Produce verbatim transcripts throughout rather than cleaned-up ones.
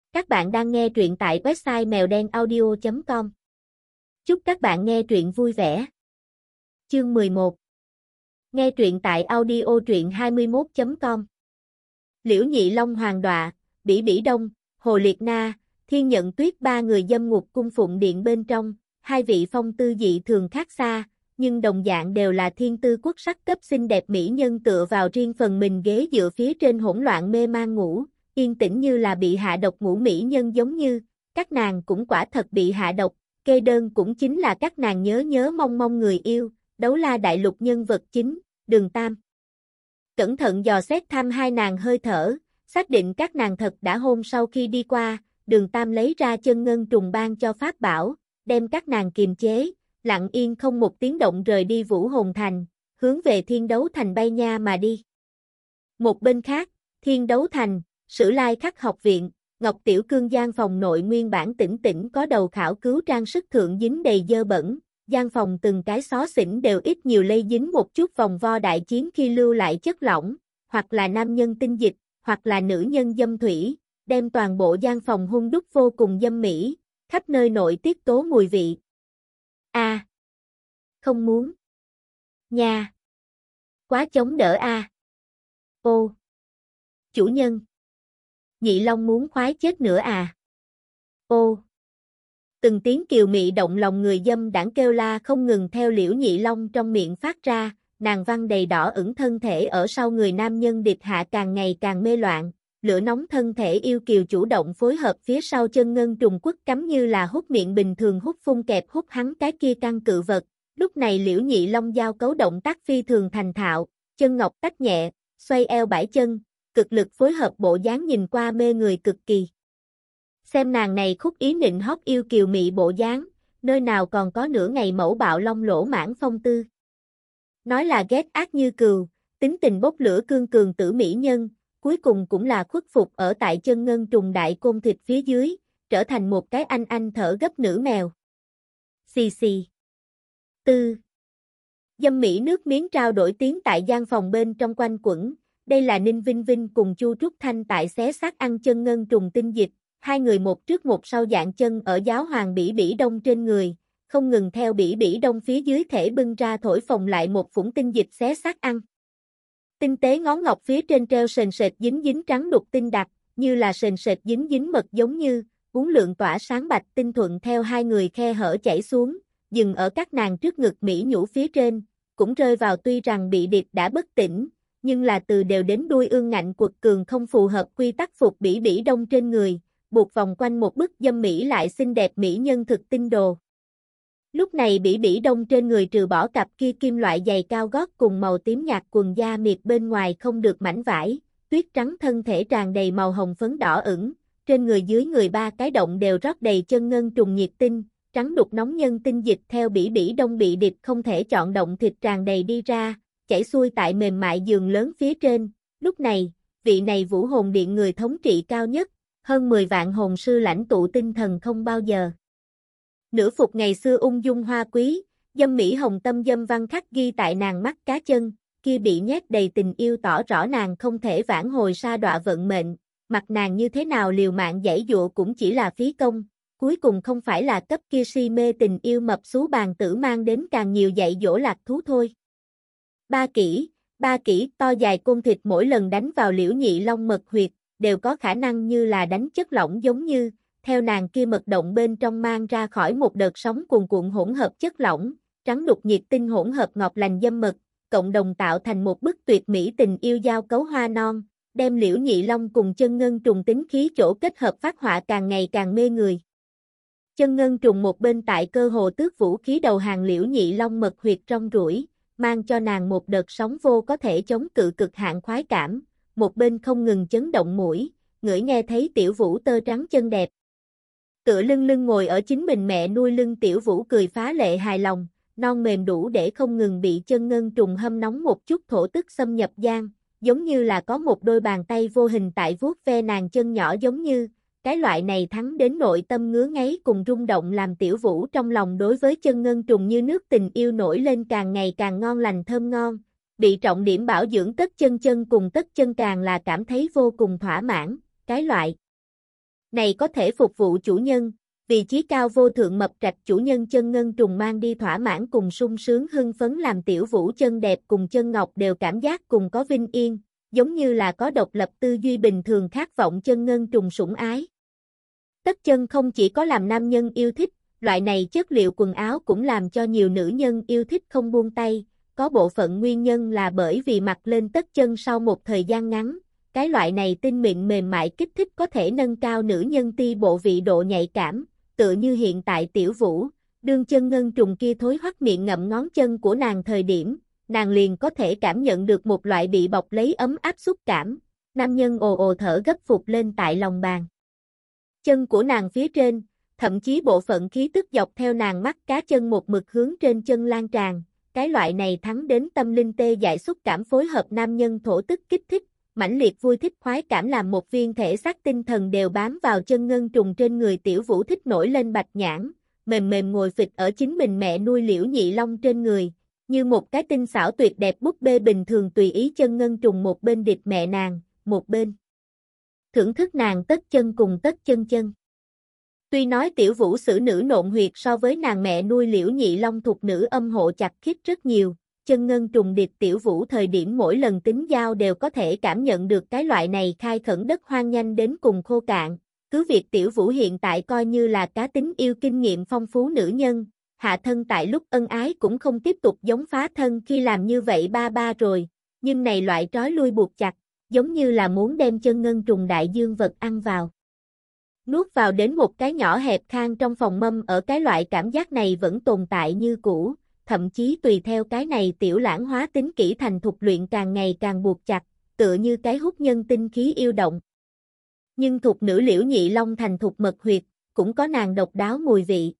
Các bạn đang nghe truyện tại website mèo đen audio chấm com. Chúc các bạn nghe truyện vui vẻ. Chương mười một. Nghe truyện tại audio truyện hai mươi mốt chấm com. Liễu Nhị Long Hoàng Đọa, Bỉ Bỉ Đông, Hồ Liệt Na, Thiên Nhận Tuyết ba người dâm ngục cung phụng điện bên trong, hai vị phong tư dị thường khác xa, nhưng đồng dạng đều là thiên tư quốc sắc cấp xinh đẹp mỹ nhân tựa vào riêng phần mình ghế dựa phía trên hỗn loạn mê man ngủ, yên tĩnh như là bị hạ độc ngủ mỹ nhân giống như, các nàng cũng quả thật bị hạ độc, kê đơn cũng chính là các nàng nhớ nhớ mong mong người yêu, Đấu La Đại Lục nhân vật chính, Đường Tam. Cẩn thận dò xét thăm hai nàng hơi thở, xác định các nàng thật đã hôn sau khi đi qua, Đường Tam lấy ra chân ngân trùng ban cho pháp bảo, đem các nàng kiềm chế, lặng yên không một tiếng động rời đi Vũ Hồn Thành, hướng về Thiên Đấu Thành bay nha mà đi. Một bên khác, Thiên Đấu Thành, Sử Lai Khắc học viện, Ngọc Tiểu Cương gian phòng nội nguyên bản tĩnh tĩnh có đầu khảo cứu trang sức thượng dính đầy dơ bẩn, gian phòng từng cái xó xỉnh đều ít nhiều lây dính một chút vòng vo đại chiến khi lưu lại chất lỏng, hoặc là nam nhân tinh dịch, hoặc là nữ nhân dâm thủy, đem toàn bộ gian phòng hung đúc vô cùng dâm mỹ, khắp nơi nội tiết tố mùi vị. A. À, không muốn. Nha. Quá chống đỡ a. À. Ô. Chủ nhân. Nhị Long muốn khoái chết nữa à? Ô! Từng tiếng kiều mị động lòng người dâm đãng kêu la không ngừng theo Liễu Nhị Long trong miệng phát ra, nàng văn đầy đỏ ửng thân thể ở sau người nam nhân địch hạ càng ngày càng mê loạn, lửa nóng thân thể yêu kiều chủ động phối hợp phía sau chân ngân trùng quất cắm như là hút miệng bình thường hút phun kẹp hút hắn cái kia căn cự vật, lúc này Liễu Nhị Long giao cấu động tác phi thường thành thạo, chân ngọc tách nhẹ, xoay eo bãi chân, cực lực phối hợp bộ dáng nhìn qua mê người cực kỳ. Xem nàng này khúc ý nịnh hót yêu kiều mị bộ dáng, nơi nào còn có nửa ngày mẫu bạo long lỗ mãn phong tư. Nói là ghét ác như cừu, tính tình bốc lửa cương cường tử mỹ nhân, cuối cùng cũng là khuất phục ở tại chân ngân trùng đại côn thịt phía dưới, trở thành một cái anh anh thở gấp nữ mèo. Xì xì. Tư. Dâm mỹ nước miếng trao đổi tiếng tại gian phòng bên trong quanh quẩn. Đây là Ninh Vinh Vinh cùng Chu Trúc Thanh tại xé xác ăn chân ngân trùng tinh dịch, hai người một trước một sau dạng chân ở giáo hoàng Bỉ Bỉ Đông trên người, không ngừng theo Bỉ Bỉ Đông phía dưới thể bưng ra thổi phồng lại một phủng tinh dịch xé xác ăn. Tinh tế ngón ngọc phía trên treo sền sệt dính dính trắng đục tinh đặc, như là sền sệt dính dính mật giống như, uốn lượn tỏa sáng bạch tinh thuận theo hai người khe hở chảy xuống, dừng ở các nàng trước ngực mỹ nhũ phía trên, cũng rơi vào tuy rằng bị điệp đã bất tỉnh, nhưng là từ đều đến đuôi ương ngạnh quật cường không phù hợp quy tắc phục Bỉ Bỉ Đông trên người, buộc vòng quanh một bức dâm mỹ lại xinh đẹp mỹ nhân thực tinh đồ. Lúc này Bỉ Bỉ Đông trên người trừ bỏ cặp kia kim loại giày cao gót cùng màu tím nhạt quần da miệt bên ngoài không được mảnh vải, tuyết trắng thân thể tràn đầy màu hồng phấn đỏ ửng, trên người dưới người ba cái động đều rót đầy chân ngân trùng nhiệt tinh, trắng đục nóng nhân tinh dịch theo Bỉ Bỉ Đông bị điệp không thể chọn động thịt tràn đầy đi ra, chảy xuôi tại mềm mại giường lớn phía trên, lúc này, vị này Vũ Hồn Điện người thống trị cao nhất, hơn mười vạn hồn sư lãnh tụ tinh thần không bao giờ. Nửa phục ngày xưa ung dung hoa quý, dâm mỹ hồng tâm dâm văn khắc ghi tại nàng mắt cá chân, kia bị nhét đầy tình yêu tỏ rõ nàng không thể vãn hồi sa đọa vận mệnh, mặt nàng như thế nào liều mạng giãy dụa cũng chỉ là phí công, cuối cùng không phải là cấp kia si mê tình yêu mập xú bàn tử mang đến càng nhiều dạy dỗ lạc thú thôi. Ba kỹ, ba kỹ to dài côn thịt mỗi lần đánh vào Liễu Nhị Long mật huyệt, đều có khả năng như là đánh chất lỏng giống như, theo nàng kia mật động bên trong mang ra khỏi một đợt sóng cuồn cuộn hỗn hợp chất lỏng, trắng đục nhiệt tinh hỗn hợp ngọt lành dâm mật, cộng đồng tạo thành một bức tuyệt mỹ tình yêu giao cấu hoa non, đem Liễu Nhị Long cùng chân ngân trùng tính khí chỗ kết hợp phát họa càng ngày càng mê người. Chân ngân trùng một bên tại cơ hồ tước vũ khí đầu hàng Liễu Nhị Long mật huyệt trong rủi, mang cho nàng một đợt sóng vô có thể chống cự cực hạn khoái cảm, một bên không ngừng chấn động mũi, ngửi nghe thấy tiểu vũ tơ trắng chân đẹp. Tựa lưng lưng ngồi ở chính mình mẹ nuôi lưng tiểu vũ cười phá lệ hài lòng, non mềm đủ để không ngừng bị chân ngân trùng hâm nóng một chút thổ tức xâm nhập gian, giống như là có một đôi bàn tay vô hình tại vuốt ve nàng chân nhỏ giống như, cái loại này thắng đến nội tâm ngứa ngáy cùng rung động làm tiểu vũ trong lòng đối với chân ngân trùng như nước tình yêu nổi lên càng ngày càng ngon lành thơm ngon, bị trọng điểm bảo dưỡng tất chân chân cùng tất chân càng là cảm thấy vô cùng thỏa mãn, cái loại này có thể phục vụ chủ nhân, vì chí cao vô thượng mập trạch chủ nhân chân ngân trùng mang đi thỏa mãn cùng sung sướng hưng phấn làm tiểu vũ chân đẹp cùng chân ngọc đều cảm giác cùng có vinh yên, giống như là có độc lập tư duy bình thường khát vọng chân ngân trùng sủng ái. Tất chân không chỉ có làm nam nhân yêu thích, loại này chất liệu quần áo cũng làm cho nhiều nữ nhân yêu thích không buông tay, có bộ phận nguyên nhân là bởi vì mặc lên tất chân sau một thời gian ngắn, cái loại này tinh mịn mềm mại kích thích có thể nâng cao nữ nhân ti bộ vị độ nhạy cảm, tựa như hiện tại tiểu vũ, đương chân ngân trùng kia thối hoắt miệng ngậm ngón chân của nàng thời điểm, nàng liền có thể cảm nhận được một loại bị bọc lấy ấm áp xúc cảm, nam nhân ồ ồ thở gấp phục lên tại lòng bàn chân của nàng phía trên, thậm chí bộ phận khí tức dọc theo nàng mắt cá chân một mực hướng trên chân lan tràn, cái loại này thắng đến tâm linh tê dại xúc cảm phối hợp nam nhân thổ tức kích thích, mãnh liệt vui thích khoái cảm làm một viên thể xác tinh thần đều bám vào chân ngân trùng trên người tiểu vũ thích nổi lên bạch nhãn, mềm mềm ngồi phịch ở chính mình mẹ nuôi Liễu Nhị Long trên người, như một cái tinh xảo tuyệt đẹp búp bê bình thường tùy ý chân ngân trùng một bên địch mẹ nàng, một bên thưởng thức nàng tất chân cùng tất chân chân. Tuy nói tiểu vũ xử nữ nộn huyệt so với nàng mẹ nuôi Liễu Nhị Long thuộc nữ âm hộ chặt khít rất nhiều, chân ngân trùng địch tiểu vũ thời điểm mỗi lần tính giao đều có thể cảm nhận được cái loại này khai khẩn đất hoang nhanh đến cùng khô cạn, cứ việc tiểu vũ hiện tại coi như là cá tính yêu kinh nghiệm phong phú nữ nhân, hạ thân tại lúc ân ái cũng không tiếp tục giống phá thân khi làm như vậy ba ba rồi, nhưng này loại trói lui buộc chặt, giống như là muốn đem chân ngân trùng đại dương vật ăn vào. Nuốt vào đến một cái nhỏ hẹp khang trong phòng mâm ở cái loại cảm giác này vẫn tồn tại như cũ, thậm chí tùy theo cái này tiểu lãng hóa tính kỹ thành thục luyện càng ngày càng buộc chặt, tựa như cái hút nhân tinh khí yêu động. Nhưng thục nữ Liễu Nhị Long thành thục mật huyệt, cũng có nàng độc đáo mùi vị.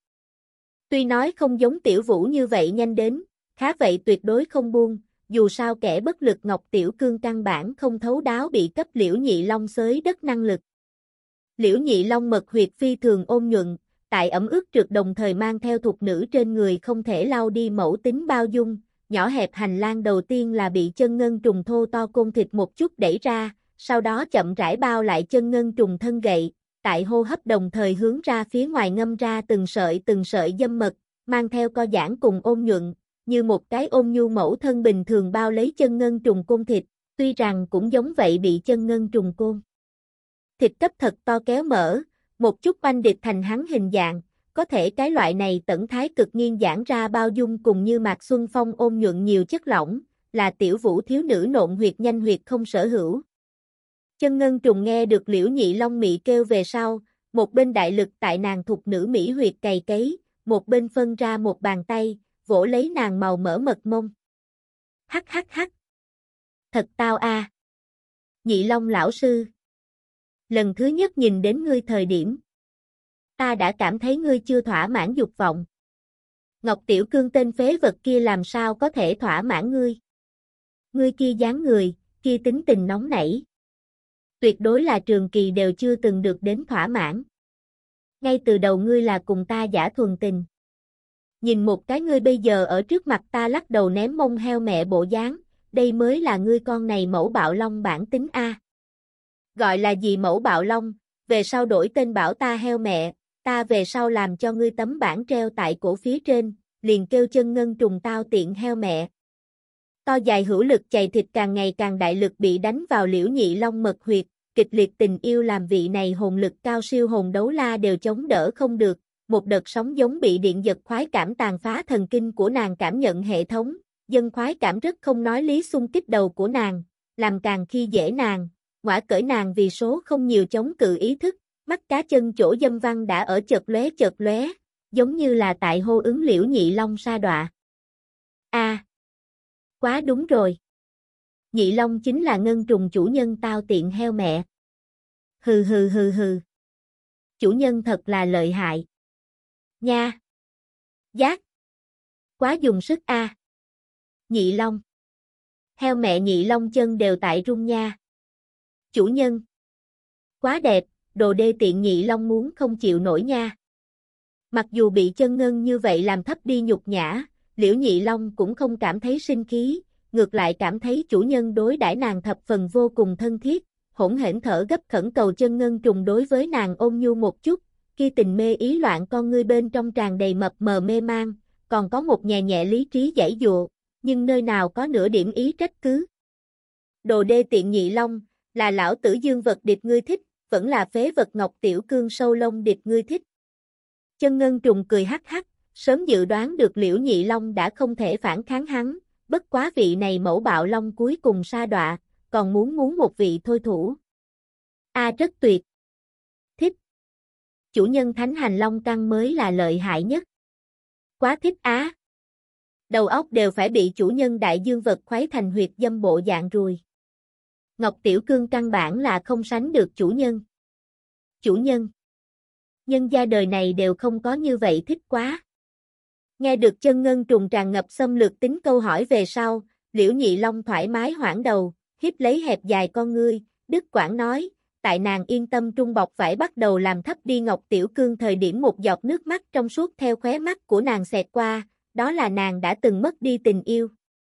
Tuy nói không giống tiểu vũ như vậy nhanh đến, khá vậy tuyệt đối không buông, dù sao kẻ bất lực Ngọc Tiểu Cương căn bản không thấu đáo bị cấp Liễu Nhị Long xới đất năng lực. Liễu Nhị Long mật huyệt phi thường ôn nhuận, tại ẩm ướt trượt đồng thời mang theo thục nữ trên người không thể lau đi mẫu tính bao dung, nhỏ hẹp hành lang đầu tiên là bị chân ngân trùng thô to côn thịt một chút đẩy ra, sau đó chậm rãi bao lại chân ngân trùng thân gậy, tại hô hấp đồng thời hướng ra phía ngoài ngâm ra từng sợi từng sợi dâm mật, mang theo co giãn cùng ôn nhuận, như một cái ôn nhu mẫu thân bình thường bao lấy chân ngân trùng côn thịt, tuy rằng cũng giống vậy bị chân ngân trùng côn thịt cấp thật to kéo mở, một chút oanh địch thành hắn hình dạng, có thể cái loại này tẩn thái cực nghiêng giãn ra bao dung cùng như Mạc Xuân Phong ôn nhuận nhiều chất lỏng, là tiểu vũ thiếu nữ nộn huyệt nhanh huyệt không sở hữu. Chân ngân trùng nghe được Liễu Nhị Long mị kêu về sau, một bên đại lực tại nàng thuộc nữ mỹ huyệt cày cấy, một bên phân ra một bàn tay, vỗ lấy nàng màu mỡ mật mông. Hắc hắc hắc. Thật tao a. À. Nhị Long lão sư. Lần thứ nhất nhìn đến ngươi thời điểm, ta đã cảm thấy ngươi chưa thỏa mãn dục vọng. Ngọc Tiểu Cương tên phế vật kia làm sao có thể thỏa mãn ngươi? Ngươi kia dáng người, kia tính tình nóng nảy. Tuyệt đối là trường kỳ đều chưa từng được đến thỏa mãn. Ngay từ đầu ngươi là cùng ta giả thuần tình. Nhìn một cái ngươi bây giờ ở trước mặt ta lắc đầu ném mông heo mẹ bộ dáng, đây mới là ngươi con này mẫu bạo long bản tính a. Gọi là gì mẫu bạo long, về sau đổi tên bảo ta heo mẹ, ta về sau làm cho ngươi tấm bảng treo tại cổ phía trên, liền kêu chân ngân trùng tao tiện heo mẹ. To dài hữu lực chày thịt càng ngày càng đại lực bị đánh vào Liễu Nhị Long mật huyệt, kịch liệt tình yêu làm vị này hồn lực cao siêu hồn đấu la đều chống đỡ không được, một đợt sóng giống bị điện giật khoái cảm tàn phá thần kinh của nàng cảm nhận hệ thống, dân khoái cảm rất không nói lý xung kích đầu của nàng, làm càng khi dễ nàng, ngõa cởi nàng vì số không nhiều chống cự ý thức, mắt cá chân chỗ dâm văn đã ở chợt lóe chợt lóe, giống như là tại hô ứng Liễu Nhị Long sa đọa. A, à, quá đúng rồi. Nhị Long chính là ngân trùng chủ nhân tao tiện heo mẹ. Hừ hừ hừ hừ. Chủ nhân thật là lợi hại. Nha. Giác. Quá dùng sức a. À. Nhị Long. Heo mẹ Nhị Long chân đều tại rung nha. Chủ nhân. Quá đẹp, đồ đê tiện Nhị Long muốn không chịu nổi nha. Mặc dù bị chân ngân như vậy làm thấp đi nhục nhã, Liễu Nhị Long cũng không cảm thấy sinh khí, ngược lại cảm thấy chủ nhân đối đãi nàng thập phần vô cùng thân thiết, hỗn hển thở gấp khẩn cầu Chân Ngân Trùng đối với nàng ôn nhu một chút, khi tình mê ý loạn con ngươi bên trong tràn đầy mập mờ mê mang, còn có một nhẹ nhẹ lý trí giãy dụa, nhưng nơi nào có nửa điểm ý trách cứ. Đồ đê tiện nhị long, là lão tử dương vật địch ngươi thích, vẫn là phế vật Ngọc Tiểu Cương sâu lông địch ngươi thích. Chân Ngân Trùng cười hắc hắc, sớm dự đoán được Liễu Nhị Long đã không thể phản kháng hắn, bất quá vị này mẫu bạo long cuối cùng sa đọa, còn muốn muốn một vị thôi thủ. A à, rất tuyệt. Thích. Chủ nhân thánh hành long căn mới là lợi hại nhất. Quá thích á. Đầu óc đều phải bị chủ nhân đại dương vật khuấy thành huyệt dâm bộ dạng rồi. Ngọc Tiểu Cương căn bản là không sánh được chủ nhân. Chủ nhân. Nhân gia đời này đều không có như vậy thích quá. Nghe được Chân Ngân Trùng tràn ngập xâm lược tính câu hỏi về sau, Liễu Nhị Long thoải mái hoảng đầu, hiếp lấy hẹp dài con ngươi, Đức Quảng nói, tại nàng yên tâm trung bọc vải bắt đầu làm thấp đi Ngọc Tiểu Cương thời điểm một giọt nước mắt trong suốt theo khóe mắt của nàng xẹt qua, đó là nàng đã từng mất đi tình yêu.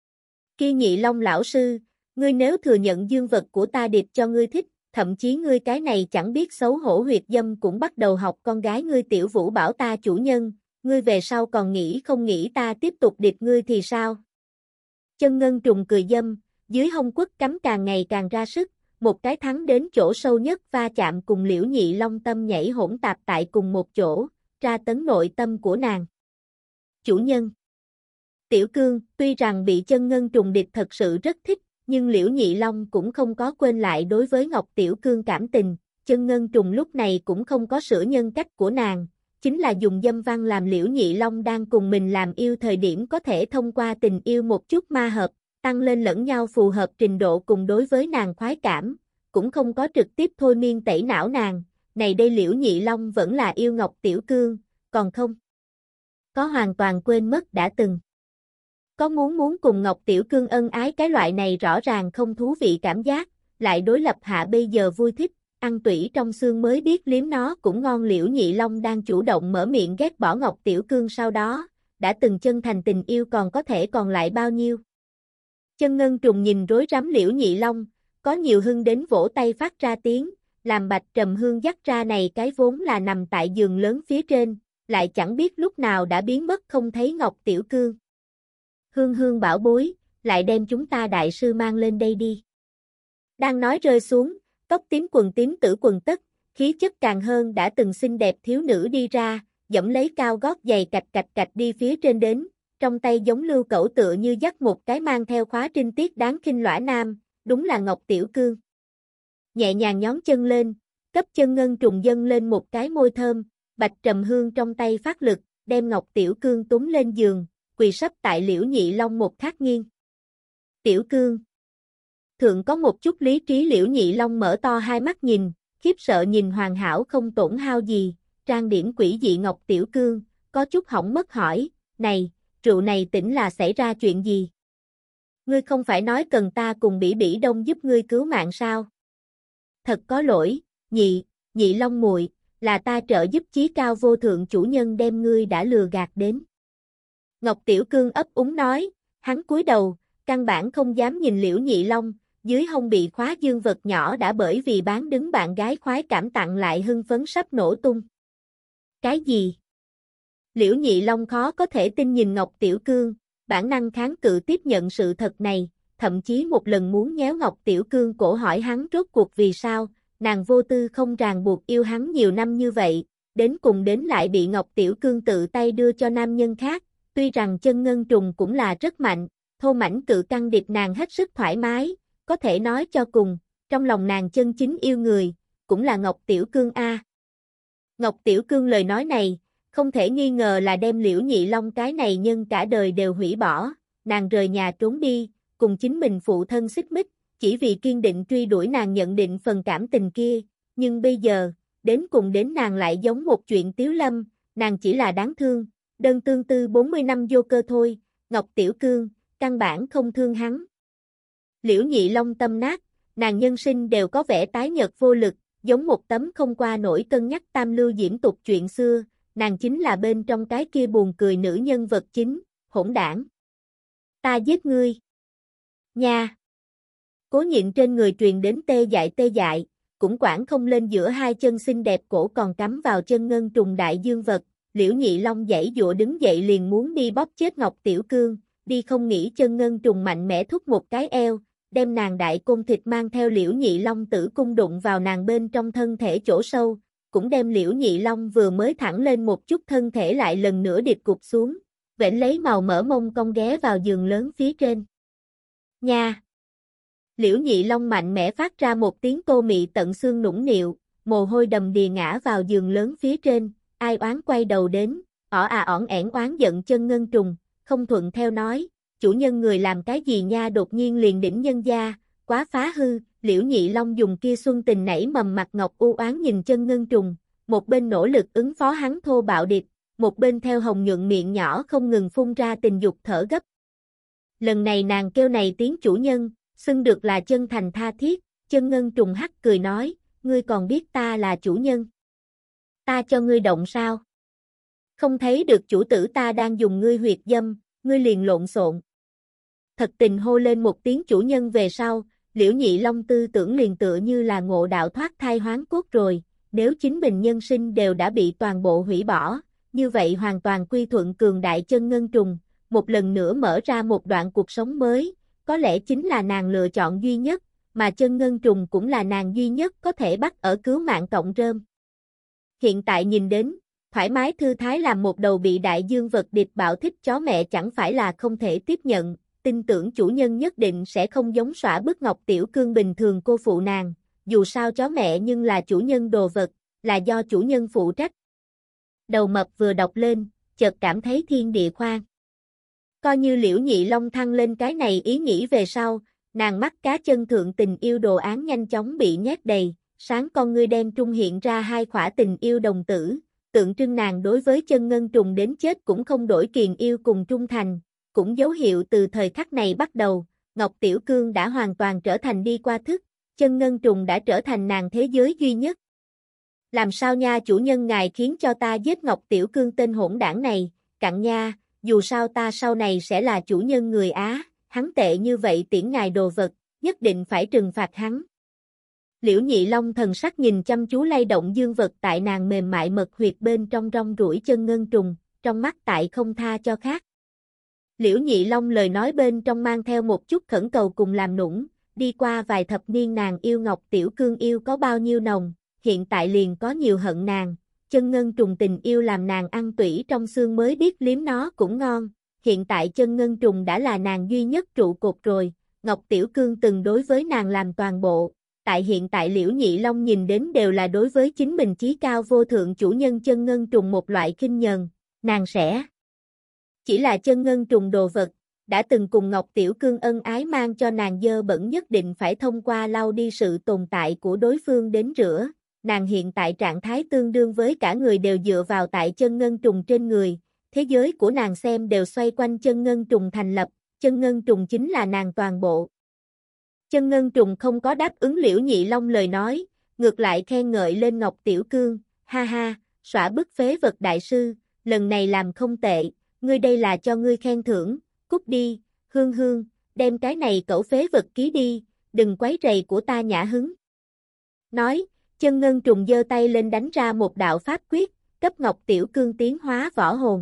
Kia Nhị Long lão sư, ngươi nếu thừa nhận dương vật của ta điệp cho ngươi thích, thậm chí ngươi cái này chẳng biết xấu hổ huyệt dâm cũng bắt đầu học con gái ngươi Tiểu Vũ bảo ta chủ nhân, ngươi về sau còn nghĩ không nghĩ ta tiếp tục điệp ngươi thì sao? Chân Ngân Trùng cười dâm, dưới hông quất cắm càng ngày càng ra sức, một cái thắng đến chỗ sâu nhất va chạm cùng Liễu Nhị Long tâm nhảy hỗn tạp tại cùng một chỗ, tra tấn nội tâm của nàng. Chủ nhân. Tiểu Cương, tuy rằng bị Chân Ngân Trùng địch thật sự rất thích, nhưng Liễu Nhị Long cũng không có quên lại đối với Ngọc Tiểu Cương cảm tình, Chân Ngân Trùng lúc này cũng không có sửa nhân cách của nàng, chính là dùng dâm văn làm Liễu Nhị Long đang cùng mình làm yêu thời điểm có thể thông qua tình yêu một chút ma hợp, tăng lên lẫn nhau phù hợp trình độ cùng đối với nàng khoái cảm, cũng không có trực tiếp thôi miên tẩy não nàng, này đây Liễu Nhị Long vẫn là yêu Ngọc Tiểu Cương, còn không có hoàn toàn quên mất đã từng. Có muốn muốn cùng Ngọc Tiểu Cương ân ái cái loại này rõ ràng không thú vị cảm giác, lại đối lập hạ bây giờ vui thích, ăn tủy trong xương mới biết liếm nó cũng ngon. Liễu Nhị Long đang chủ động mở miệng ghét bỏ Ngọc Tiểu Cương sau đó, đã từng chân thành tình yêu còn có thể còn lại bao nhiêu. Chân Ngân Trùng nhìn rối rắm Liễu Nhị Long, có nhiều hưng đến vỗ tay phát ra tiếng, làm Bạch Trầm Hương dắt ra này cái vốn là nằm tại giường lớn phía trên, lại chẳng biết lúc nào đã biến mất không thấy Ngọc Tiểu Cương. Hương Hương bảo bối, lại đem chúng ta đại sư mang lên đây đi. Đang nói rơi xuống, tóc tím quần tím tử quần tất, khí chất càng hơn đã từng xinh đẹp thiếu nữ đi ra, dẫm lấy cao gót giày cạch cạch cạch đi phía trên đến, trong tay giống lưu cẩu tựa như dắt một cái mang theo khóa trinh tiết đáng khinh lõa nam, đúng là Ngọc Tiểu Cương. Nhẹ nhàng nhón chân lên, cấp Chân Ngân Trùng dâng lên một cái môi thơm, Bạch Trầm Hương trong tay phát lực, đem Ngọc Tiểu Cương túm lên giường, quỳ sấp tại Liễu Nhị Long một khắc nghiêng. Tiểu Cương. Thượng có một chút lý trí Liễu Nhị Long mở to hai mắt nhìn, khiếp sợ nhìn hoàn hảo không tổn hao gì, trang điểm quỷ dị Ngọc Tiểu Cương, có chút hỏng mất hỏi, này, rượu này tỉnh là xảy ra chuyện gì? Ngươi không phải nói cần ta cùng Bỉ Bỉ Đông giúp ngươi cứu mạng sao? Thật có lỗi, nhị, Nhị Long muội, là ta trợ giúp chí cao vô thượng chủ nhân đem ngươi đã lừa gạt đến. Ngọc Tiểu Cương ấp úng nói, hắn cúi đầu, căn bản không dám nhìn Liễu Nhị Long, dưới hông bị khóa dương vật nhỏ đã bởi vì bán đứng bạn gái khoái cảm tặng lại hưng phấn sắp nổ tung. Cái gì? Liễu Nhị Long khó có thể tin nhìn Ngọc Tiểu Cương, bản năng kháng cự tiếp nhận sự thật này, thậm chí một lần muốn nhéo Ngọc Tiểu Cương cổ hỏi hắn rốt cuộc vì sao, nàng vô tư không ràng buộc yêu hắn nhiều năm như vậy, đến cùng đến lại bị Ngọc Tiểu Cương tự tay đưa cho nam nhân khác, tuy rằng Chân Ngân Trùng cũng là rất mạnh, thô mảnh cự căng điệp nàng hết sức thoải mái, có thể nói cho cùng, trong lòng nàng chân chính yêu người, cũng là Ngọc Tiểu Cương A. Ngọc Tiểu Cương lời nói này, không thể nghi ngờ là đem Liễu Nhị Long cái này nhân cả đời đều hủy bỏ, nàng rời nhà trốn đi, cùng chính mình phụ thân xích mích, chỉ vì kiên định truy đuổi nàng nhận định phần cảm tình kia, nhưng bây giờ, đến cùng đến nàng lại giống một chuyện tiếu lâm, nàng chỉ là đáng thương, đơn tương tư bốn mươi năm vô cơ thôi, Ngọc Tiểu Cương, căn bản không thương hắn. Liễu Nhị Long tâm nát, nàng nhân sinh đều có vẻ tái nhợt vô lực, giống một tấm không qua nổi cân nhắc tam lưu diễm tục chuyện xưa, nàng chính là bên trong cái kia buồn cười nữ nhân vật chính, hỗn đảng. Ta giết ngươi. Nha. Cố Nhịn trên người truyền đến tê dại tê dại, cũng quản không lên giữa hai chân xinh đẹp cổ còn cắm vào chân ngân trùng đại dương vật, Liễu Nhị Long giãy giụa đứng dậy liền muốn đi bóp chết Ngọc Tiểu Cương, đi không nghĩ chân ngân trùng mạnh mẽ thúc một cái eo, đem nàng đại côn thịt mang theo Liễu Nhị Long tử cung đụng vào nàng bên trong thân thể chỗ sâu, cũng đem Liễu Nhị Long vừa mới thẳng lên một chút thân thể lại lần nữa điệp cục xuống, vểnh lấy màu mỡ mông cong ghé vào giường lớn phía trên. Nha! Liễu Nhị Long mạnh mẽ phát ra một tiếng cô mị tận xương nũng nịu, mồ hôi đầm đìa ngã vào giường lớn phía trên, ai oán quay đầu đến, ỏ à ỏn ẻn oán giận chân ngân trùng, không thuận theo nói, chủ nhân người làm cái gì nha đột nhiên liền đỉnh nhân gia, quá phá hư, Liễu Nhị Long dùng kia xuân tình nảy mầm mặt ngọc u oán nhìn chân ngân trùng, một bên nỗ lực ứng phó hắn thô bạo địch, một bên theo hồng nhuận miệng nhỏ không ngừng phun ra tình dục thở gấp. Lần này nàng kêu này tiếng chủ nhân, xưng được là chân thành tha thiết, chân ngân trùng hắc cười nói, ngươi còn biết ta là chủ nhân. Ta cho ngươi động sao? Không thấy được chủ tử ta đang dùng ngươi huyệt dâm, ngươi liền lộn xộn. Thật tình hô lên một tiếng chủ nhân về sau, Liễu Nhị Long tư tưởng liền tựa như là ngộ đạo thoát thai hoán cốt rồi, nếu chính mình nhân sinh đều đã bị toàn bộ hủy bỏ, như vậy hoàn toàn quy thuận cường đại chân ngân trùng, một lần nữa mở ra một đoạn cuộc sống mới, có lẽ chính là nàng lựa chọn duy nhất, mà chân ngân trùng cũng là nàng duy nhất có thể bắt ở cứu mạng cọng rơm. Hiện tại nhìn đến, thoải mái thư thái làm một đầu bị đại dương vật địch bạo thích chó mẹ chẳng phải là không thể tiếp nhận, tin tưởng chủ nhân nhất định sẽ không giống xõa bức Ngọc Tiểu Cương bình thường cô phụ nàng, dù sao chó mẹ nhưng là chủ nhân đồ vật, là do chủ nhân phụ trách. Đầu mập vừa đọc lên, chợt cảm thấy thiên địa khoan. Coi như Liễu Nhị Long thăng lên cái này ý nghĩ về sau, nàng mắt cá chân thượng tình yêu đồ án nhanh chóng bị nhét đầy, sáng con ngươi đen trung hiện ra hai khỏa tình yêu đồng tử, tượng trưng nàng đối với chân ngân trùng đến chết cũng không đổi kiền yêu cùng trung thành, cũng dấu hiệu từ thời khắc này bắt đầu, Ngọc Tiểu Cương đã hoàn toàn trở thành đi qua thức, chân ngân trùng đã trở thành nàng thế giới duy nhất. Làm sao nha chủ nhân ngài khiến cho ta giết Ngọc Tiểu Cương tên hỗn đảng này, cặn nha, dù sao ta sau này sẽ là chủ nhân người Á, hắn tệ như vậy tiễn ngài đồ vật, nhất định phải trừng phạt hắn. Liễu Nhị Long thần sắc nhìn chăm chú lay động dương vật tại nàng mềm mại mật huyệt bên trong rong ruổi chân ngân trùng, trong mắt tại không tha cho khác. Liễu Nhị Long lời nói bên trong mang theo một chút khẩn cầu cùng làm nũng, đi qua vài thập niên nàng yêu Ngọc Tiểu Cương yêu có bao nhiêu nồng, hiện tại liền có nhiều hận nàng, chân ngân trùng tình yêu làm nàng ăn tủy trong xương mới biết liếm nó cũng ngon, hiện tại chân ngân trùng đã là nàng duy nhất trụ cột rồi, Ngọc Tiểu Cương từng đối với nàng làm toàn bộ, tại hiện tại Liễu Nhị Long nhìn đến đều là đối với chính mình chí cao vô thượng chủ nhân chân ngân trùng một loại khinh nhờn, nàng sẽ chỉ là chân ngân trùng đồ vật, đã từng cùng Ngọc Tiểu Cương ân ái mang cho nàng dơ bẩn nhất định phải thông qua lau đi sự tồn tại của đối phương đến rửa, nàng hiện tại trạng thái tương đương với cả người đều dựa vào tại chân ngân trùng trên người, thế giới của nàng xem đều xoay quanh chân ngân trùng thành lập, chân ngân trùng chính là nàng toàn bộ. Chân ngân trùng không có đáp ứng Liễu Nhị Long lời nói, ngược lại khen ngợi lên Ngọc Tiểu Cương, ha ha, xõa bức phế vật đại sư, lần này làm không tệ, ngươi đây là cho ngươi khen thưởng, cút đi, hương hương, đem cái này cẩu phế vật ký đi, đừng quấy rầy của ta nhã hứng. Nói, chân ngân trùng giơ tay lên đánh ra một đạo pháp quyết, cấp Ngọc Tiểu Cương tiến hóa võ hồn.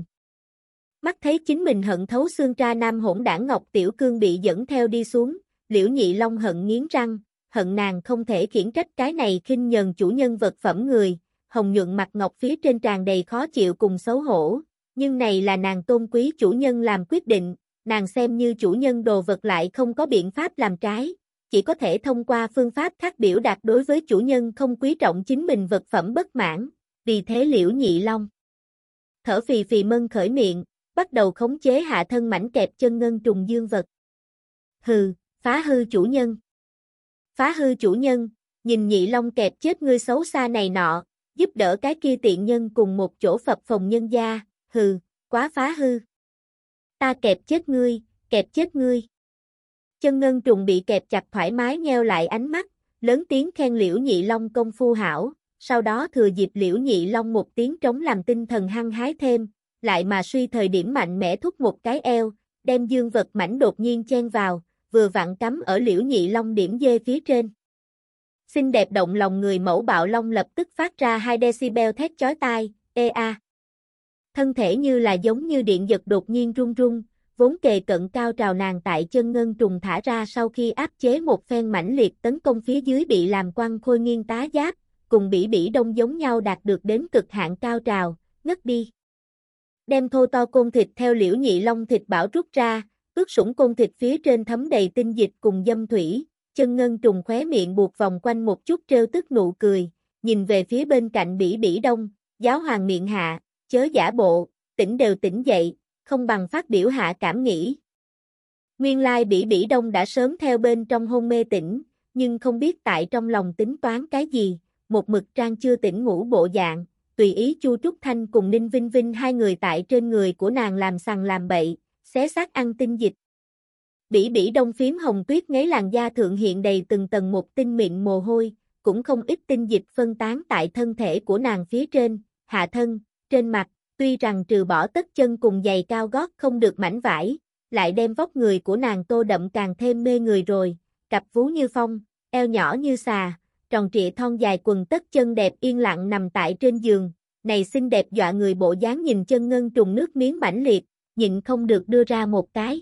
Mắt thấy chính mình hận thấu xương tra nam hỗn đảng Ngọc Tiểu Cương bị dẫn theo đi xuống, Liễu Nhị Long hận nghiến răng, hận nàng không thể khiển trách cái này khinh nhờn chủ nhân vật phẩm người, hồng nhuận mặt ngọc phía trên tràn đầy khó chịu cùng xấu hổ, nhưng này là nàng tôn quý chủ nhân làm quyết định, nàng xem như chủ nhân đồ vật lại không có biện pháp làm trái, chỉ có thể thông qua phương pháp khác biểu đạt đối với chủ nhân không quý trọng chính mình vật phẩm bất mãn, vì thế Liễu Nhị Long thở phì phì mân khởi miệng, bắt đầu khống chế hạ thân mảnh kẹp chân ngân trùng dương vật. Hừ, phá hư chủ nhân. Phá hư chủ nhân, nhìn Nhị Long kẹp chết ngươi xấu xa này nọ, giúp đỡ cái kia tiện nhân cùng một chỗ phập phồng nhân gia, hừ, quá phá hư. Ta kẹp chết ngươi, kẹp chết ngươi. Chân ngân trùng bị kẹp chặt thoải mái nheo lại ánh mắt, lớn tiếng khen Liễu Nhị Long công phu hảo, sau đó thừa dịp Liễu Nhị Long một tiếng trống làm tinh thần hăng hái thêm, lại mà suy thời điểm mạnh mẽ thúc một cái eo, đem dương vật mảnh đột nhiên chen vào, vừa vặn cắm ở Liễu Nhị Long điểm dê phía trên. Xinh đẹp động lòng người mẫu bạo long lập tức phát ra hai decibel thét chói tai, ê a. Thân thể như là giống như điện giật đột nhiên rung rung, vốn kề cận cao trào nàng tại chân ngân trùng thả ra sau khi áp chế một phen mãnh liệt tấn công phía dưới bị làm quăng khôi nghiêng tá giáp, cùng Bỉ Bỉ Đông giống nhau đạt được đến cực hạn cao trào, ngất đi. Đem thô to côn thịt theo Liễu Nhị Long thịt bảo rút ra, ướt sũng côn thịt phía trên thấm đầy tinh dịch cùng dâm thủy, chân ngân trùng khóe miệng buộc vòng quanh một chút trêu tức nụ cười, nhìn về phía bên cạnh Bỉ Bỉ Đông, giáo hoàng miệng hạ, chớ giả bộ, tỉnh đều tỉnh dậy, không bằng phát biểu hạ cảm nghĩ. Nguyên lai Bỉ Bỉ Đông đã sớm theo bên trong hôn mê tỉnh, nhưng không biết tại trong lòng tính toán cái gì, một mực trang chưa tỉnh ngủ bộ dạng, tùy ý Chu Trúc Thanh cùng Ninh Vinh Vinh hai người tại trên người của nàng làm sằng làm bậy, xé xác ăn tinh dịch. Bỉ Bỉ Đông phím hồng tuyết ngấy làn da thượng hiện đầy từng tầng một tinh mịn mồ hôi, cũng không ít tinh dịch phân tán tại thân thể của nàng phía trên, hạ thân, trên mặt, tuy rằng trừ bỏ tất chân cùng giày cao gót không được mảnh vải, lại đem vóc người của nàng tô đậm càng thêm mê người rồi, cặp vú như phong, eo nhỏ như xà, tròn trịa thon dài quần tất chân đẹp yên lặng nằm tại trên giường, này xinh đẹp dọa người bộ dáng nhìn chân ngân trùng nước miếng mãnh liệt, nhịn không được đưa ra một cái.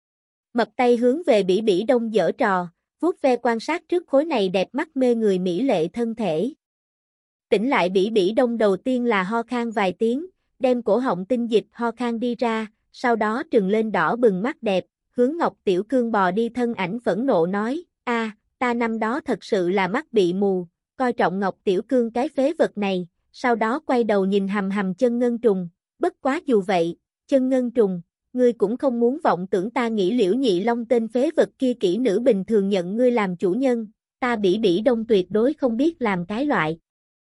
Mập tay hướng về Bỉ Bỉ Đông giở trò, vuốt ve quan sát trước khối này đẹp mắt mê người mỹ lệ thân thể. Tỉnh lại Bỉ Bỉ Đông đầu tiên là ho khan vài tiếng, đem cổ họng tinh dịch ho khan đi ra, sau đó trừng lên đỏ bừng mắt đẹp, hướng Ngọc Tiểu Cương bò đi thân ảnh phẫn nộ nói, a, ta năm đó thật sự là mắt bị mù, coi trọng Ngọc Tiểu Cương cái phế vật này, sau đó quay đầu nhìn hầm hầm chân ngân trùng, bất quá dù vậy, chân ngân trùng, ngươi cũng không muốn vọng tưởng ta nghĩ Liễu Nhị Long tên phế vật kia kỹ nữ bình thường nhận ngươi làm chủ nhân, ta Bỉ Bỉ Đông tuyệt đối không biết làm cái loại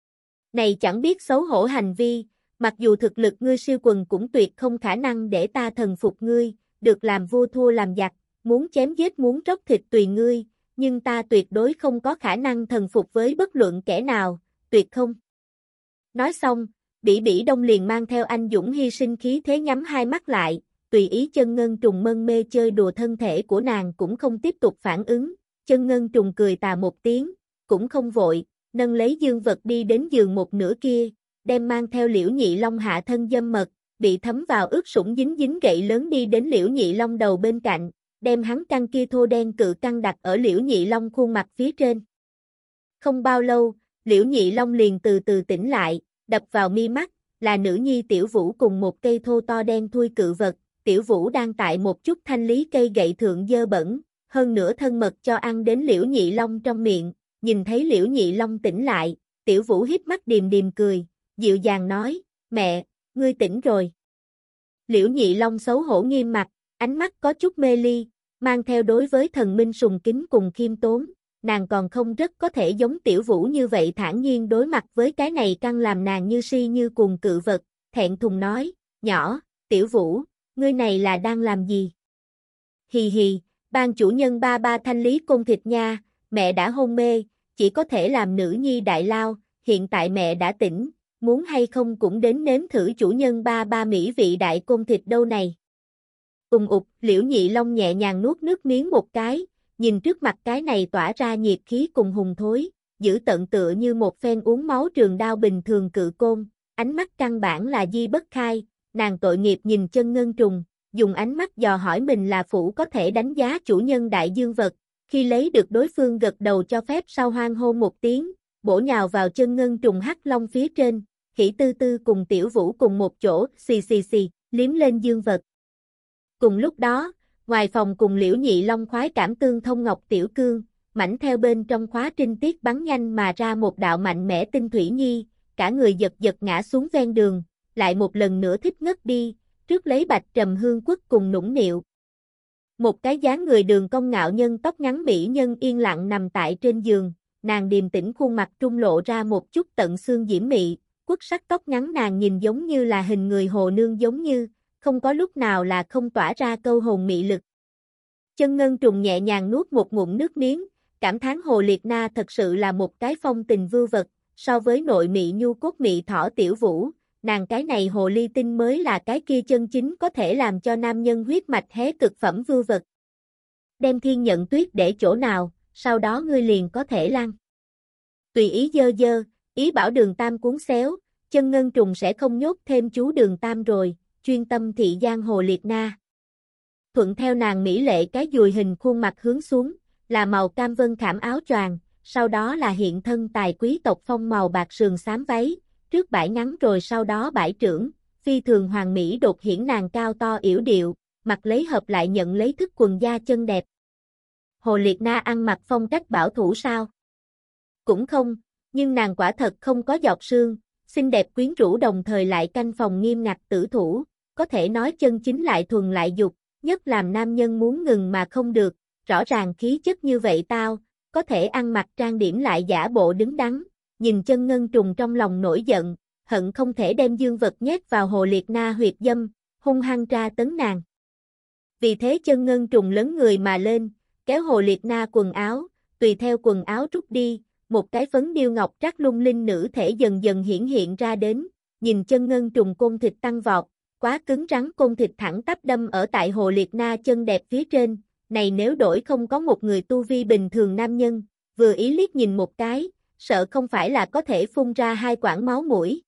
này chẳng biết xấu hổ hành vi, mặc dù thực lực ngươi siêu quần cũng tuyệt không khả năng để ta thần phục ngươi, được làm vua thua làm giặc, muốn chém giết muốn róc thịt tùy ngươi, nhưng ta tuyệt đối không có khả năng thần phục với bất luận kẻ nào, tuyệt không. Nói xong, Bỉ Bỉ Đông liền mang theo anh dũng hy sinh khí thế nhắm hai mắt lại, tùy ý chân ngân trùng mân mê chơi đùa thân thể của nàng cũng không tiếp tục phản ứng, chân ngân trùng cười tà một tiếng, cũng không vội, nâng lấy dương vật đi đến giường một nửa kia, đem mang theo Liễu Nhị Long hạ thân dâm mật, bị thấm vào ướt sũng dính dính gậy lớn đi đến Liễu Nhị Long đầu bên cạnh, đem hắn căn kia thô đen cự căn đặt ở Liễu Nhị Long khuôn mặt phía trên. Không bao lâu, Liễu Nhị Long liền từ từ tỉnh lại, đập vào mi mắt, là nữ nhi Tiểu Vũ cùng một cây thô to đen thui cự vật, Tiểu Vũ đang tại một chút thanh lý cây gậy thượng dơ bẩn, hơn nữa thân mật cho ăn đến Liễu Nhị Long trong miệng, nhìn thấy Liễu Nhị Long tỉnh lại, Tiểu Vũ híp mắt điềm điềm cười, dịu dàng nói, mẹ, ngươi tỉnh rồi. Liễu Nhị Long xấu hổ nghiêm mặt, ánh mắt có chút mê ly, mang theo đối với thần minh sùng kính cùng khiêm tốn, nàng còn không rất có thể giống Tiểu Vũ như vậy thản nhiên đối mặt với cái này căng làm nàng như si như cuồng cự vật, thẹn thùng nói, nhỏ, Tiểu Vũ, ngươi này là đang làm gì? Hì hì, ban chủ nhân ba ba thanh lý côn thịt nha, mẹ đã hôn mê, chỉ có thể làm nữ nhi đại lao, hiện tại mẹ đã tỉnh, muốn hay không cũng đến nếm thử chủ nhân ba ba mỹ vị đại côn thịt đâu này. Ùng ục, Liễu Nhị Long nhẹ nhàng nuốt nước miếng một cái, nhìn trước mặt cái này tỏa ra nhiệt khí cùng hùng thối, giữ tận tựa như một phen uống máu trường đao bình thường cự côn, ánh mắt căn bản là di bất khai, nàng tội nghiệp nhìn chân ngân trùng, dùng ánh mắt dò hỏi mình là phụ có thể đánh giá chủ nhân đại dương vật, khi lấy được đối phương gật đầu cho phép sau hoang hô một tiếng, bổ nhào vào chân ngân trùng hắc long phía trên, Khỉ Tư Tư cùng Tiểu Vũ cùng một chỗ, xì xì xì, liếm lên dương vật. Cùng lúc đó, ngoài phòng cùng Liễu Nhị Long khoái cảm tương thông Ngọc Tiểu Cương, mảnh theo bên trong khóa trinh tiết bắn nhanh mà ra một đạo mạnh mẽ tinh thủy nhi, cả người giật giật ngã xuống ven đường, lại một lần nữa thích ngất đi, trước lấy Bạch Trầm Hương Quất cùng nũng nịu. Một cái dáng người đường cong ngạo nhân tóc ngắn mỹ nhân yên lặng nằm tại trên giường, nàng điềm tĩnh khuôn mặt trung lộ ra một chút tận xương diễm mị, quất sắc tóc ngắn nàng nhìn giống như là hình người hồ nương giống như, không có lúc nào là không tỏa ra câu hồn mị lực. Chân ngân trùng nhẹ nhàng nuốt một ngụm nước miếng, cảm thán Hồ Liệt Na thật sự là một cái phong tình vưu vật, so với nội mị nhu cốt mị thỏ Tiểu Vũ, nàng cái này hồ ly tinh mới là cái kia chân chính có thể làm cho nam nhân huyết mạch hé cực phẩm vưu vật. Đem thiên nhận tuyết để chỗ nào, sau đó ngươi liền có thể lăn. Tùy ý dơ dơ, ý bảo Đường Tam cuốn xéo, Chân Ngân Trùng sẽ không nhốt thêm chú Đường Tam rồi, chuyên tâm thị giang hồ Liệt Na. Thuận theo nàng mỹ lệ cái dùi hình khuôn mặt hướng xuống, là màu cam vân khảm áo choàng, sau đó là hiện thân tài quý tộc phong màu bạc sườn xám váy, trước bãi ngắn rồi sau đó bãi trưởng, phi thường hoàng mỹ đột hiển nàng cao to yểu điệu, mặc lấy hợp lại nhận lấy thức quần da chân đẹp. Hồ Liệt Na ăn mặc phong cách bảo thủ sao? Cũng không, nhưng nàng quả thật không có giọt sương, xinh đẹp quyến rũ đồng thời lại canh phòng nghiêm ngặt tử thủ, có thể nói chân chính lại thuần lại dục, nhất làm nam nhân muốn ngừng mà không được, rõ ràng khí chất như vậy tao, có thể ăn mặc trang điểm lại giả bộ đứng đắn, nhìn Chân Ngân Trùng trong lòng nổi giận, hận không thể đem dương vật nhét vào Hồ Liệt Na huyệt dâm, hung hăng tra tấn nàng. Vì thế Chân Ngân Trùng lớn người mà lên, kéo Hồ Liệt Na quần áo, tùy theo quần áo rút đi, một cái phấn điêu ngọc trác lung linh nữ thể dần dần hiển hiện ra đến, nhìn Chân Ngân Trùng côn thịt tăng vọt, quá cứng rắn côn thịt thẳng tắp đâm ở tại Hồ Liệt Na chân đẹp phía trên, này nếu đổi không có một người tu vi bình thường nam nhân, vừa ý liếc nhìn một cái, sợ không phải là có thể phun ra hai quãng máu mũi.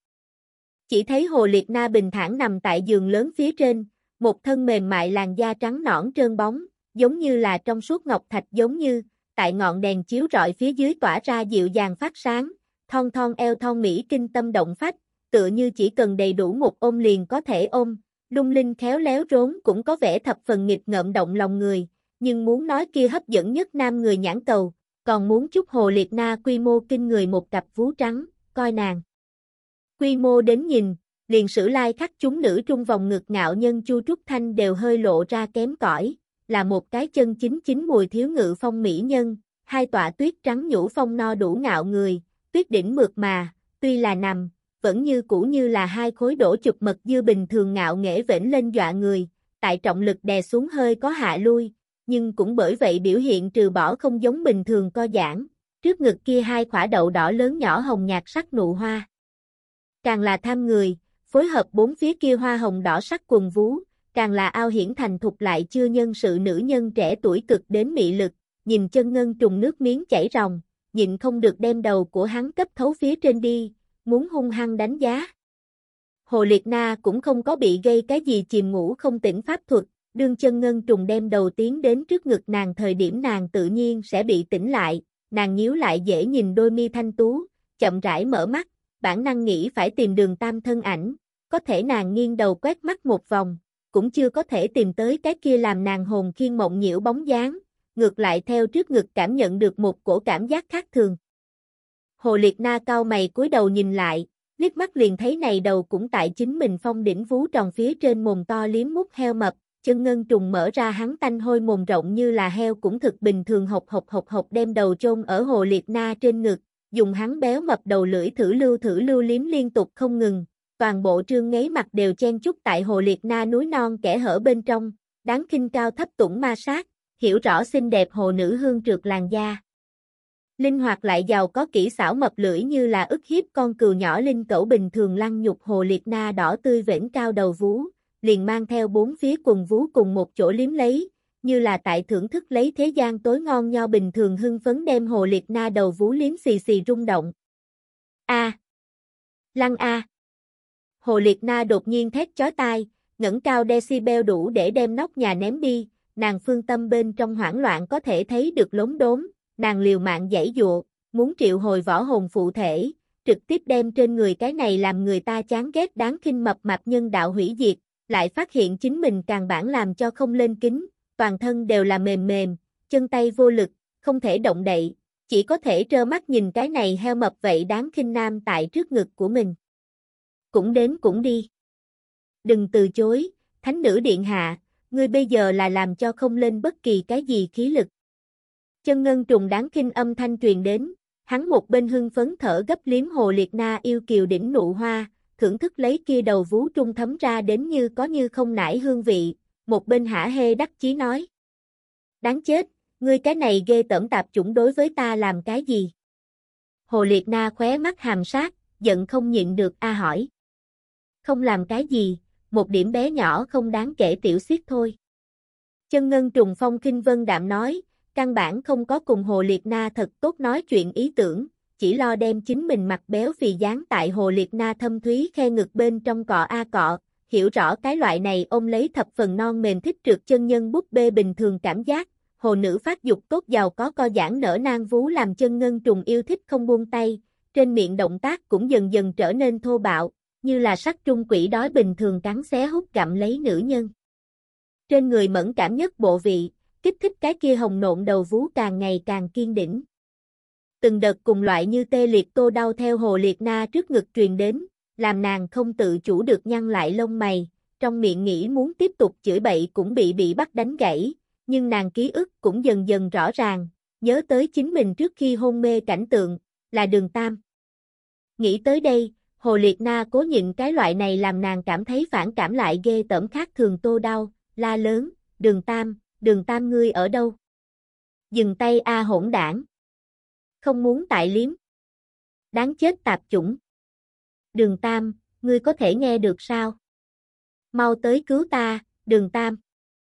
Chỉ thấy Hồ Liệt Na bình thản nằm tại giường lớn phía trên, một thân mềm mại làn da trắng nõn trơn bóng, giống như là trong suốt ngọc thạch giống như, tại ngọn đèn chiếu rọi phía dưới tỏa ra dịu dàng phát sáng, thon thon eo thon mỹ kinh tâm động phách, tựa như chỉ cần đầy đủ một ôm liền có thể ôm, lung linh khéo léo rốn cũng có vẻ thập phần nghịch ngợm động lòng người, nhưng muốn nói kia hấp dẫn nhất nam người nhãn cầu, còn muốn chút Hồ Liệt Na quy mô kinh người một cặp vú trắng, coi nàng. Quy mô đến nhìn, liền Sử Lai khắc chúng nữ trung vòng ngực ngạo nhân Chu Trúc Thanh đều hơi lộ ra kém cỏi, là một cái chân chính chính mùi thiếu ngự phong mỹ nhân, hai tọa tuyết trắng nhũ phong no đủ ngạo người, tuyết đỉnh mượt mà, tuy là nằm, vẫn như cũ như là hai khối đổ chụp mật dưa bình thường ngạo nghễ vểnh lên dọa người, tại trọng lực đè xuống hơi có hạ lui, nhưng cũng bởi vậy biểu hiện trừ bỏ không giống bình thường co giãn, trước ngực kia hai khỏa đậu đỏ lớn nhỏ hồng nhạt sắc nụ hoa. Càng là tham người, phối hợp bốn phía kia hoa hồng đỏ sắc quần vú, càng là ao hiển thành thục lại chưa nhân sự nữ nhân trẻ tuổi cực đến mị lực, nhìn Chân Ngân Trùng nước miếng chảy ròng, nhịn không được đem đầu của hắn cấp thấu phía trên đi, muốn hung hăng đánh giá. Hồ Liệt Na cũng không có bị gây cái gì chìm ngủ không tỉnh pháp thuật, đương Chân Ngân Trùng đem đầu tiến đến trước ngực nàng thời điểm nàng tự nhiên sẽ bị tỉnh lại, nàng nhíu lại dễ nhìn đôi mi thanh tú, chậm rãi mở mắt, bản năng nghĩ phải tìm Đường Tam thân ảnh, có thể nàng nghiêng đầu quét mắt một vòng, cũng chưa có thể tìm tới cái kia làm nàng hồn khiên mộng nhiễu bóng dáng, ngược lại theo trước ngực cảm nhận được một cổ cảm giác khác thường. Hồ Liệt Na cau mày cúi đầu nhìn lại, liếc mắt liền thấy này đầu cũng tại chính mình phong đỉnh vú tròn phía trên mồm to liếm mút heo mập, Chân Ngân Trùng mở ra hắn tanh hôi mồm rộng như là heo cũng thực bình thường hộc hộc hộc hộc đem đầu chôn ở Hồ Liệt Na trên ngực, dùng hắn béo mập đầu lưỡi thử lưu thử lưu liếm liên tục không ngừng, toàn bộ trương ngấy mặt đều chen chúc tại Hồ Liệt Na núi non kẻ hở bên trong, đáng khinh cao thấp tủng ma sát, hiểu rõ xinh đẹp hồ nữ hương trượt làn da. Linh hoạt lại giàu có kỹ xảo mập lưỡi như là ức hiếp con cừu nhỏ linh cẩu bình thường lăng nhục Hồ Liệt Na đỏ tươi vểnh cao đầu vú, liền mang theo bốn phía quần vú cùng một chỗ liếm lấy, như là tại thưởng thức lấy thế gian tối ngon nho bình thường hưng phấn đem Hồ Liệt Na đầu vú liếm xì xì rung động. A. À. Lăng a. Hồ Liệt Na đột nhiên thét chói tai, ngẩng cao decibel đủ để đem nóc nhà ném đi, nàng phương tâm bên trong hoảng loạn có thể thấy được lốm đốm, nàng liều mạng giãy giụa, muốn triệu hồi võ hồn phụ thể, trực tiếp đem trên người cái này làm người ta chán ghét đáng khinh mập mạp nhân đạo hủy diệt, lại phát hiện chính mình càng bản làm cho không lên kính, toàn thân đều là mềm mềm, chân tay vô lực, không thể động đậy, chỉ có thể trơ mắt nhìn cái này heo mập vậy đáng khinh nam tại trước ngực của mình. Cũng đến cũng đi. Đừng từ chối, thánh nữ điện hạ, ngươi bây giờ là làm cho không lên bất kỳ cái gì khí lực. Chân Ngân Trùng đáng khinh âm thanh truyền đến, hắn một bên hưng phấn thở gấp liếm Hồ Liệt Na yêu kiều đỉnh nụ hoa, thưởng thức lấy kia đầu vú trung thấm ra đến như có như không nải hương vị, một bên hả hê đắc chí nói. Đáng chết, ngươi cái này ghê tởm tạp chủng đối với ta làm cái gì? Hồ Liệt Na khóe mắt hàm sát, giận không nhịn được a hỏi. Không làm cái gì, một điểm bé nhỏ không đáng kể tiểu xiết thôi. Chân ngân trùng phong khinh vân đạm nói, căn bản không có cùng Hồ Liệt Na thật tốt nói chuyện ý tưởng, chỉ lo đem chính mình mặt béo phì dán tại Hồ Liệt Na thâm thúy khe ngực bên trong cọ a cọ, hiểu rõ cái loại này ôm lấy thập phần non mềm thích trượt chân nhân búp bê bình thường cảm giác, hồ nữ phát dục tốt giàu có co giãn nở nang vú làm chân ngân trùng yêu thích không buông tay, trên miệng động tác cũng dần dần trở nên thô bạo, như là sắc trung quỷ đói bình thường cắn xé hút gặm lấy nữ nhân. Trên người mẫn cảm nhất bộ vị, kích thích cái kia hồng nộn đầu vú càng ngày càng kiên đỉnh. Từng đợt cùng loại như tê liệt tô đau theo Hồ Liệt Na trước ngực truyền đến, làm nàng không tự chủ được nhăn lại lông mày, trong miệng nghĩ muốn tiếp tục chửi bậy cũng bị bị bắt đánh gãy, nhưng nàng ký ức cũng dần dần rõ ràng, nhớ tới chính mình trước khi hôn mê cảnh tượng, là Đường Tam. Nghĩ tới đây, Hồ Liệt Na cố nhịn cái loại này làm nàng cảm thấy phản cảm lại ghê tởm khác thường tô đau, la lớn, Đường Tam, Đường Tam ngươi ở đâu? Dừng tay a hỗn đảng. Không muốn tại liếm. Đáng chết tạp chủng. Đường Tam, ngươi có thể nghe được sao? Mau tới cứu ta, Đường Tam.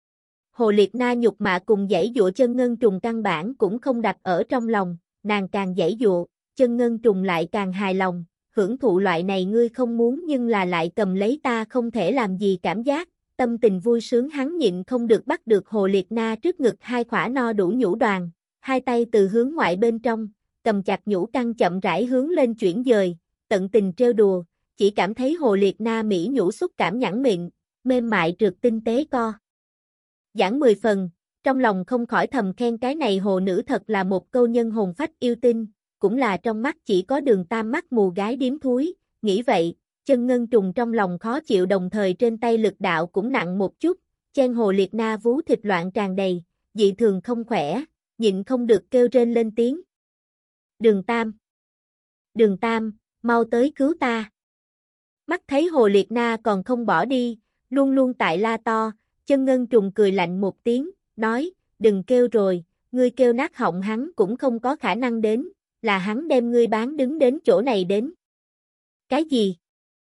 Hồ Liệt Na nhục mạ cùng giãy dụa chân ngân trùng căn bản cũng không đặt ở trong lòng, nàng càng giãy dụa, chân ngân trùng lại càng hài lòng, hưởng thụ loại này ngươi không muốn nhưng là lại cầm lấy ta không thể làm gì cảm giác, tâm tình vui sướng hắn nhịn không được bắt được Hồ Liệt Na trước ngực hai khỏa no đủ nhũ đoàn, hai tay từ hướng ngoại bên trong, cầm chặt nhũ căn chậm rãi hướng lên chuyển dời, tận tình trêu đùa, chỉ cảm thấy Hồ Liệt Na mỹ nhũ xúc cảm nhẵn mịn, mềm mại trượt tinh tế co. Giảng mười phần, trong lòng không khỏi thầm khen cái này hồ nữ thật là một câu nhân hồn phách yêu tinh, cũng là trong mắt chỉ có Đường Tam mắt mù gái điếm thúi, nghĩ vậy, chân ngân trùng trong lòng khó chịu đồng thời trên tay lực đạo cũng nặng một chút, chen Hồ Liệt Na vú thịt loạn tràn đầy, dị thường không khỏe, nhịn không được kêu rên lên tiếng. Đường Tam! Đường Tam, mau tới cứu ta! Mắt thấy Hồ Liệt Na còn không bỏ đi, luôn luôn tại la to, chân ngân trùng cười lạnh một tiếng, nói, đừng kêu rồi, ngươi kêu nát họng hắn cũng không có khả năng đến, là hắn đem ngươi bán đứng đến chỗ này đến. Cái gì?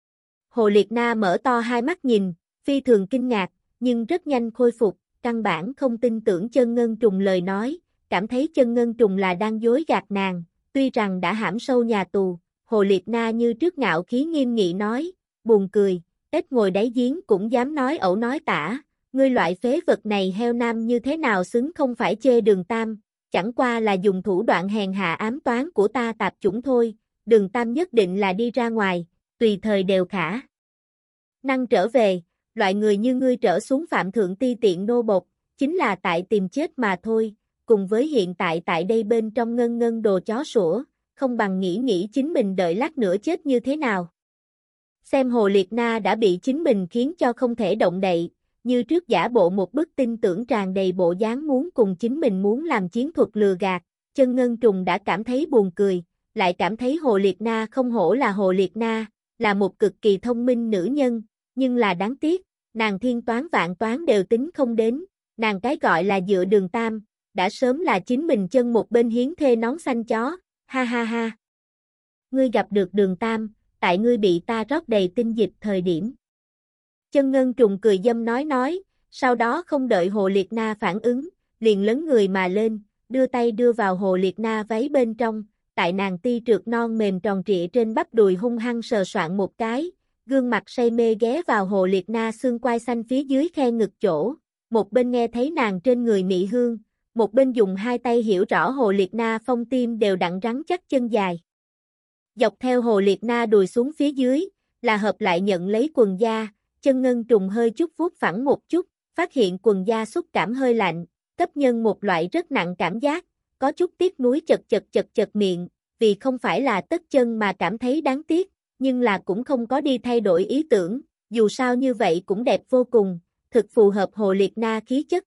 Hồ Liệt Na mở to hai mắt nhìn, phi thường kinh ngạc, nhưng rất nhanh khôi phục, căn bản không tin tưởng chân ngân trùng lời nói, cảm thấy chân ngân trùng là đang dối gạt nàng, tuy rằng đã hãm sâu nhà tù, Hồ Liệt Na như trước ngạo khí nghiêm nghị nói, buồn cười, ếch ngồi đáy giếng cũng dám nói ẩu nói tả, ngươi loại phế vật này heo nam như thế nào xứng không phải chê Đường Tam, chẳng qua là dùng thủ đoạn hèn hạ ám toán của ta tạp chủng thôi, Đường Tam nhất định là đi ra ngoài, tùy thời đều khả năng trở về, loại người như ngươi trở xuống phạm thượng ti tiện nô bộc, chính là tại tìm chết mà thôi, cùng với hiện tại tại đây bên trong ngân ngân đồ chó sủa, không bằng nghĩ nghĩ chính mình đợi lát nữa chết như thế nào. Xem Hồ Liệt Na đã bị chính mình khiến cho không thể động đậy, như trước giả bộ một bức tin tưởng tràn đầy bộ dáng muốn cùng chính mình muốn làm chiến thuật lừa gạt, chân ngân trùng đã cảm thấy buồn cười, lại cảm thấy Hồ Liệt Na không hổ là Hồ Liệt Na, là một cực kỳ thông minh nữ nhân, nhưng là đáng tiếc, nàng thiên toán vạn toán đều tính không đến, nàng cái gọi là dựa Đường Tam, đã sớm là chính mình chân một bên hiến thê nón xanh chó, ha ha ha. Ngươi gặp được Đường Tam, tại ngươi bị ta rót đầy tinh dịch thời điểm. Chân ngân trùng cười dâm nói nói, sau đó không đợi Hồ Liệt Na phản ứng, liền lấn người mà lên, đưa tay đưa vào Hồ Liệt Na váy bên trong, tại nàng ti trượt non mềm tròn trịa trên bắp đùi hung hăng sờ soạn một cái, gương mặt say mê ghé vào Hồ Liệt Na xương quai xanh phía dưới khe ngực chỗ, một bên nghe thấy nàng trên người mị hương, một bên dùng hai tay hiểu rõ Hồ Liệt Na phong tim đều đặn rắn chắc chân dài. Dọc theo Hồ Liệt Na đùi xuống phía dưới, là hợp lại nhận lấy quần da, chân ngân trùng hơi chút vuốt phẳng một chút, phát hiện quần da xúc cảm hơi lạnh, cấp nhân một loại rất nặng cảm giác, có chút tiếc nuối chật chật chật chật miệng, vì không phải là tất chân mà cảm thấy đáng tiếc, nhưng là cũng không có đi thay đổi ý tưởng, dù sao như vậy cũng đẹp vô cùng, thực phù hợp Hồ Liệt Na khí chất.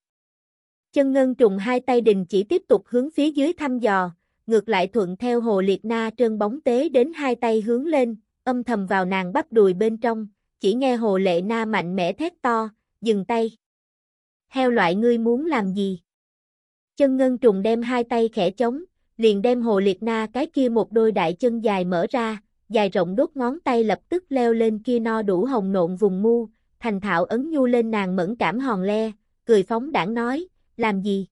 Chân ngân trùng hai tay đình chỉ tiếp tục hướng phía dưới thăm dò, ngược lại thuận theo Hồ Liệt Na trơn bóng tế đến hai tay hướng lên, âm thầm vào nàng bắp đùi bên trong, chỉ nghe Hồ Lệ Na mạnh mẽ thét to, dừng tay. Heo loại ngươi muốn làm gì? Chân ngân trùng đem hai tay khẽ chống, liền đem Hồ Liệt Na cái kia một đôi đại chân dài mở ra, dài rộng đốt ngón tay lập tức leo lên kia no đủ hồng nộn vùng mu, thành thạo ấn nhu lên nàng mẫn cảm hòn le, cười phóng đãng nói, làm gì?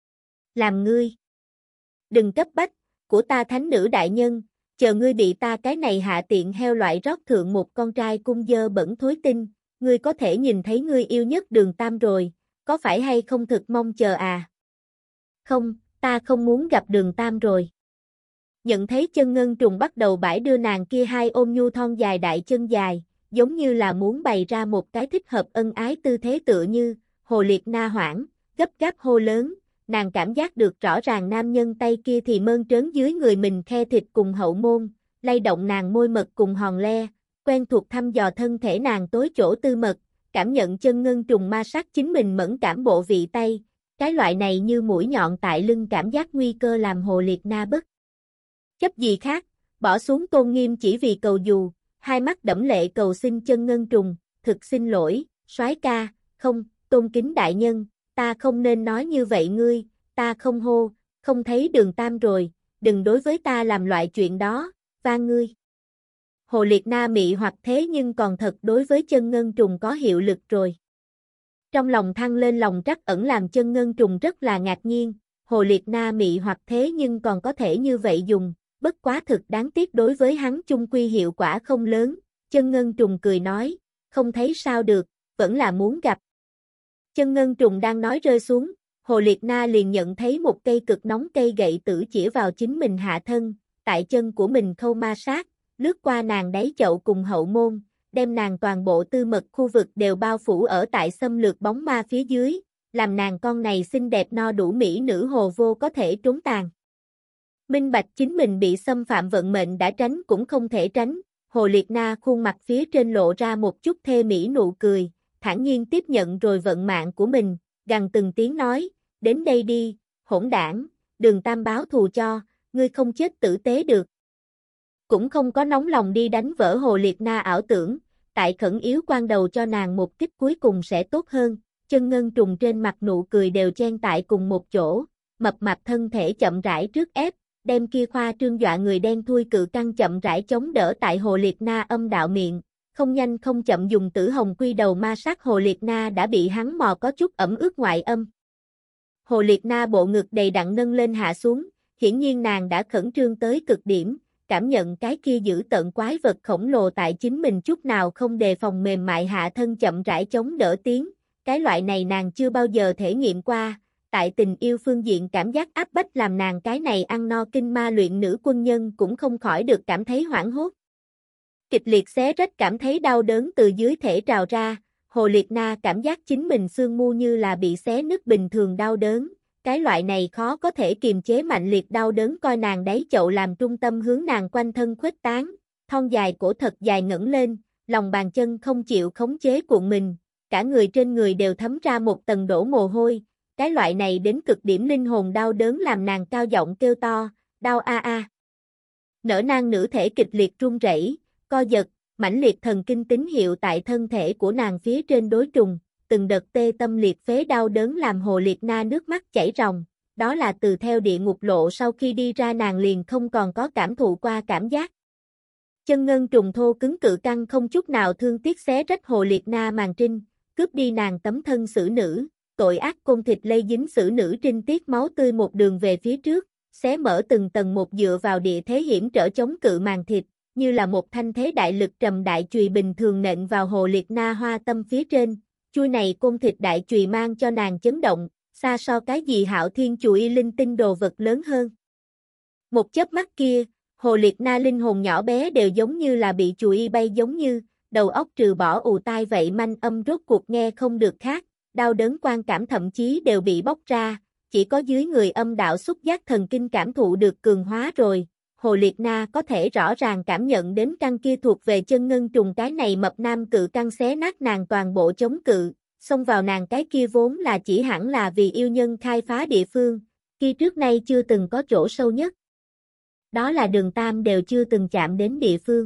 Làm ngươi. Đừng cấp bách, của ta thánh nữ đại nhân, chờ ngươi bị ta cái này hạ tiện heo loại rót thượng một con trai cung dơ bẩn thối tinh, ngươi có thể nhìn thấy ngươi yêu nhất Đường Tam rồi, có phải hay không thực mong chờ à? Không, ta không muốn gặp Đường Tam rồi. Nhận thấy chân ngân trùng bắt đầu bãi đưa nàng kia hai ôm nhu thon dài đại chân dài, giống như là muốn bày ra một cái thích hợp ân ái tư thế tựa như, Hồ Liệt Na hoảng, gấp gáp hô lớn, nàng cảm giác được rõ ràng nam nhân tay kia thì mơn trớn dưới người mình khe thịt cùng hậu môn, lay động nàng môi mật cùng hòn le, quen thuộc thăm dò thân thể nàng tối chỗ tư mật, cảm nhận chân ngân trùng ma sát chính mình mẫn cảm bộ vị tay, cái loại này như mũi nhọn tại lưng cảm giác nguy cơ làm Hồ Liệt Na bất chấp gì khác, bỏ xuống tôn nghiêm chỉ vì cầu dù, hai mắt đẫm lệ cầu xin chân ngân trùng, thực xin lỗi, soái ca, không, tôn kính đại nhân, ta không nên nói như vậy ngươi, ta không hô, không thấy Đường Tam rồi, đừng đối với ta làm loại chuyện đó, van ngươi. Hồ Liệt Na mị hoặc thế nhưng còn thật đối với chân ngân trùng có hiệu lực rồi. Trong lòng thăng lên lòng trắc ẩn làm chân ngân trùng rất là ngạc nhiên, Hồ Liệt Na mị hoặc thế nhưng còn có thể như vậy dùng, bất quá thực đáng tiếc đối với hắn chung quy hiệu quả không lớn, chân ngân trùng cười nói, không thấy sao được, vẫn là muốn gặp. Chân ngân trùng đang nói rơi xuống, Hồ Liệt Na liền nhận thấy một cây cực nóng cây gậy tử chĩa vào chính mình hạ thân, tại chân của mình khâu ma sát, lướt qua nàng đáy chậu cùng hậu môn, đem nàng toàn bộ tư mật khu vực đều bao phủ ở tại xâm lược bóng ma phía dưới, làm nàng con này xinh đẹp no đủ mỹ nữ hồ vô có thể trốn tàn. Minh bạch chính mình bị xâm phạm vận mệnh đã tránh cũng không thể tránh, Hồ Liệt Na khuôn mặt phía trên lộ ra một chút thê mỹ nụ cười, thản nhiên tiếp nhận rồi vận mạng của mình, gằn từng tiếng nói, đến đây đi, hỗn đảng, Đường Tam báo thù cho, ngươi không chết tử tế được. Cũng không có nóng lòng đi đánh vỡ Hồ Liệt Na ảo tưởng, tại khẩn yếu quan đầu cho nàng một kích cuối cùng sẽ tốt hơn, chân ngân trùng trên mặt nụ cười đều chen tại cùng một chỗ, mập mạp thân thể chậm rãi trước ép, đem kia khoa trương dọa người đen thui cự căng chậm rãi chống đỡ tại Hồ Liệt Na âm đạo miệng, không nhanh không chậm dùng tử hồng quy đầu ma sát Hồ Liệt Na đã bị hắn mò có chút ẩm ướt ngoại âm. Hồ Liệt Na bộ ngực đầy đặn nâng lên hạ xuống, hiển nhiên nàng đã khẩn trương tới cực điểm, cảm nhận cái kia giữ tợn quái vật khổng lồ tại chính mình chút nào không đề phòng mềm mại hạ thân chậm rãi chống đỡ tiếng, cái loại này nàng chưa bao giờ thể nghiệm qua, tại tình yêu phương diện cảm giác áp bách làm nàng cái này ăn no kinh ma luyện nữ quân nhân cũng không khỏi được cảm thấy hoảng hốt. Kịch liệt xé rách cảm thấy đau đớn từ dưới thể trào ra, Hồ Liệt Na cảm giác chính mình xương mu như là bị xé nứt bình thường đau đớn, cái loại này khó có thể kiềm chế mạnh liệt đau đớn coi nàng đáy chậu làm trung tâm hướng nàng quanh thân khuếch tán, thon dài cổ thật dài ngẩng lên, lòng bàn chân không chịu khống chế cuộn mình, cả người trên người đều thấm ra một tầng đổ mồ hôi, cái loại này đến cực điểm linh hồn đau đớn làm nàng cao giọng kêu to, đau a a. Nở nang nữ thể kịch liệt run rẩy, co giật, mãnh liệt thần kinh tín hiệu tại thân thể của nàng phía trên đối trùng, từng đợt tê tâm liệt phế đau đớn làm Hồ Liệt Na nước mắt chảy ròng, đó là từ theo địa ngục lộ sau khi đi ra nàng liền không còn có cảm thụ qua cảm giác. Chân ngân trùng thô cứng cự căng không chút nào thương tiếc xé rách Hồ Liệt Na màn trinh, cướp đi nàng tấm thân xử nữ, tội ác côn thịt lây dính xử nữ trinh tiết máu tươi một đường về phía trước, xé mở từng tầng một dựa vào địa thế hiểm trở chống cự màn thịt, như là một thanh thế đại lực trầm đại chùy bình thường nện vào Hồ Liệt Na hoa tâm phía trên, chui này côn thịt đại chùy mang cho nàng chấn động, xa so cái gì hạo thiên chùy linh tinh đồ vật lớn hơn. Một chớp mắt kia, Hồ Liệt Na linh hồn nhỏ bé đều giống như là bị chùy bay giống như, đầu óc trừ bỏ ù tai vậy manh âm rốt cuộc nghe không được khác, đau đớn quan cảm thậm chí đều bị bóc ra, chỉ có dưới người âm đạo xúc giác thần kinh cảm thụ được cường hóa rồi. Hồ Liệt Na có thể rõ ràng cảm nhận đến căn kia thuộc về chân ngân trùng cái này mập nam cự căn xé nát nàng toàn bộ chống cự, xông vào nàng cái kia vốn là chỉ hẳn là vì yêu nhân khai phá địa phương, kia trước nay chưa từng có chỗ sâu nhất. Đó là Đường Tam đều chưa từng chạm đến địa phương.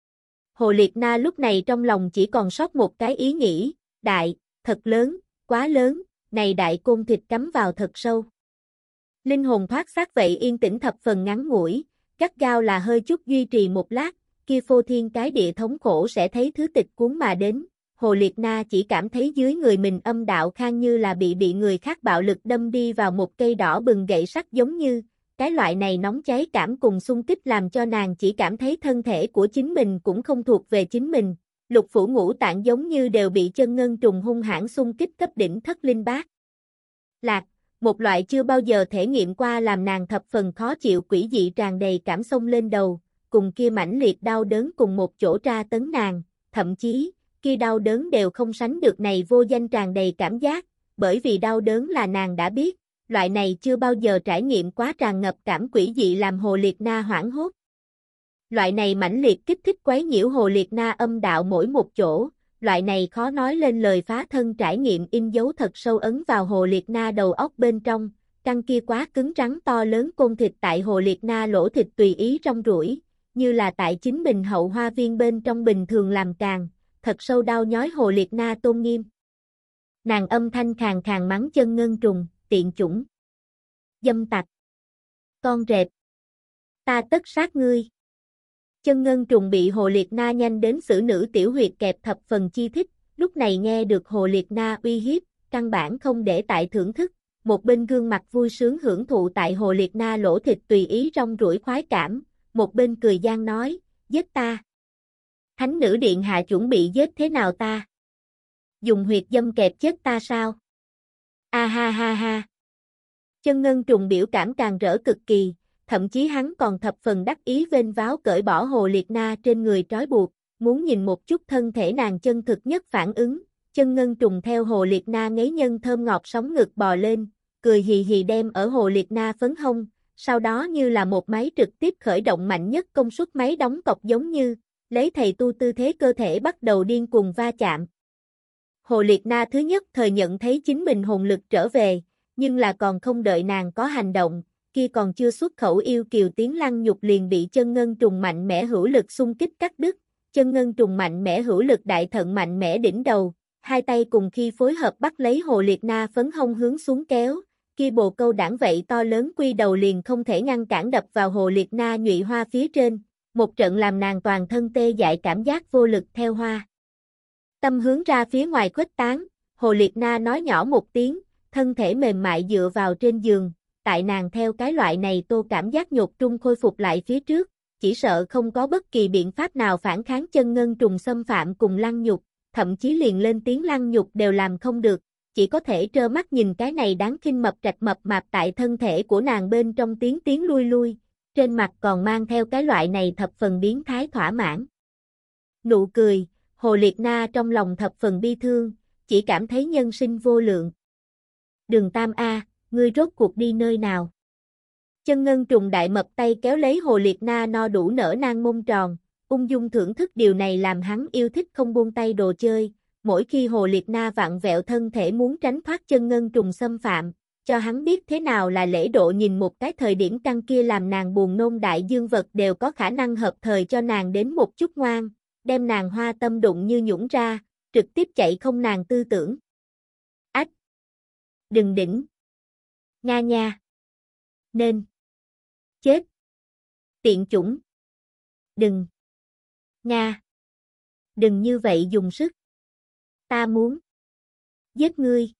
Hồ Liệt Na lúc này trong lòng chỉ còn sót một cái ý nghĩ, đại, thật lớn, quá lớn, này đại côn thịt cắm vào thật sâu. Linh hồn thoát xác vậy yên tĩnh thập phần ngắn ngủi, gắt gao là hơi chút duy trì một lát, kia phô thiên cái địa thống khổ sẽ thấy thứ tịch cuốn mà đến, Hồ Liệt Na chỉ cảm thấy dưới người mình âm đạo khang như là bị bị người khác bạo lực đâm đi vào một cây đỏ bừng gậy sắt, giống như cái loại này nóng cháy cảm cùng xung kích làm cho nàng chỉ cảm thấy thân thể của chính mình cũng không thuộc về chính mình, lục phủ ngũ tạng giống như đều bị chân ngân trùng hung hãn xung kích cấp đỉnh thất linh bát lạc, một loại chưa bao giờ thể nghiệm qua làm nàng thập phần khó chịu quỷ dị tràn đầy cảm xông lên đầu, cùng kia mãnh liệt đau đớn cùng một chỗ tra tấn nàng, thậm chí, kia đau đớn đều không sánh được này vô danh tràn đầy cảm giác, bởi vì đau đớn là nàng đã biết, loại này chưa bao giờ trải nghiệm quá tràn ngập cảm quỷ dị làm Hồ Liệt Na hoảng hốt. Loại này mãnh liệt kích thích quấy nhiễu Hồ Liệt Na âm đạo mỗi một chỗ, loại này khó nói lên lời phá thân trải nghiệm in dấu thật sâu ấn vào Hồ Liệt Na đầu óc bên trong, căn kia quá cứng rắn to lớn côn thịt tại Hồ Liệt Na lỗ thịt tùy ý rong ruổi, như là tại chính mình hậu hoa viên bên trong bình thường làm càng, thật sâu đau nhói Hồ Liệt Na tôn nghiêm. Nàng âm thanh khàn khàn mắng chân ngân trùng, tiện chủng, dâm tặc, con rệp, ta tất sát ngươi. Chân ngân trùng bị Hồ Liệt Na nhanh đến xử nữ tiểu huyệt kẹp thập phần chi thích, lúc này nghe được Hồ Liệt Na uy hiếp, căn bản không để tại thưởng thức, một bên gương mặt vui sướng hưởng thụ tại Hồ Liệt Na lỗ thịt tùy ý rong ruổi khoái cảm, một bên cười gian nói, giết ta. Thánh nữ điện hạ chuẩn bị giết thế nào ta? Dùng huyệt dâm kẹp chết ta sao? A ha ha ha. Chân ngân trùng biểu cảm càng rỡ cực kỳ, thậm chí hắn còn thập phần đắc ý vênh váo cởi bỏ Hồ Liệt Na trên người trói buộc, muốn nhìn một chút thân thể nàng chân thực nhất phản ứng. Chân ngân trùng theo Hồ Liệt Na ngấy nhân thơm ngọt sóng ngực bò lên, cười hì hì đem ở Hồ Liệt Na phấn hông, sau đó như là một máy trực tiếp khởi động mạnh nhất công suất máy đóng cọc giống như, lấy thầy tu tư thế cơ thể bắt đầu điên cuồng va chạm. Hồ Liệt Na thứ nhất thời nhận thấy chính mình hồn lực trở về, nhưng là còn không đợi nàng có hành động, kia còn chưa xuất khẩu yêu kiều tiếng lăng nhục liền bị chân ngân trùng mạnh mẽ hữu lực xung kích cắt đứt, chân ngân trùng mạnh mẽ hữu lực đại thận mạnh mẽ đỉnh đầu, hai tay cùng khi phối hợp bắt lấy Hồ Liệt Na phấn hông hướng xuống kéo, kia bồ câu đảng vậy to lớn quy đầu liền không thể ngăn cản đập vào Hồ Liệt Na nhụy hoa phía trên, một trận làm nàng toàn thân tê dại cảm giác vô lực theo hoa. Tâm hướng ra phía ngoài khuếch tán, Hồ Liệt Na nói nhỏ một tiếng, thân thể mềm mại dựa vào trên giường, tại nàng theo cái loại này tô cảm giác nhột trung khôi phục lại phía trước, chỉ sợ không có bất kỳ biện pháp nào phản kháng chân ngân trùng xâm phạm cùng lăng nhục, thậm chí liền lên tiếng lăng nhục đều làm không được, chỉ có thể trơ mắt nhìn cái này đáng khinh mập trạch mập mạp tại thân thể của nàng bên trong tiếng tiếng lui lui, trên mặt còn mang theo cái loại này thập phần biến thái thỏa mãn. Nụ cười, Hồ Liệt Na trong lòng thập phần bi thương, chỉ cảm thấy nhân sinh vô lượng. Đường Tam A, ngươi rốt cuộc đi nơi nào? Chân ngân trùng đại mập tay kéo lấy Hồ Liệt Na no đủ nở nang mông tròn, ung dung thưởng thức điều này làm hắn yêu thích không buông tay đồ chơi, mỗi khi Hồ Liệt Na vặn vẹo thân thể muốn tránh thoát chân ngân trùng xâm phạm, cho hắn biết thế nào là lễ độ nhìn một cái thời điểm căng kia làm nàng buồn nôn đại dương vật đều có khả năng hợp thời cho nàng đến một chút ngoan, đem nàng hoa tâm đụng như nhũng ra, trực tiếp chạy không nàng tư tưởng. Ách! Đừng đỉnh! Nga nha! Nên! Chết! Tiện chủng! Đừng! Nga! Đừng như vậy dùng sức! Ta muốn! Giết ngươi!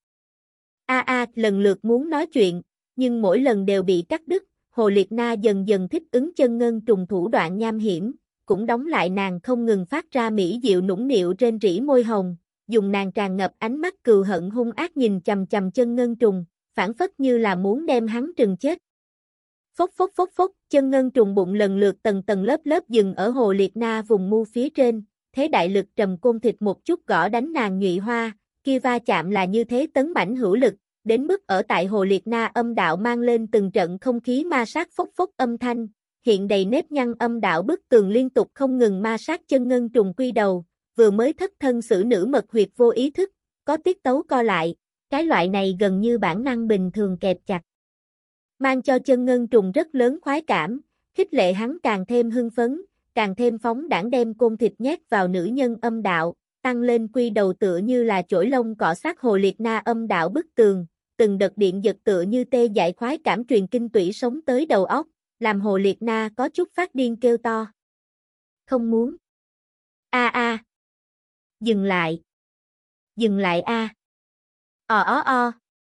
A a lần lượt muốn nói chuyện, nhưng mỗi lần đều bị cắt đứt, Hồ Liệt Na dần dần thích ứng chân ngân trùng thủ đoạn nham hiểm, cũng đóng lại nàng không ngừng phát ra mỹ diệu nũng nịu trên rỉ môi hồng, dùng nàng tràn ngập ánh mắt cừu hận hung ác nhìn chằm chằm chân ngân trùng, phản phất như là muốn đem hắn trừng chết. Phốc phốc phốc phốc, chân ngân trùng bụng lần lượt tầng tầng lớp lớp dừng ở Hồ Liệt Na vùng mu phía trên, thế đại lực trầm côn thịt một chút gõ đánh nàng nhụy hoa, kia va chạm là như thế tấn mãnh hữu lực, đến mức ở tại Hồ Liệt Na âm đạo mang lên từng trận không khí ma sát phốc phốc âm thanh, hiện đầy nếp nhăn âm đạo bức tường liên tục không ngừng ma sát chân ngân trùng quy đầu, vừa mới thất thân xử nữ mật huyệt vô ý thức, có tiết tấu co lại, cái loại này gần như bản năng bình thường kẹp chặt. Mang cho chân ngân trùng rất lớn khoái cảm, khích lệ hắn càng thêm hưng phấn, càng thêm phóng đãng đem côn thịt nhét vào nữ nhân âm đạo, tăng lên quy đầu tựa như là chổi lông cọ sát Hồ Liệt Na âm đạo bức tường, từng đợt điện giật tựa như tê dại khoái cảm truyền kinh tủy sống tới đầu óc, làm Hồ Liệt Na có chút phát điên kêu to. Không muốn. A a. Dừng lại. Dừng lại a. Ò ó o.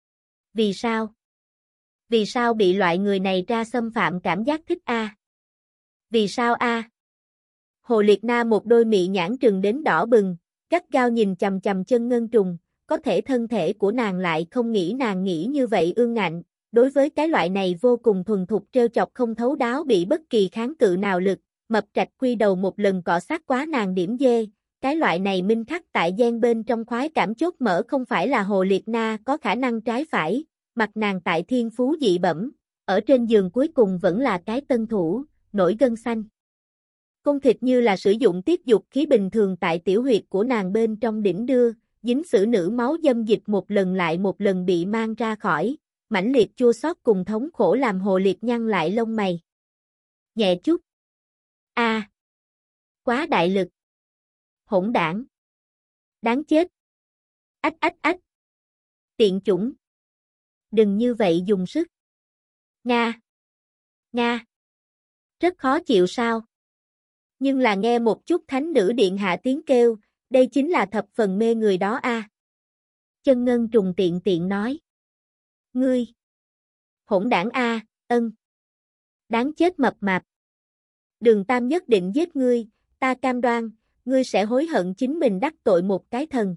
Vì sao? Vì sao bị loại người này ra xâm phạm cảm giác thích a? Vì sao a? Hồ Liệt Na một đôi mị nhãn trừng đến đỏ bừng, gắt gao nhìn chằm chằm Chân Ngân Trùng, có thể thân thể của nàng lại không nghĩ nàng nghĩ như vậy ương ngạnh, đối với cái loại này vô cùng thuần thục trêu chọc không thấu đáo bị bất kỳ kháng cự nào lực, mập trạch quy đầu một lần cọ sát quá nàng điểm dê, cái loại này minh khắc tại gen bên trong khoái cảm chốt mở không phải là Hồ Liệt Na có khả năng trái phải, mặt nàng tại thiên phú dị bẩm, ở trên giường cuối cùng vẫn là cái tân thủ, nổi gân xanh. Cung thịt như là sử dụng tiết dục khí bình thường tại tiểu huyệt của nàng bên trong đỉnh đưa, dính xử nữ máu dâm dịch một lần lại một lần bị mang ra khỏi, mãnh liệt chua xót cùng thống khổ làm Hồ Liệt nhăn lại lông mày. Nhẹ chút. A. À. Quá đại lực. Hỗn đảng. Đáng chết. Ách ách ách. Tiện chủng. Đừng như vậy dùng sức. Nga. Nga. Rất khó chịu sao? Nhưng là nghe một chút thánh nữ điện hạ tiếng kêu, đây chính là thập phần mê người đó a. À. Chân Ngân Trùng tiện tiện nói. Ngươi. Hỗn đảng a, à, ân. Đáng chết mập mạp. Đường Tam nhất định giết ngươi, ta cam đoan, ngươi sẽ hối hận chính mình đắc tội một cái thần.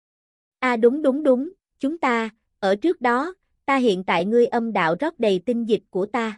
A à, đúng đúng đúng, chúng ta, ở trước đó, ta hiện tại ngươi âm đạo rót đầy tinh dịch của ta.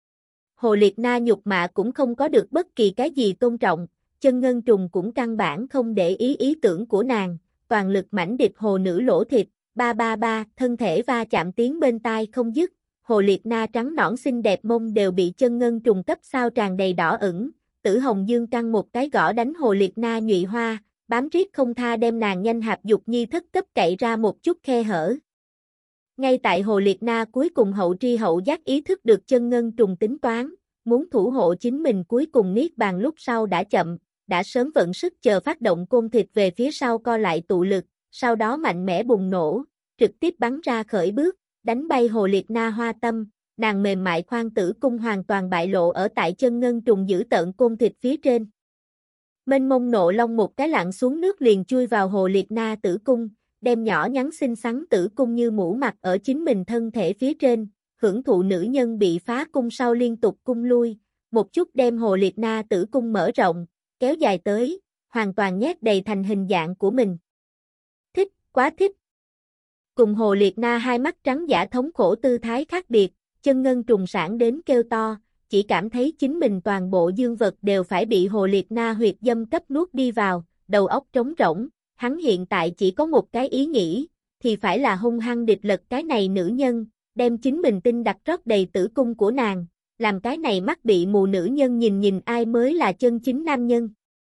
Hồ Liệt Na nhục mạ cũng không có được bất kỳ cái gì tôn trọng, Chân Ngân Trùng cũng căn bản không để ý ý tưởng của nàng, toàn lực mãnh địch hồ nữ lỗ thịt, ba ba ba, thân thể va chạm tiếng bên tai không dứt, Hồ Liệt Na trắng nõn xinh đẹp mông đều bị Chân Ngân Trùng cấp sao tràn đầy đỏ ửng, Tử Hồng Dương căng một cái gõ đánh Hồ Liệt Na nhụy hoa, bám riết không tha đem nàng nhanh hạp dục nhi thất cấp cậy ra một chút khe hở. Ngay tại Hồ Liệt Na cuối cùng hậu tri hậu giác ý thức được Chân Ngân Trùng tính toán, muốn thủ hộ chính mình cuối cùng niết bàn lúc sau đã chậm, đã sớm vận sức chờ phát động côn thịt về phía sau co lại tụ lực, sau đó mạnh mẽ bùng nổ, trực tiếp bắn ra khởi bước, đánh bay Hồ Liệt Na hoa tâm, nàng mềm mại khoan tử cung hoàn toàn bại lộ ở tại Chân Ngân Trùng giữ tợn côn thịt phía trên. Mênh mông nộ long một cái lặn xuống nước liền chui vào Hồ Liệt Na tử cung, đem nhỏ nhắn xinh xắn tử cung như mũ mặt ở chính mình thân thể phía trên, hưởng thụ nữ nhân bị phá cung sau liên tục cung lui, một chút đem Hồ Liệt Na tử cung mở rộng, kéo dài tới, hoàn toàn nhét đầy thành hình dạng của mình. Thích, quá thích. Cùng Hồ Liệt Na hai mắt trắng dã thống khổ tư thái khác biệt, Chân Ngân Trùng sản đến kêu to, chỉ cảm thấy chính mình toàn bộ dương vật đều phải bị Hồ Liệt Na huyệt dâm cấp nuốt đi vào, đầu óc trống rỗng, hắn hiện tại chỉ có một cái ý nghĩ, thì phải là hung hăng địch lật cái này nữ nhân, đem chính mình tinh đặt rót đầy tử cung của nàng, làm cái này mắt bị mù nữ nhân nhìn nhìn ai mới là chân chính nam nhân.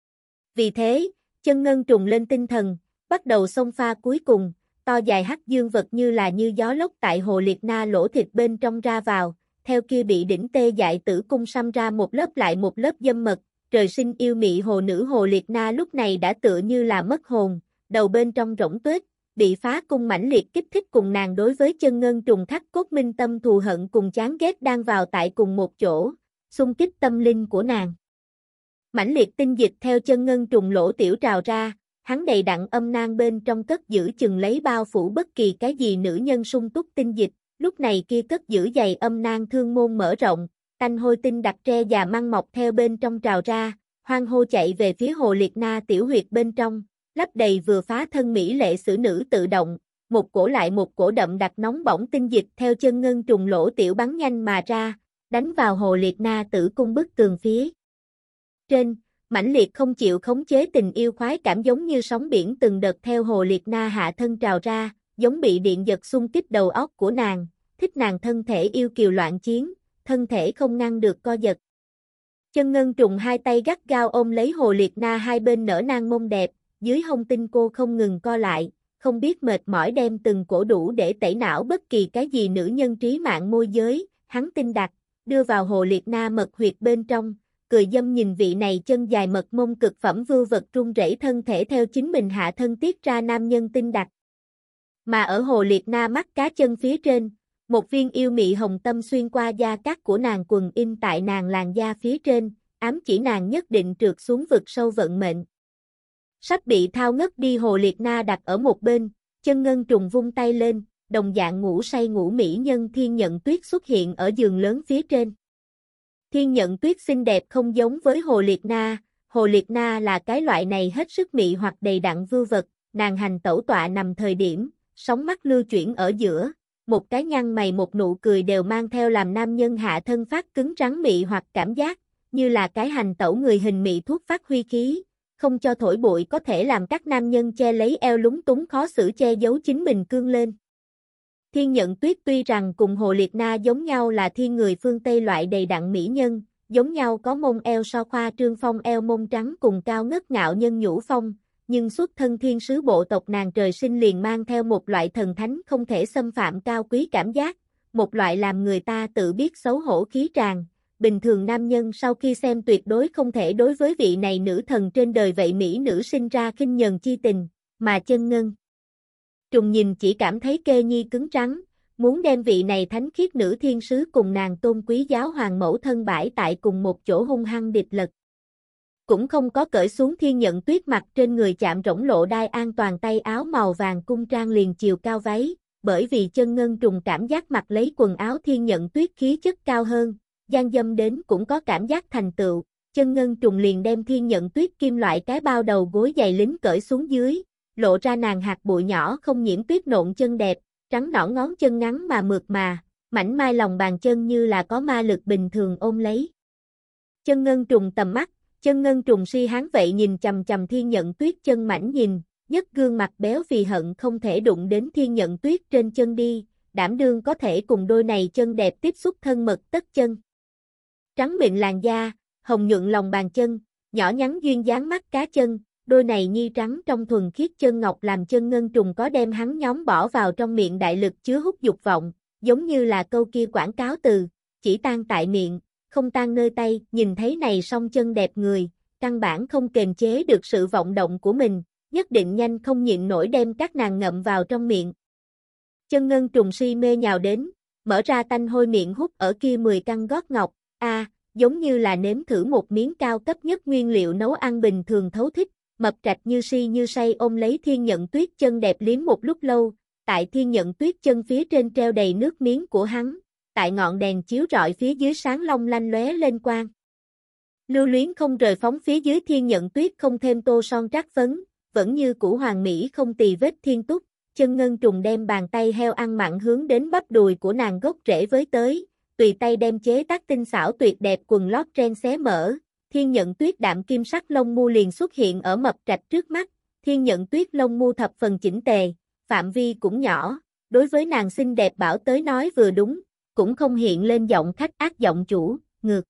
Vì thế, Chân Ngân Trùng lên tinh thần, bắt đầu xông pha cuối cùng, to dài hắc dương vật như là như gió lốc tại Hồ Liệt Na lỗ thịt bên trong ra vào, theo kia bị đỉnh tê dại tử cung xăm ra một lớp lại một lớp dâm mật, trời sinh yêu mị hồ nữ Hồ Liệt Na lúc này đã tựa như là mất hồn, đầu bên trong rỗng tuếch, bị phá cung mãnh liệt kích thích cùng nàng đối với Chân Ngân Trùng khắc cốt minh tâm thù hận cùng chán ghét đang vào tại cùng một chỗ, xung kích tâm linh của nàng. Mãnh liệt tinh dịch theo Chân Ngân Trùng lỗ tiểu trào ra, hắn đầy đặn âm nang bên trong cất giữ chừng lấy bao phủ bất kỳ cái gì nữ nhân sung túc tinh dịch, lúc này kia cất giữ dày âm nang thương môn mở rộng, tanh hôi tinh đặc tre và măng mọc theo bên trong trào ra, hoang hô chạy về phía Hồ Liệt Na tiểu huyệt bên trong, lấp đầy vừa phá thân mỹ lệ xử nữ tự động, một cổ lại một cổ đậm đặc nóng bỏng tinh dịch theo Chân Ngân Trùng lỗ tiểu bắn nhanh mà ra, đánh vào Hồ Liệt Na tử cung bức tường phía trên, mãnh liệt không chịu khống chế tình yêu khoái cảm giống như sóng biển từng đợt theo Hồ Liệt Na hạ thân trào ra, giống bị điện giật xung kích đầu óc của nàng, thích nàng thân thể yêu kiều loạn chiến, thân thể không ngăn được co giật. Chân Ngân Trùng hai tay gắt gao ôm lấy Hồ Liệt Na hai bên nở nang mông đẹp, dưới hông tinh cô không ngừng co lại, không biết mệt mỏi đem từng cổ đủ để tẩy não bất kỳ cái gì nữ nhân trí mạng môi giới, hắn tinh đặt, đưa vào Hồ Liệt Na mật huyệt bên trong, cười dâm nhìn vị này chân dài mật mông cực phẩm vưu vật run rẩy thân thể theo chính mình hạ thân tiết ra nam nhân tinh đặt. Mà ở Hồ Liệt Na mắt cá chân phía trên, một viên yêu mị hồng tâm xuyên qua da cát của nàng quần in tại nàng làn da phía trên, ám chỉ nàng nhất định trượt xuống vực sâu vận mệnh. Sắp bị thao ngất đi Hồ Liệt Na đặt ở một bên, Chân Ngân Trùng vung tay lên, đồng dạng ngủ say ngủ mỹ nhân Thiên Nhận Tuyết xuất hiện ở giường lớn phía trên. Thiên Nhận Tuyết xinh đẹp không giống với Hồ Liệt Na, Hồ Liệt Na là cái loại này hết sức mị hoặc đầy đặn vưu vật, nàng hành tẩu tọa nằm thời điểm, sóng mắt lưu chuyển ở giữa, một cái nhăn mày một nụ cười đều mang theo làm nam nhân hạ thân phát cứng rắn mị hoặc cảm giác, như là cái hành tẩu người hình mị thuốc phát huy khí, không cho thổi bụi có thể làm các nam nhân che lấy eo lúng túng khó xử che giấu chính mình cương lên. Thiên Nhận Tuyết tuy rằng cùng Hồ Liệt Na giống nhau là thiên người phương Tây loại đầy đặn mỹ nhân, giống nhau có mông eo so khoa trương phong eo mông trắng cùng cao ngất ngạo nhân nhũ phong, nhưng xuất thân thiên sứ bộ tộc nàng trời sinh liền mang theo một loại thần thánh không thể xâm phạm cao quý cảm giác, một loại làm người ta tự biết xấu hổ khí tràng. Bình thường nam nhân sau khi xem tuyệt đối không thể đối với vị này nữ thần trên đời vậy mỹ nữ sinh ra khinh nhờn chi tình, mà Chân Ngân Trùng nhìn chỉ cảm thấy kê nhi cứng trắng, muốn đem vị này thánh khiết nữ thiên sứ cùng nàng tôn quý giáo hoàng mẫu thân bãi tại cùng một chỗ hung hăng địch lật. Cũng không có cởi xuống Thiên Nhận Tuyết mặt trên người chạm rỗng lộ đai an toàn tay áo màu vàng cung trang liền chiều cao váy, bởi vì Chân Ngân Trùng cảm giác mặc lấy quần áo Thiên Nhận Tuyết khí chất cao hơn, gian dâm đến cũng có cảm giác thành tựu, Chân Ngân Trùng liền đem Thiên Nhận Tuyết kim loại cái bao đầu gối giày lính cởi xuống dưới, lộ ra nàng hạt bụi nhỏ không nhiễm tuyết nộn chân đẹp, trắng nõn ngón chân ngắn mà mượt mà, mảnh mai lòng bàn chân như là có ma lực bình thường ôm lấy. Chân Ngân Trùng tầm mắt, Chân Ngân Trùng si hán vậy nhìn chầm chầm Thiên Nhận Tuyết chân mảnh nhìn, nhất gương mặt béo vì hận không thể đụng đến Thiên Nhận Tuyết trên chân đi, đảm đương có thể cùng đôi này chân đẹp tiếp xúc thân mật tất chân. Trắng mịn làn da, hồng nhuận lòng bàn chân, nhỏ nhắn duyên dáng mắt cá chân, đôi này nhi trắng trong thuần khiết chân ngọc làm Chân Ngân Trùng có đem hắn nhóm bỏ vào trong miệng đại lực chứa hút dục vọng, giống như là câu kia quảng cáo từ, chỉ tan tại miệng, không tan nơi tay, nhìn thấy này song chân đẹp người, căn bản không kềm chế được sự vọng động của mình, nhất định nhanh không nhịn nổi đem các nàng ngậm vào trong miệng. Chân Ngân Trùng si mê nhào đến, mở ra tanh hôi miệng hút ở kia mười căn gót ngọc, a, à, giống như là nếm thử một miếng cao cấp nhất nguyên liệu nấu ăn bình thường thấu thích, mập trạch như si như say ôm lấy Thiên Nhận Tuyết chân đẹp liếm một lúc lâu, tại Thiên Nhận Tuyết chân phía trên treo đầy nước miếng của hắn, tại ngọn đèn chiếu rọi phía dưới sáng long lanh lóe lên quang. Lưu luyến không rời phóng phía dưới Thiên Nhận Tuyết không thêm tô son trát phấn, vẫn như cũ hoàng mỹ không tì vết thiên túc, Chân Ngân Trùng đem bàn tay heo ăn mặn hướng đến bắp đùi của nàng gốc rễ với tới, tùy tay đem chế tác tinh xảo tuyệt đẹp quần lót ren xé mở, Thiên Nhận Tuyết đạm kim sắc lông mu liền xuất hiện ở mập trạch trước mắt, Thiên Nhận Tuyết lông mu thập phần chỉnh tề, phạm vi cũng nhỏ, đối với nàng xinh đẹp bảo tới nói vừa đúng, cũng không hiện lên giọng khách ác giọng chủ, ngược.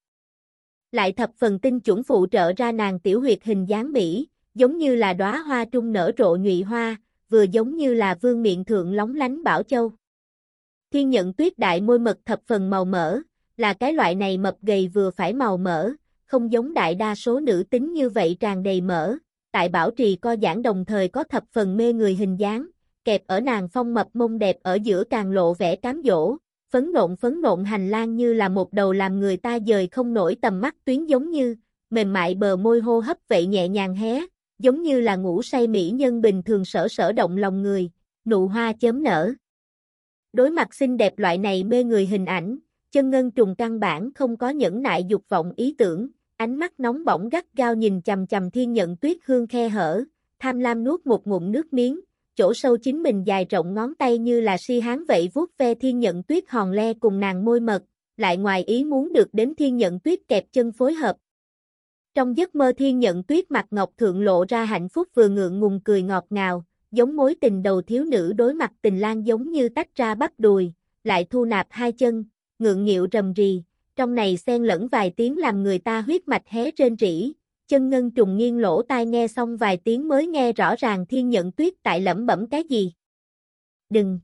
Lại thập phần tinh chuẩn phụ trợ ra nàng tiểu huyệt hình dáng mỹ, giống như là đóa hoa trung nở rộ nhụy hoa, vừa giống như là vương miện thượng lóng lánh bảo châu. Thiên Nhận Tuyết đại môi mật thập phần màu mỡ, là cái loại này mập gầy vừa phải màu mỡ, không giống đại đa số nữ tính như vậy tràn đầy mỡ, tại bảo trì co giãn đồng thời có thập phần mê người hình dáng, kẹp ở nàng phong mập mông đẹp ở giữa càng lộ vẻ cám dỗ, phấn nộn phấn nộn hành lang như là một đầu làm người ta dời không nổi tầm mắt tuyến giống như, mềm mại bờ môi hô hấp vậy nhẹ nhàng hé, giống như là ngủ say mỹ nhân bình thường sở sở động lòng người, nụ hoa chớm nở. Đối mặt xinh đẹp loại này mê người hình ảnh, Chân Ngân Trùng căn bản không có nhẫn nại dục vọng ý tưởng, ánh mắt nóng bỏng gắt gao nhìn chằm chằm Thiên Nhận Tuyết hương khe hở, tham lam nuốt một ngụm nước miếng, chỗ sâu chính mình dài rộng ngón tay như là si hán vậy vuốt ve Thiên Nhận Tuyết hòn le cùng nàng môi mật, lại ngoài ý muốn được đến Thiên Nhận Tuyết kẹp chân phối hợp. Trong giấc mơ Thiên Nhận Tuyết mặt ngọc thượng lộ ra hạnh phúc vừa ngượng ngùng cười ngọt ngào, giống mối tình đầu thiếu nữ đối mặt tình lang giống như tách ra bắp đùi, lại thu nạp hai chân, ngượng nghịu rầm rì, trong này xen lẫn vài tiếng làm người ta huyết mạch hé rên rỉ. Chân Ngân Trùng nghiêng lỗ tai nghe xong vài tiếng mới nghe rõ ràng Thiên Nhận Tuyết tại lẩm bẩm cái gì. Đừng.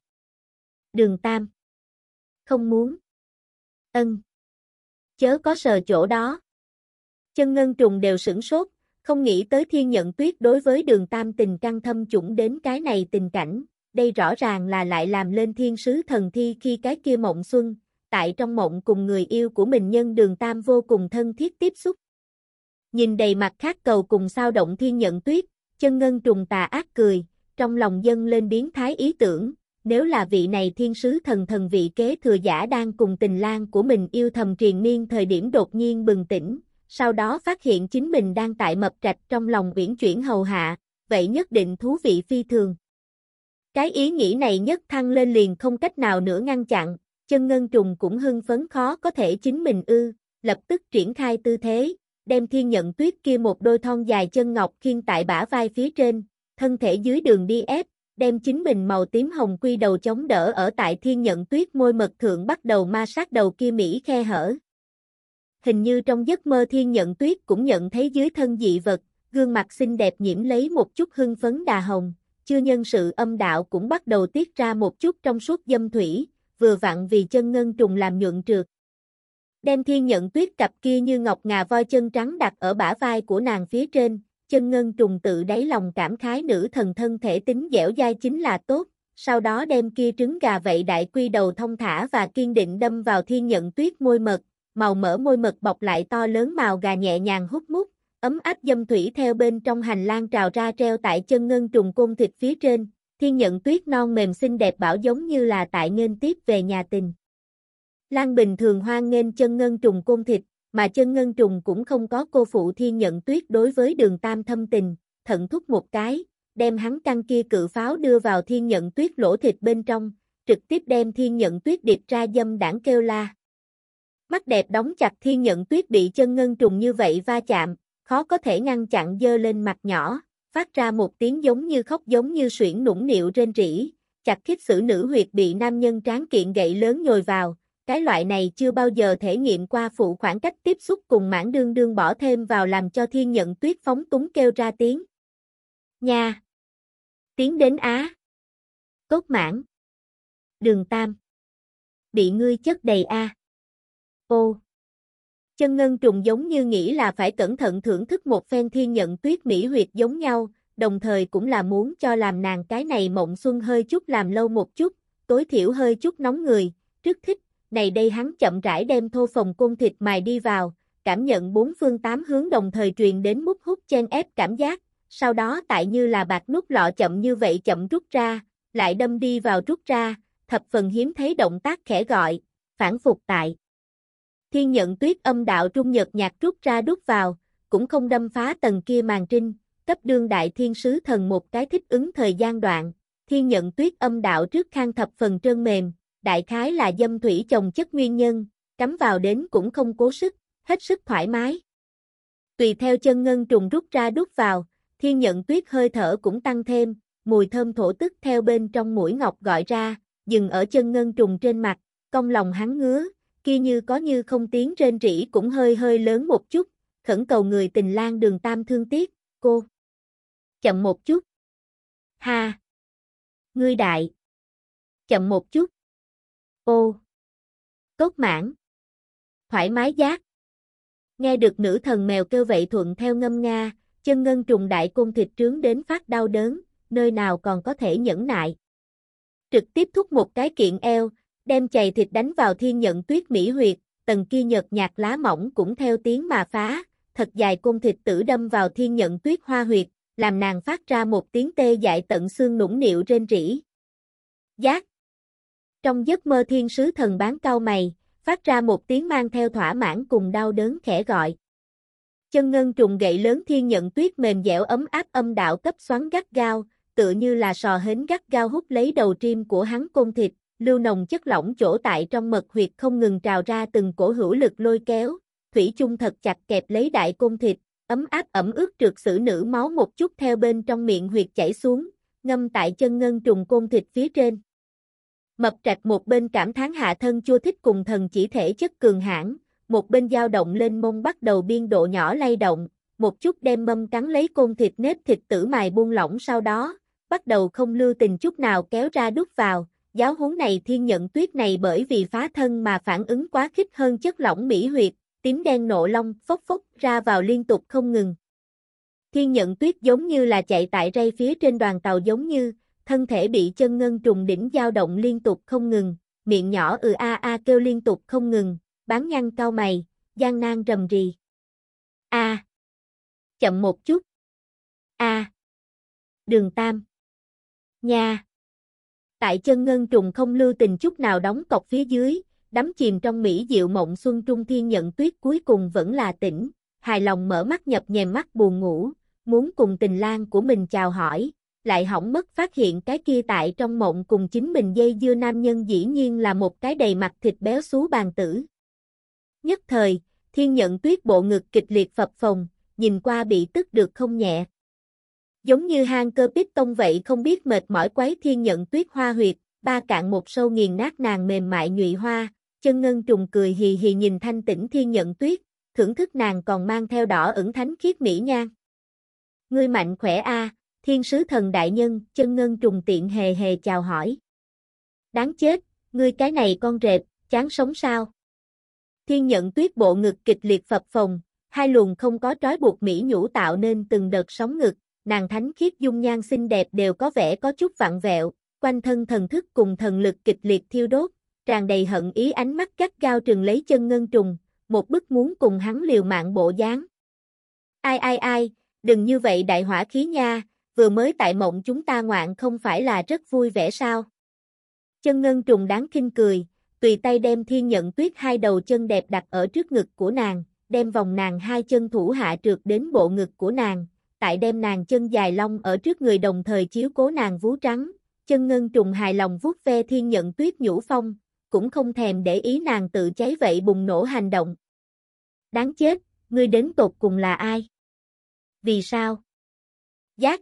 Đường Tam. Không muốn. Ân. Chớ có sờ chỗ đó. Chân Ngân Trùng đều sửng sốt, không nghĩ tới Thiên Nhận Tuyết đối với Đường Tam tình căng thâm chủng đến cái này tình cảnh, đây rõ ràng là lại làm lên thiên sứ thần thi khi cái kia mộng xuân, tại trong mộng cùng người yêu của mình nhân Đường Tam vô cùng thân thiết tiếp xúc. Nhìn đầy mặt khát cầu cùng sao động Thiên Nhận Tuyết, Chân ngân trùng tà ác cười, trong lòng dâng lên biến thái ý tưởng, nếu là vị này thiên sứ thần thần vị kế thừa giả đang cùng tình lang của mình yêu thầm triền miên thời điểm đột nhiên bừng tỉnh, sau đó phát hiện chính mình đang tại mập trạch trong lòng uyển chuyển hầu hạ, vậy nhất định thú vị phi thường. Cái ý nghĩ này nhất thăng lên liền không cách nào nữa ngăn chặn, chân ngân trùng cũng hưng phấn khó có thể chính mình ư, lập tức triển khai tư thế, đem thiên nhận tuyết kia một đôi thon dài chân ngọc khiêng tại bả vai phía trên, thân thể dưới đường đi ép, đem chính mình màu tím hồng quy đầu chống đỡ ở tại thiên nhận tuyết môi mật thượng bắt đầu ma sát đầu kia mỹ khe hở. Hình như trong giấc mơ thiên nhận tuyết cũng nhận thấy dưới thân dị vật, gương mặt xinh đẹp nhiễm lấy một chút hưng phấn đà hồng, chưa nhân sự âm đạo cũng bắt đầu tiết ra một chút trong suốt dâm thủy, vừa vặn vì chân ngân trùng làm nhuận trượt. Đem thiên nhận tuyết cặp kia như ngọc ngà voi chân trắng đặt ở bả vai của nàng phía trên, chân ngân trùng tự đáy lòng cảm khái nữ thần thân thể tính dẻo dai chính là tốt, sau đó đem kia trứng gà vậy đại quy đầu thông thả và kiên định đâm vào thiên nhận tuyết môi mật, màu mỡ môi mật bọc lại to lớn màu gà nhẹ nhàng hút mút, ấm áp dâm thủy theo bên trong hành lang trào ra treo tại chân ngân trùng côn thịt phía trên, thiên nhận tuyết non mềm xinh đẹp bảo giống như là tại nghênh tiếp về nhà tình. Lan bình thường hoan nghênh chân ngân trùng côn thịt, mà chân ngân trùng cũng không có cô phụ thiên nhận tuyết đối với đường tam thâm tình, thận thúc một cái, đem hắn căn kia cự pháo đưa vào thiên nhận tuyết lỗ thịt bên trong, trực tiếp đem thiên nhận tuyết điệp ra dâm đảng kêu la. Mắt đẹp đóng chặt thiên nhận tuyết bị chân ngân trùng như vậy va chạm, khó có thể ngăn chặn dơ lên mặt nhỏ, phát ra một tiếng giống như khóc giống như suyễn nũng nịu rên rỉ, chặt khít xử nữ huyệt bị nam nhân tráng kiện gậy lớn nhồi vào. Cái loại này chưa bao giờ thể nghiệm qua phụ khoảng cách tiếp xúc cùng mãn đương đương bỏ thêm vào làm cho thiên nhận tuyết phóng túng kêu ra tiếng. Nha! Tiếng đến Á! Cốt mãn! Đường tam! Bị ngươi chất đầy a. À. Ô! Chân ngân trùng giống như nghĩ là phải cẩn thận thưởng thức một phen thiên nhận tuyết mỹ huyệt giống nhau, đồng thời cũng là muốn cho làm nàng cái này mộng xuân hơi chút làm lâu một chút, tối thiểu hơi chút nóng người, trước thích. Này đây hắn chậm rãi đem thô phồng côn thịt mài đi vào, cảm nhận bốn phương tám hướng đồng thời truyền đến mút hút chen ép cảm giác, sau đó tại như là bạc nút lọ chậm như vậy chậm rút ra, lại đâm đi vào rút ra, thập phần hiếm thấy động tác khẽ gọi, phản phục tại. Thiên nhận tuyết âm đạo trung nhật nhạt rút ra đút vào, cũng không đâm phá tầng kia màn trinh, cấp đương đại thiên sứ thần một cái thích ứng thời gian đoạn, thiên nhận tuyết âm đạo trước khang thập phần trơn mềm. Đại khái là dâm thủy chồng chất nguyên nhân, cắm vào đến cũng không cố sức, hết sức thoải mái. Tùy theo chân ngân trùng rút ra đút vào, thiên nhận tuyết hơi thở cũng tăng thêm, mùi thơm thổ tức theo bên trong mũi ngọc gọi ra, dừng ở chân ngân trùng trên mặt, cong lòng hắn ngứa, kia như có như không tiếng rên rỉ cũng hơi hơi lớn một chút, khẩn cầu người tình lang đường tam thương tiếc, cô. Chậm một chút. Ha. Ngươi đại. Chậm một chút. Ô! Cốt mãn! Thoải mái giác! Nghe được nữ thần mèo kêu vậy thuận theo ngâm nga, chân ngân trùng đại côn thịt trướng đến phát đau đớn, nơi nào còn có thể nhẫn nại. Trực tiếp thúc một cái kiện eo, đem chày thịt đánh vào thiên nhận tuyết mỹ huyệt, tầng kia nhợt nhạt lá mỏng cũng theo tiếng mà phá, thật dài côn thịt tử đâm vào thiên nhận tuyết hoa huyệt, làm nàng phát ra một tiếng tê dại tận xương nũng nịu rên rỉ. Giác! Trong giấc mơ thiên sứ thần bán cau mày, phát ra một tiếng mang theo thỏa mãn cùng đau đớn khẽ gọi. Chân ngân trùng gậy lớn thiên nhận tuyết mềm dẻo ấm áp âm đạo cấp xoắn gắt gao, tựa như là sò hến gắt gao hút lấy đầu trim của hắn côn thịt, lưu nồng chất lỏng chỗ tại trong mật huyệt không ngừng trào ra từng cổ hữu lực lôi kéo, thủy chung thật chặt kẹp lấy đại côn thịt, ấm áp ẩm ướt trượt xử nữ máu một chút theo bên trong miệng huyệt chảy xuống, ngâm tại chân ngân trùng côn thịt phía trên. Mập trạch một bên cảm thán hạ thân chua thích cùng thần chỉ thể chất cường hãn, một bên dao động lên mông bắt đầu biên độ nhỏ lay động, một chút đem mâm cắn lấy côn thịt nếp thịt tử mài buông lỏng sau đó, bắt đầu không lưu tình chút nào kéo ra đút vào, giáo huấn này thiên nhận tuyết này bởi vì phá thân mà phản ứng quá khích hơn chất lỏng mỹ huyệt, tím đen nộ long phốc phốc ra vào liên tục không ngừng. Thiên nhận tuyết giống như là chạy tại ray phía trên đoàn tàu giống như, thân thể bị chân ngân trùng đỉnh dao động liên tục không ngừng, miệng nhỏ ừ a a kêu liên tục không ngừng, bán nhăn cau mày, gian nan rầm rì. A. Chậm một chút. A. Đường Tam. Nha. Tại chân ngân trùng không lưu tình chút nào đóng cọc phía dưới, đắm chìm trong mỹ diệu mộng xuân trung Thiên Nhận Tuyết cuối cùng vẫn là tỉnh, hài lòng mở mắt nhập nhèm mắt buồn ngủ, muốn cùng tình lang của mình chào hỏi, lại hỏng mất phát hiện cái kia tại trong mộng cùng chính mình dây dưa nam nhân dĩ nhiên là một cái đầy mặt thịt béo xú bàn tử. Nhất thời, Thiên Nhận Tuyết bộ ngực kịch liệt phập phồng, nhìn qua bị tức được không nhẹ. Giống như hang cơ pít tông vậy không biết mệt mỏi quấy Thiên Nhận Tuyết hoa huyệt, ba cạn một sâu nghiền nát nàng mềm mại nhụy hoa, chân ngân trùng cười hì hì nhìn thanh tĩnh Thiên Nhận Tuyết, thưởng thức nàng còn mang theo đỏ ửng thánh khiết mỹ nhan. Ngươi mạnh khỏe a, Thiên sứ thần đại nhân, chân ngân trùng tiện hề hề chào hỏi. Đáng chết, ngươi cái này con rệp, chán sống sao? Thiên Nhận Tuyết bộ ngực kịch liệt phập phồng, hai luồng không có trói buộc mỹ nhũ tạo nên từng đợt sóng ngực, nàng thánh khiết dung nhan xinh đẹp đều có vẻ có chút vặn vẹo, quanh thân thần thức cùng thần lực kịch liệt thiêu đốt, tràn đầy hận ý ánh mắt gắt gao trừng lấy chân ngân trùng, một bức muốn cùng hắn liều mạng bộ dáng. Ai ai ai, đừng như vậy đại hỏa khí nha, vừa mới tại mộng chúng ta ngoạn không phải là rất vui vẻ sao? Chân ngân trùng đáng khinh cười, tùy tay đem Thiên Nhận Tuyết hai đầu chân đẹp đặt ở trước ngực của nàng, đem vòng nàng hai chân thủ hạ trượt đến bộ ngực của nàng, tại đem nàng chân dài long ở trước người đồng thời chiếu cố nàng vú trắng, chân ngân trùng hài lòng vuốt ve Thiên Nhận Tuyết nhũ phong, cũng không thèm để ý nàng tự cháy vậy bùng nổ hành động. Đáng chết, ngươi đến tột cùng là ai? Vì sao? Giác.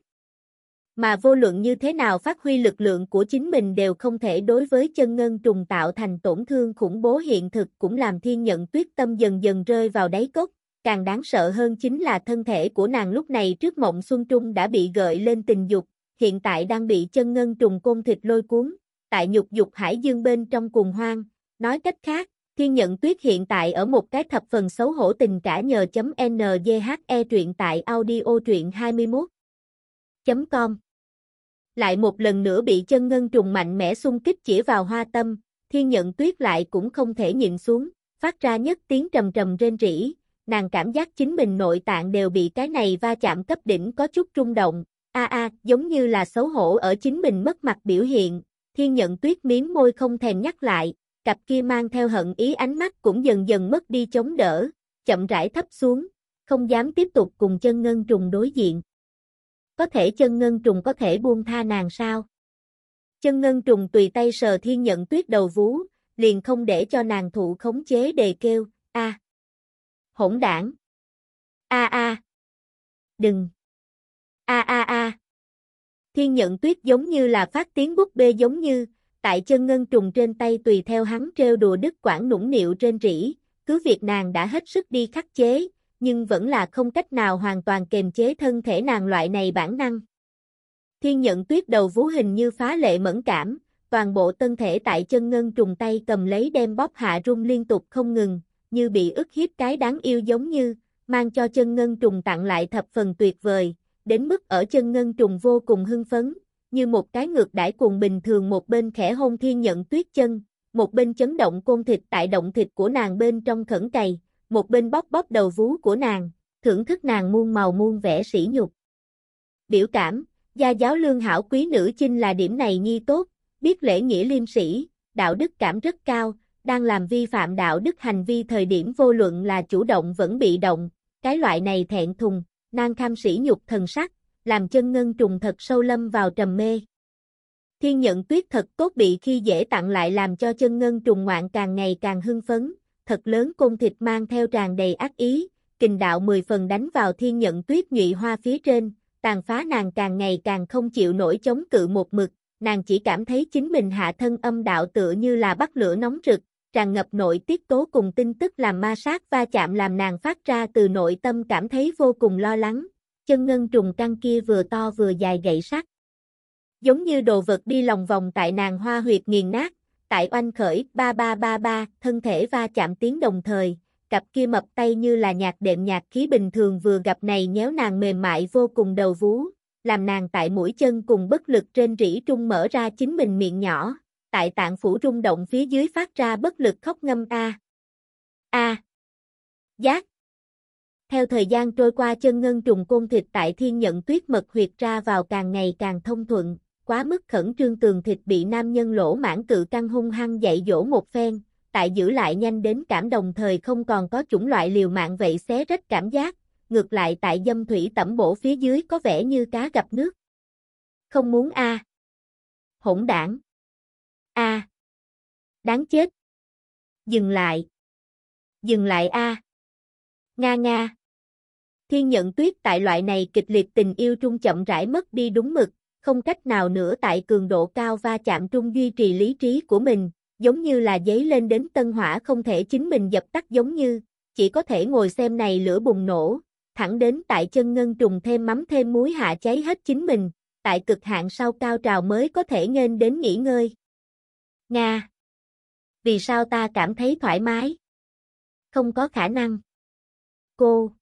Mà vô luận như thế nào phát huy lực lượng của chính mình đều không thể đối với chân ngân trùng tạo thành tổn thương khủng bố hiện thực cũng làm Thiên Nhận Tuyết tâm dần dần rơi vào đáy cốc, càng đáng sợ hơn chính là thân thể của nàng lúc này trước mộng xuân trung đã bị gợi lên tình dục, hiện tại đang bị chân ngân trùng côn thịt lôi cuốn, tại nhục dục hải dương bên trong cuồng hoang, nói cách khác, Thiên Nhận Tuyết hiện tại ở một cái thập phần xấu hổ tình cả nhờ chấm nhe truyện tại audio truyện hai mươi mốt chấm com. Lại một lần nữa bị chân ngân trùng mạnh mẽ xung kích chỉ vào hoa tâm, Thiên Nhận Tuyết lại cũng không thể nhịn xuống, phát ra nhất tiếng trầm trầm rên rỉ, nàng cảm giác chính mình nội tạng đều bị cái này va chạm cấp đỉnh có chút rung động, a a, giống như là xấu hổ ở chính mình mất mặt biểu hiện, Thiên Nhận Tuyết miếm môi không thèm nhắc lại, cặp kia mang theo hận ý ánh mắt cũng dần dần mất đi chống đỡ, chậm rãi thấp xuống, không dám tiếp tục cùng chân ngân trùng đối diện. Có thể chân ngân trùng có thể buông tha nàng sao? Chân ngân trùng tùy tay sờ Thiên Nhận Tuyết đầu vú, liền không để cho nàng thụ khống chế đề kêu, a, hỗn đảng, a a, đừng, a a a. Thiên Nhận Tuyết giống như là phát tiếng búp bê giống như, tại chân ngân trùng trên tay tùy theo hắn trêu đùa đứt quãng nũng nịu trên rỉ, cứ việc nàng đã hết sức đi khắc chế, nhưng vẫn là không cách nào hoàn toàn kiềm chế thân thể nàng loại này bản năng. Thiên Nhận Tuyết đầu vú hình như phá lệ mẫn cảm, toàn bộ thân thể tại chân ngân trùng tay cầm lấy đem bóp hạ rung liên tục không ngừng, như bị ức hiếp cái đáng yêu giống như, mang cho chân ngân trùng tặng lại thập phần tuyệt vời, đến mức ở chân ngân trùng vô cùng hưng phấn, như một cái ngược đãi cuồng bình thường một bên khẽ hôn Thiên Nhận Tuyết chân, một bên chấn động côn thịt tại động thịt của nàng bên trong khẩn cày, một bên bóp bóp đầu vú của nàng, thưởng thức nàng muôn màu muôn vẻ sỉ nhục. Biểu cảm, gia giáo lương hảo quý nữ chinh là điểm này nhi tốt, biết lễ nghĩa liêm sĩ, đạo đức cảm rất cao, đang làm vi phạm đạo đức hành vi thời điểm vô luận là chủ động vẫn bị động, cái loại này thẹn thùng, nan kham sỉ nhục thần sắc, làm chân ngân trùng thật sâu lâm vào trầm mê. Thiên Nhận Tuyết thật tốt bị khi dễ tặng lại làm cho chân ngân trùng ngoạn càng ngày càng hưng phấn, thật lớn côn thịt mang theo tràn đầy ác ý, kình đạo mười phần đánh vào Thiên Nhận Tuyết nhụy hoa phía trên, tàn phá nàng càng ngày càng không chịu nổi chống cự một mực, nàng chỉ cảm thấy chính mình hạ thân âm đạo tựa như là bắt lửa nóng rực, tràn ngập nội tiết tố cùng tin tức làm ma sát va chạm làm nàng phát ra từ nội tâm cảm thấy vô cùng lo lắng, chân ngân trùng căng kia vừa to vừa dài gậy sắt. Giống như đồ vật đi lòng vòng tại nàng hoa huyệt nghiền nát, tại oanh khởi ba ba ba ba, thân thể va chạm tiếng đồng thời, cặp kia mập tay như là nhạc đệm nhạc khí bình thường vừa gặp này nhéo nàng mềm mại vô cùng đầu vú, làm nàng tại mũi chân cùng bất lực trên rỉ trung mở ra chính mình miệng nhỏ, tại tạng phủ rung động phía dưới phát ra bất lực khóc ngâm a. A. Giác. Theo thời gian trôi qua chân ngân trùng côn thịt tại Thiên Nhận Tuyết mật huyệt ra vào càng ngày càng thông thuận, quá mức khẩn trương tường thịt bị nam nhân lỗ mãn cự căng hung hăng dạy dỗ một phen, tại giữ lại nhanh đến cảm đồng thời không còn có chủng loại liều mạng vậy xé rách cảm giác, ngược lại tại dâm thủy tẩm bổ phía dưới có vẻ như cá gặp nước. Không muốn a. À. Hỗn đảng. A. À. Đáng chết. Dừng lại. Dừng lại a. À. Nga nga. Thiên Nhận Tuyết tại loại này kịch liệt tình yêu trung chậm rãi mất đi đúng mực, không cách nào nữa tại cường độ cao va chạm trung duy trì lý trí của mình, giống như là giấy lên đến tân hỏa không thể chính mình dập tắt giống như, chỉ có thể ngồi xem này lửa bùng nổ, thẳng đến tại chân ngân trùng thêm mắm thêm muối hạ cháy hết chính mình, tại cực hạn sau cao trào mới có thể nghênh đến nghỉ ngơi. Nga. Vì sao ta cảm thấy thoải mái? Không có khả năng. Cô.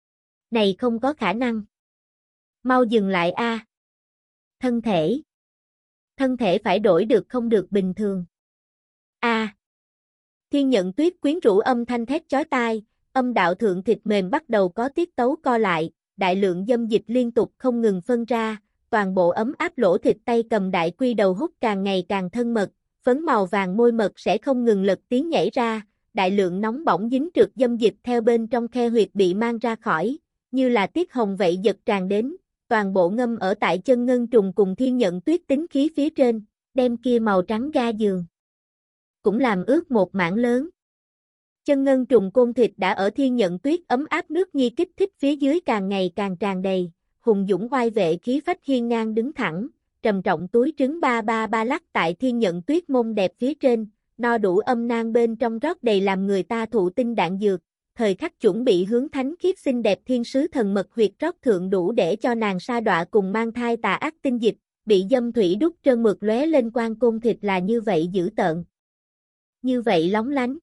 Này không có khả năng. Mau dừng lại a. À. Thân thể. Thân thể phải đổi được không được bình thường. A. À. Thiên Nhận Tuyết quyến rũ âm thanh thét chói tai, âm đạo thượng thịt mềm bắt đầu có tiết tấu co lại, đại lượng dâm dịch liên tục không ngừng phân ra, toàn bộ ấm áp lỗ thịt tay cầm đại quy đầu hút càng ngày càng thân mật, phấn màu vàng môi mật sẽ không ngừng lật tiếng nhảy ra, đại lượng nóng bỏng dính trượt dâm dịch theo bên trong khe huyệt bị mang ra khỏi, như là tiết hồng vậy giật tràn đến, toàn bộ ngâm ở tại chân ngân trùng cùng Thiên Nhận Tuyết tính khí phía trên, đem kia màu trắng ga giường cũng làm ướt một mảng lớn. Chân ngân trùng côn thịt đã ở Thiên Nhận Tuyết ấm áp nước nhi kích thích phía dưới càng ngày càng tràn đầy, hùng dũng oai vệ khí phách hiên ngang đứng thẳng, trầm trọng túi trứng ba ba ba lắc tại Thiên Nhận Tuyết mông đẹp phía trên, no đủ âm nang bên trong rót đầy làm người ta thụ tinh đạn dược, thời khắc chuẩn bị hướng thánh khiết xinh đẹp thiên sứ thần mật huyệt rót thượng đủ để cho nàng sa đọa cùng mang thai tà ác tinh dịch, bị dâm thủy đúc trơn mực lóe lên quang côn thịt là như vậy dữ tợn. Như vậy lóng lánh.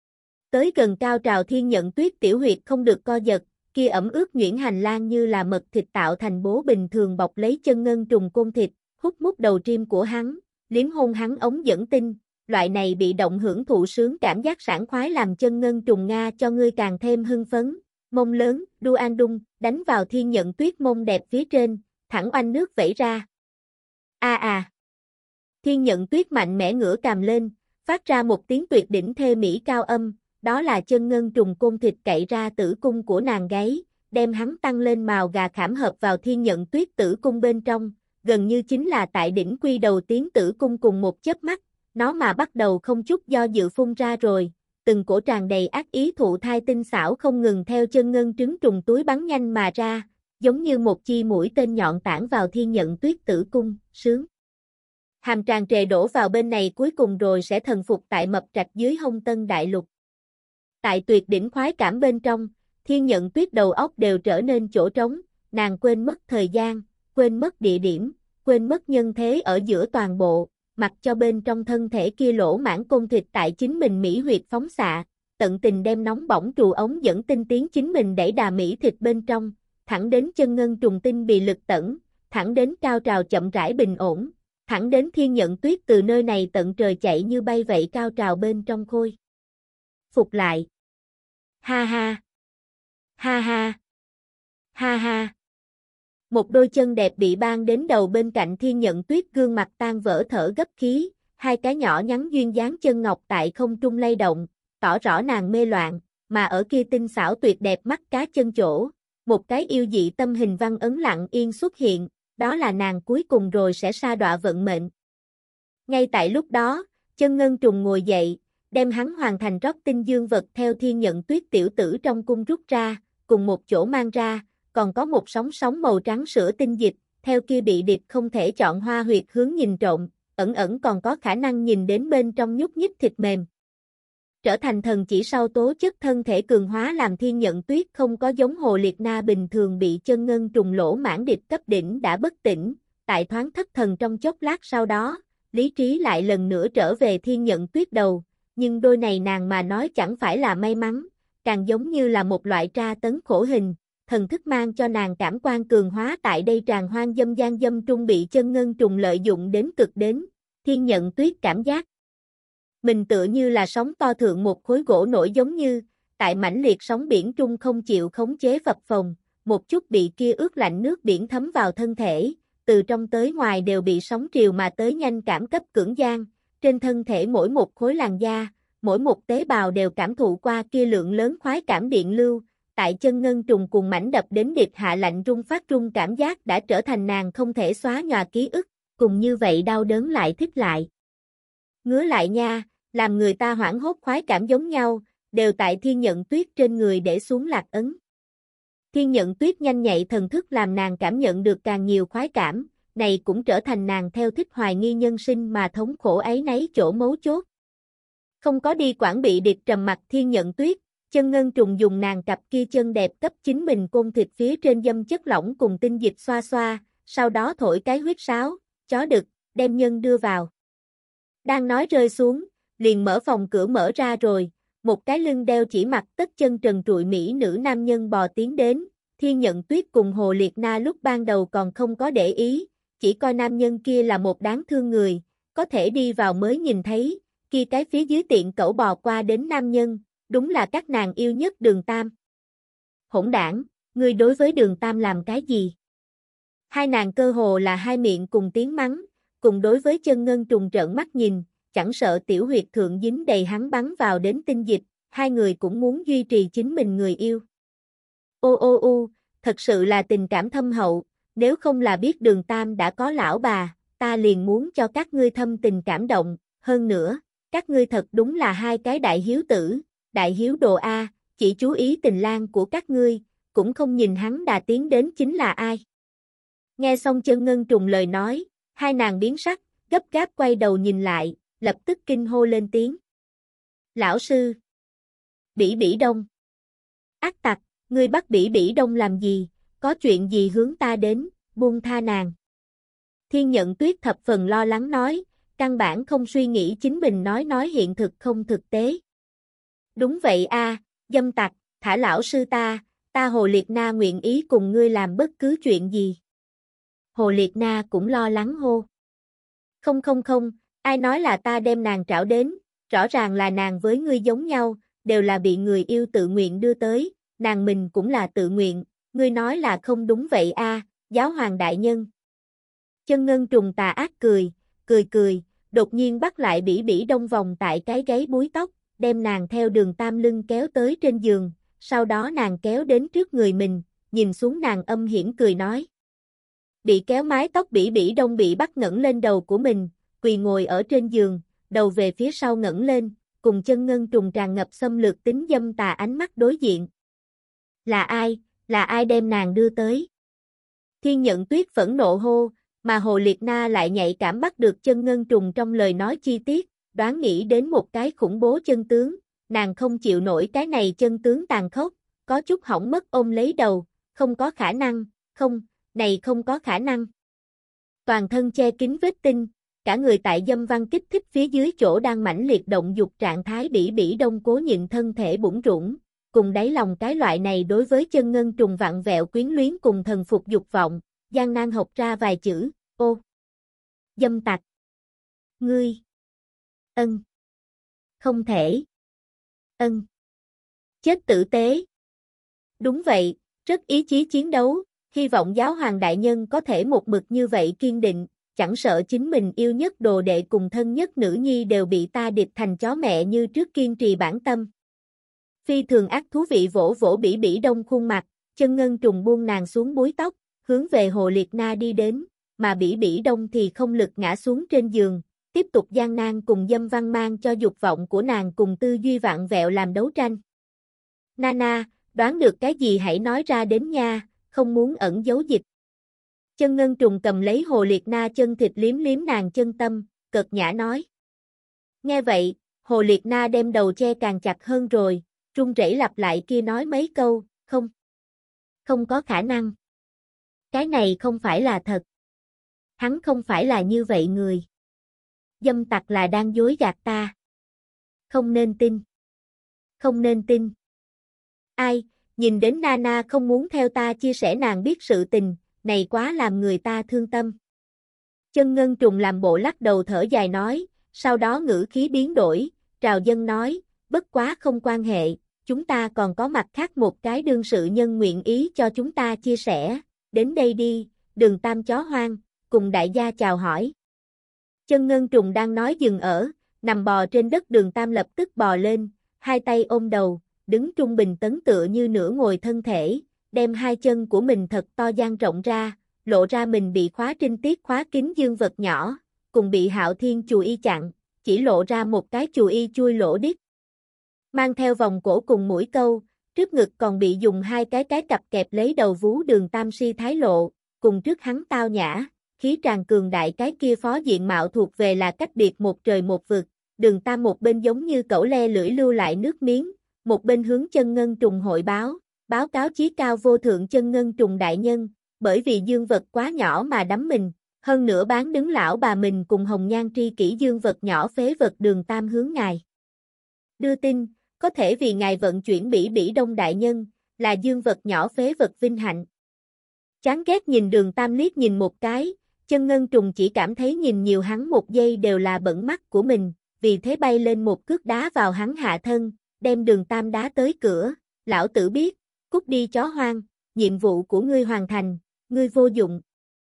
Tới gần cao trào Thiên Nhận Tuyết tiểu huyệt không được co giật, kia ẩm ướt nhuyễn hành lang như là mật thịt tạo thành bố bình thường bọc lấy chân ngân trùng côn thịt, hút mút đầu trim của hắn, liếm hôn hắn ống dẫn tinh, loại này bị động hưởng thụ sướng cảm giác sảng khoái làm chân ngân trùng Nga cho ngươi càng thêm hưng phấn, mông lớn, đu an đung, đánh vào Thiên Nhận Tuyết mông đẹp phía trên, thẳng oanh nước vẩy ra. A à à. Thiên Nhận Tuyết mạnh mẽ ngửa cằm lên, phát ra một tiếng tuyệt đỉnh thê mỹ cao âm, đó là chân ngân trùng côn thịt cậy ra tử cung của nàng gáy, đem hắn tăng lên màu gà khảm hợp vào Thiên Nhận Tuyết tử cung bên trong, gần như chính là tại đỉnh quy đầu tiến tử cung cùng một chớp mắt, nó mà bắt đầu không chút do dự phun ra rồi, từng cổ tràn đầy ác ý thụ thai tinh xảo không ngừng theo chân ngân trứng trùng túi bắn nhanh mà ra, giống như một chi mũi tên nhọn tản vào Thiên Nhận Tuyết tử cung, sướng. Hàm tràn trề đổ vào bên này cuối cùng rồi sẽ thần phục tại mập trạch dưới hông tân đại lục. Tại tuyệt đỉnh khoái cảm bên trong, Thiên Nhận Tuyết đầu óc đều trở nên chỗ trống, nàng quên mất thời gian, quên mất địa điểm, quên mất nhân thế ở giữa toàn bộ, mặc cho bên trong thân thể kia lỗ mãn côn thịt tại chính mình mỹ huyệt phóng xạ, tận tình đem nóng bỏng trù ống dẫn tinh tiến chính mình đẩy đà mỹ thịt bên trong, thẳng đến chân ngân trùng tinh bị lực tẩn, thẳng đến cao trào chậm rãi bình ổn, thẳng đến Thiên Nhận Tuyết từ nơi này tận trời chạy như bay vậy cao trào bên trong khôi. Phục lại. Ha ha. Ha ha. Ha ha. Một đôi chân đẹp bị ban đến đầu bên cạnh Thiên Nhận Tuyết gương mặt tan vỡ thở gấp khí, hai cái nhỏ nhắn duyên dáng chân ngọc tại không trung lay động, tỏ rõ nàng mê loạn, mà ở kia tinh xảo tuyệt đẹp mắt cá chân chỗ, một cái yêu dị tâm hình văn ấn lặng yên xuất hiện, đó là nàng cuối cùng rồi sẽ sa đọa vận mệnh. Ngay tại lúc đó, chân ngân trùng ngồi dậy, đem hắn hoàn thành rót tinh dương vật theo Thiên Nhận Tuyết tiểu tử trong cung rút ra, cùng một chỗ mang ra, còn có một sóng sóng màu trắng sữa tinh dịch, theo kia bị điệp không thể chọn hoa huyệt hướng nhìn trộm, ẩn ẩn còn có khả năng nhìn đến bên trong nhúc nhích thịt mềm. Trở thành thần chỉ sau tố chất thân thể cường hóa làm Thiên Nhận Tuyết không có giống hồ liệt na bình thường bị chân ngân trùng lỗ mãn điệp cấp đỉnh đã bất tỉnh, tại thoáng thất thần trong chốc lát sau đó, lý trí lại lần nữa trở về Thiên Nhận Tuyết đầu, nhưng đôi này nàng mà nói chẳng phải là may mắn, càng giống như là một loại tra tấn khổ hình, thần thức mang cho nàng cảm quan cường hóa tại đây tràn hoang dâm gian dâm trung bị chân ngân trùng lợi dụng đến cực đến, Thiên Nhận Tuyết cảm giác. Mình tựa như là sóng to thượng một khối gỗ nổi giống như, tại mãnh liệt sóng biển trung không chịu khống chế phập phồng, một chút bị kia ướt lạnh nước biển thấm vào thân thể, từ trong tới ngoài đều bị sóng triều mà tới nhanh cảm cấp cưỡng gian, trên thân thể mỗi một khối làn da, mỗi một tế bào đều cảm thụ qua kia lượng lớn khoái cảm điện lưu, tại chân ngân trùng cùng mảnh đập đến điệp hạ lạnh rung phát rung cảm giác đã trở thành nàng không thể xóa nhòa ký ức, cùng như vậy đau đớn lại thích lại. Ngứa lại nha, làm người ta hoảng hốt khoái cảm giống nhau, đều tại Thiên Nhận Tuyết trên người để xuống lạc ấn. Thiên Nhận Tuyết nhanh nhạy thần thức làm nàng cảm nhận được càng nhiều khoái cảm, này cũng trở thành nàng theo thích hoài nghi nhân sinh mà thống khổ ấy nấy chỗ mấu chốt. Không có đi quản bị điệp trầm mặt Thiên Nhận Tuyết, chân ngân trùng dùng nàng cặp kia chân đẹp cấp chính mình côn thịt phía trên dâm chất lỏng cùng tinh dịch xoa xoa, sau đó thổi cái huyết sáo, chó đực, đem nhân đưa vào. Đang nói rơi xuống, liền mở phòng cửa mở ra rồi, một cái lưng đeo chỉ mặc tất chân trần trụi mỹ nữ nam nhân bò tiến đến, Thiên Nhận Tuyết cùng Hồ Liệt Na lúc ban đầu còn không có để ý, chỉ coi nam nhân kia là một đáng thương người, có thể đi vào mới nhìn thấy, kia cái phía dưới tiện cẩu bò qua đến nam nhân, đúng là các nàng yêu nhất Đường Tam. Hỗn đảng, ngươi đối với Đường Tam làm cái gì? Hai nàng cơ hồ là hai miệng cùng tiếng mắng, cùng đối với chân ngân trùng trợn mắt nhìn, chẳng sợ tiểu huyệt thượng dính đầy hắn bắn vào đến tinh dịch, hai người cũng muốn duy trì chính mình người yêu. Ô ô ô, thật sự là tình cảm thâm hậu, nếu không là biết Đường Tam đã có lão bà, ta liền muốn cho các ngươi thâm tình cảm động, hơn nữa, các ngươi thật đúng là hai cái đại hiếu tử, đại hiếu đồ A, chỉ chú ý tình lang của các ngươi, cũng không nhìn hắn đà tiến đến chính là ai. Nghe xong chân ngân trùng lời nói, hai nàng biến sắc, gấp gáp quay đầu nhìn lại, lập tức kinh hô lên tiếng. Lão sư! Bỉ Bỉ Đông! Ác tặc, ngươi bắt Bỉ Bỉ Đông làm gì, có chuyện gì hướng ta đến, buông tha nàng. Thiên Nhận Tuyết thập phần lo lắng nói, căn bản không suy nghĩ chính mình nói nói hiện thực không thực tế. Đúng vậy a, dâm tặc, thả lão sư ta, ta Hồ Liệt Na nguyện ý cùng ngươi làm bất cứ chuyện gì. Hồ Liệt Na cũng lo lắng hô. Không không không, ai nói là ta đem nàng trảo đến, rõ ràng là nàng với ngươi giống nhau, đều là bị người yêu tự nguyện đưa tới, nàng mình cũng là tự nguyện, ngươi nói là không đúng vậy a, giáo hoàng đại nhân. Chân ngân trùng tà ác cười, cười cười, đột nhiên bắt lại Bỉ Bỉ Đông vòng tại cái gáy búi tóc, đem nàng theo Đường Tam lưng kéo tới trên giường, sau đó nàng kéo đến trước người mình, nhìn xuống nàng âm hiểm cười nói. Bị kéo mái tóc Bỉ Bỉ Đông bị bắt ngẩng lên đầu của mình, quỳ ngồi ở trên giường, đầu về phía sau ngẩng lên, cùng chân ngân trùng tràn ngập xâm lược tính dâm tà ánh mắt đối diện. Là ai, là ai đem nàng đưa tới? Thiên Nhận Tuyết phẫn nộ hô, mà Hồ Liệt Na lại nhạy cảm bắt được chân ngân trùng trong lời nói chi tiết, đoán nghĩ đến một cái khủng bố chân tướng, nàng không chịu nổi cái này chân tướng tàn khốc, có chút hỏng mất ôm lấy đầu, không có khả năng, không, này không có khả năng. Toàn thân che kín vết tinh, cả người tại dâm văn kích thích phía dưới chỗ đang mãnh liệt động dục trạng thái Bỉ Bỉ Đông cố nhịn thân thể bủn rủn, cùng đáy lòng cái loại này đối với chân ngân trùng vặn vẹo quyến luyến cùng thần phục dục vọng, gian nan học ra vài chữ, ô. Dâm tặc. Ngươi. Ân. Không thể. Ân. Chết tử tế. Đúng vậy, rất ý chí chiến đấu, hy vọng giáo hoàng đại nhân có thể một mực như vậy kiên định, chẳng sợ chính mình yêu nhất đồ đệ cùng thân nhất nữ nhi đều bị ta địch thành chó mẹ như trước kiên trì bản tâm. Phi thường ác thú vị vỗ vỗ Bỉ Bỉ Đông khuôn mặt, chân ngân trùng buông nàng xuống búi tóc, hướng về Hồ Liệt Na đi đến, mà Bỉ Bỉ Đông thì không lực ngã xuống trên giường, tiếp tục gian nan cùng dâm văn mang cho dục vọng của nàng cùng tư duy vạn vẹo làm đấu tranh. Nana, đoán được cái gì hãy nói ra đến nha, không muốn ẩn giấu dịch. Chân ngân trùng cầm lấy Hồ Liệt Na chân thịt liếm liếm nàng chân tâm, cợt nhã nói. Nghe vậy, Hồ Liệt Na đem đầu che càng chặt hơn rồi, run rẩy lặp lại kia nói mấy câu, không. Không có khả năng. Cái này không phải là thật. Hắn không phải là như vậy người. Dâm tặc là đang dối gạt ta. Không nên tin. Không nên tin. Ai, nhìn đến Nana không muốn theo ta chia sẻ nàng biết sự tình, này quá làm người ta thương tâm. Chân ngân trùng làm bộ lắc đầu thở dài nói, sau đó ngữ khí biến đổi, trào dân nói, bất quá không quan hệ, chúng ta còn có mặt khác một cái đương sự nhân nguyện ý cho chúng ta chia sẻ, đến đây đi, Đường Tam chó hoang, cùng đại gia chào hỏi. Chân ngân trùng đang nói dừng ở, nằm bò trên đất Đường Tam lập tức bò lên, hai tay ôm đầu, đứng trung bình tấn tựa như nửa ngồi thân thể, đem hai chân của mình thật to dang rộng ra, lộ ra mình bị khóa trinh tiết khóa kín dương vật nhỏ, cùng bị Hạo Thiên chù y chặn, chỉ lộ ra một cái chù y chui lỗ đít. Mang theo vòng cổ cùng mũi câu, trước ngực còn bị dùng hai cái cái cặp kẹp lấy đầu vú Đường Tam si thái lộ, cùng trước hắn tao nhã, khí tràn cường đại cái kia phó diện mạo thuộc về là cách biệt một trời một vực, Đường Tam một bên giống như cẩu le lưỡi lưu lại nước miếng, một bên hướng chân ngân trùng hội báo, báo cáo chí cao vô thượng chân ngân trùng đại nhân, bởi vì dương vật quá nhỏ mà đắm mình, hơn nữa bán đứng lão bà mình cùng hồng nhan tri kỷ dương vật nhỏ phế vật Đường Tam hướng ngài đưa tin, có thể vì ngài vận chuyển bỉ bỉ đông đại nhân, là dương vật nhỏ phế vật vinh hạnh. Chán ghét nhìn Đường Tam liếc nhìn một cái, chân ngân trùng chỉ cảm thấy nhìn nhiều hắn một giây đều là bẩn mắt của mình, vì thế bay lên một cước đá vào hắn hạ thân, đem Đường Tam đá tới cửa, lão tử biết, cút đi chó hoang, nhiệm vụ của ngươi hoàn thành, ngươi vô dụng.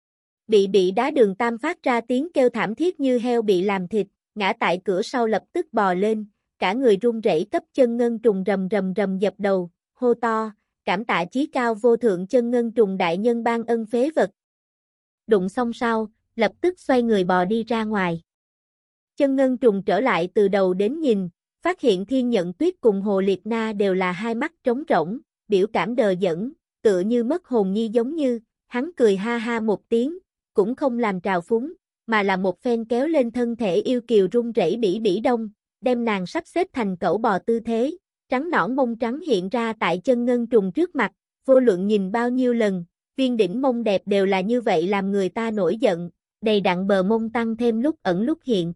Bị bị đá Đường Tam phát ra tiếng kêu thảm thiết như heo bị làm thịt, ngã tại cửa sau lập tức bò lên, cả người run rẩy cấp chân ngân trùng rầm rầm rầm dập đầu, hô to, cảm tạ chí cao vô thượng chân ngân trùng đại nhân ban ân phế vật. Đụng xong sau, lập tức xoay người bò đi ra ngoài. Chân ngân trùng trở lại từ đầu đến nhìn, phát hiện Thiên Nhận Tuyết cùng Hồ Liệt Na đều là hai mắt trống rỗng, biểu cảm đờ đẫn, tựa như mất hồn nhi giống như, hắn cười ha ha một tiếng, cũng không làm trào phúng, mà là một phen kéo lên thân thể yêu kiều run rẩy bỉ bỉ đông, đem nàng sắp xếp thành cẩu bò tư thế, trắng nõn mông trắng hiện ra tại chân ngân trùng trước mặt, vô luận nhìn bao nhiêu lần, viên đỉnh mông đẹp đều là như vậy làm người ta nổi giận, đầy đặn bờ mông tăng thêm lúc ẩn lúc hiện.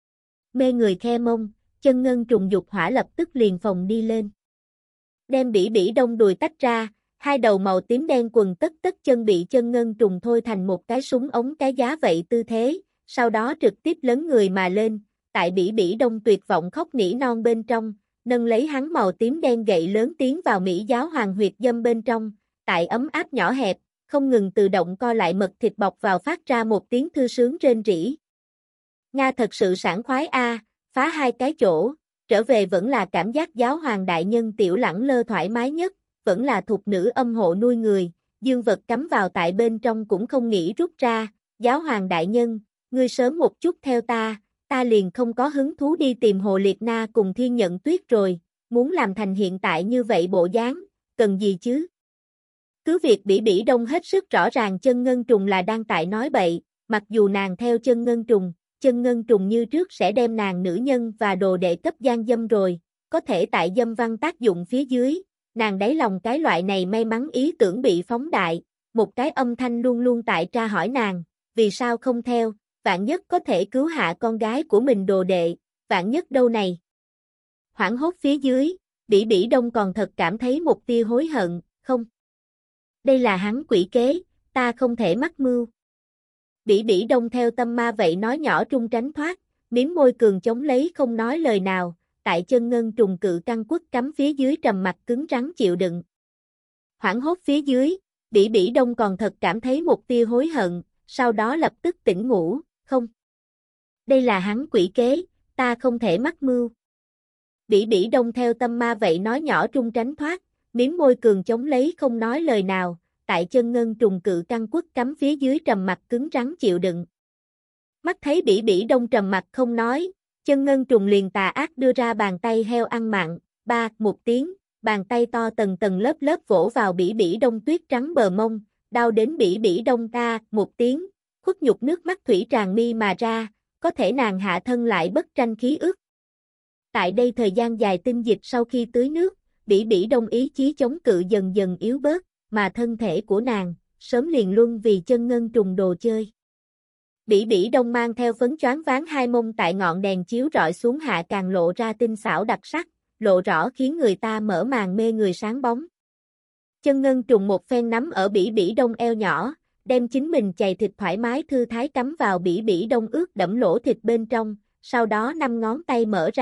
Mê người khe mông, chân ngân trùng dục hỏa lập tức liền phòng đi lên. Đem bỉ bỉ đông đùi tách ra, hai đầu màu tím đen quần tất tất chân bị chân ngân trùng thôi thành một cái súng ống cái giá vậy tư thế, sau đó trực tiếp lấn người mà lên, tại bỉ bỉ đông tuyệt vọng khóc nỉ non bên trong, nâng lấy hắn màu tím đen gậy lớn tiến vào Mỹ giáo hoàng huyệt dâm bên trong, tại ấm áp nhỏ hẹp, không ngừng tự động co lại mật thịt bọc vào phát ra một tiếng thư sướng rên rỉ. Nga thật sự sảng khoái a, phá hai cái chỗ, trở về vẫn là cảm giác giáo hoàng đại nhân tiểu lẳng lơ thoải mái nhất, vẫn là thục nữ âm hộ nuôi người, dương vật cắm vào tại bên trong cũng không nghĩ rút ra, giáo hoàng đại nhân, ngươi sớm một chút theo ta, ta liền không có hứng thú đi tìm Hồ Liệt Na cùng Thiên Nhận Tuyết rồi, muốn làm thành hiện tại như vậy bộ dáng, cần gì chứ? Cứ việc bỉ bỉ đông hết sức rõ ràng chân ngân trùng là đang tại nói bậy, mặc dù nàng theo chân ngân trùng, chân ngân trùng như trước sẽ đem nàng nữ nhân và đồ đệ cấp gian dâm rồi, có thể tại dâm văn tác dụng phía dưới, nàng đáy lòng cái loại này may mắn ý tưởng bị phóng đại, một cái âm thanh luôn luôn tại tra hỏi nàng, vì sao không theo, vạn nhất có thể cứu hạ con gái của mình đồ đệ, vạn nhất đâu này. Hoảng hốt phía dưới, bỉ bỉ đông còn thật cảm thấy một tia hối hận, không. Đây là hắn quỷ kế, ta không thể mắc mưu. Bỉ bỉ đông theo tâm ma vậy nói nhỏ trung tránh thoát, miếm môi cường chống lấy không nói lời nào, tại chân ngân trùng cự căng quất cắm phía dưới trầm mặt cứng rắn chịu đựng. Hoảng hốt phía dưới, bỉ bỉ đông còn thật cảm thấy một tia hối hận, sau đó lập tức tỉnh ngủ, không. Đây là hắn quỷ kế, ta không thể mắc mưu. Bỉ bỉ đông theo tâm ma vậy nói nhỏ trung tránh thoát, miếm môi cường chống lấy không nói lời nào, tại chân ngân trùng cự căng quất cắm phía dưới trầm mặt cứng rắn chịu đựng. Mắt thấy bỉ bỉ đông trầm mặt không nói, chân ngân trùng liền tà ác đưa ra bàn tay heo ăn mặn, ba, một tiếng, bàn tay to tầng tầng lớp lớp vỗ vào bỉ bỉ đông tuyết trắng bờ mông, đau đến bỉ bỉ đông ta, một tiếng, khuất nhục nước mắt thủy tràn mi mà ra, có thể nàng hạ thân lại bất tranh khí ức. Tại đây thời gian dài tinh dịch sau khi tưới nước, bỉ bỉ đông ý chí chống cự dần dần yếu bớt, mà thân thể của nàng, sớm liền luân vì chân ngân trùng đồ chơi. Bỉ bỉ đông mang theo phấn choáng váng hai mông tại ngọn đèn chiếu rọi xuống hạ càng lộ ra tinh xảo đặc sắc, lộ rõ khiến người ta mở màn mê người sáng bóng. Chân ngân trùng một phen nắm ở bỉ bỉ đông eo nhỏ, đem chính mình chày thịt thoải mái thư thái cắm vào bỉ bỉ đông ướt đẫm lỗ thịt bên trong, sau đó năm ngón tay mở ra,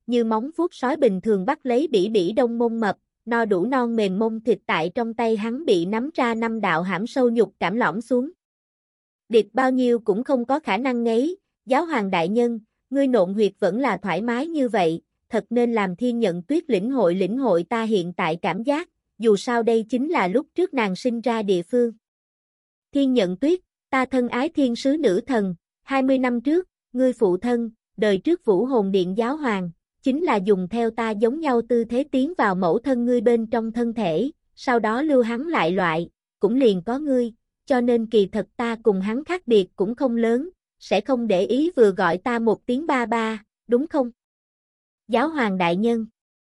như móng vuốt sói bình thường bắt lấy Bỉ Bỉ Đông mông mập, no đủ non mềm mông thịt tại trong tay hắn bị nắm ra năm đạo hãm sâu nhục cảm lõm xuống. Điệp bao nhiêu cũng không có khả năng ngấy, giáo hoàng đại nhân, ngươi nộn huyệt vẫn là thoải mái như vậy, thật nên làm Thiên Nhận Tuyết lĩnh hội lĩnh hội ta hiện tại cảm giác, dù sao đây chính là lúc trước nàng sinh ra địa phương. Thiên Nhận Tuyết, ta thân ái thiên sứ nữ thần, hai mươi năm trước, ngươi phụ thân, đời trước Vũ Hồn Điện giáo hoàng, chính là dùng theo ta giống nhau tư thế tiến vào mẫu thân ngươi bên trong thân thể, sau đó lưu hắn lại loại, cũng liền có ngươi, cho nên kỳ thật ta cùng hắn khác biệt cũng không lớn, sẽ không để ý vừa gọi ta một tiếng ba ba, đúng không? Giáo hoàng đại nhân.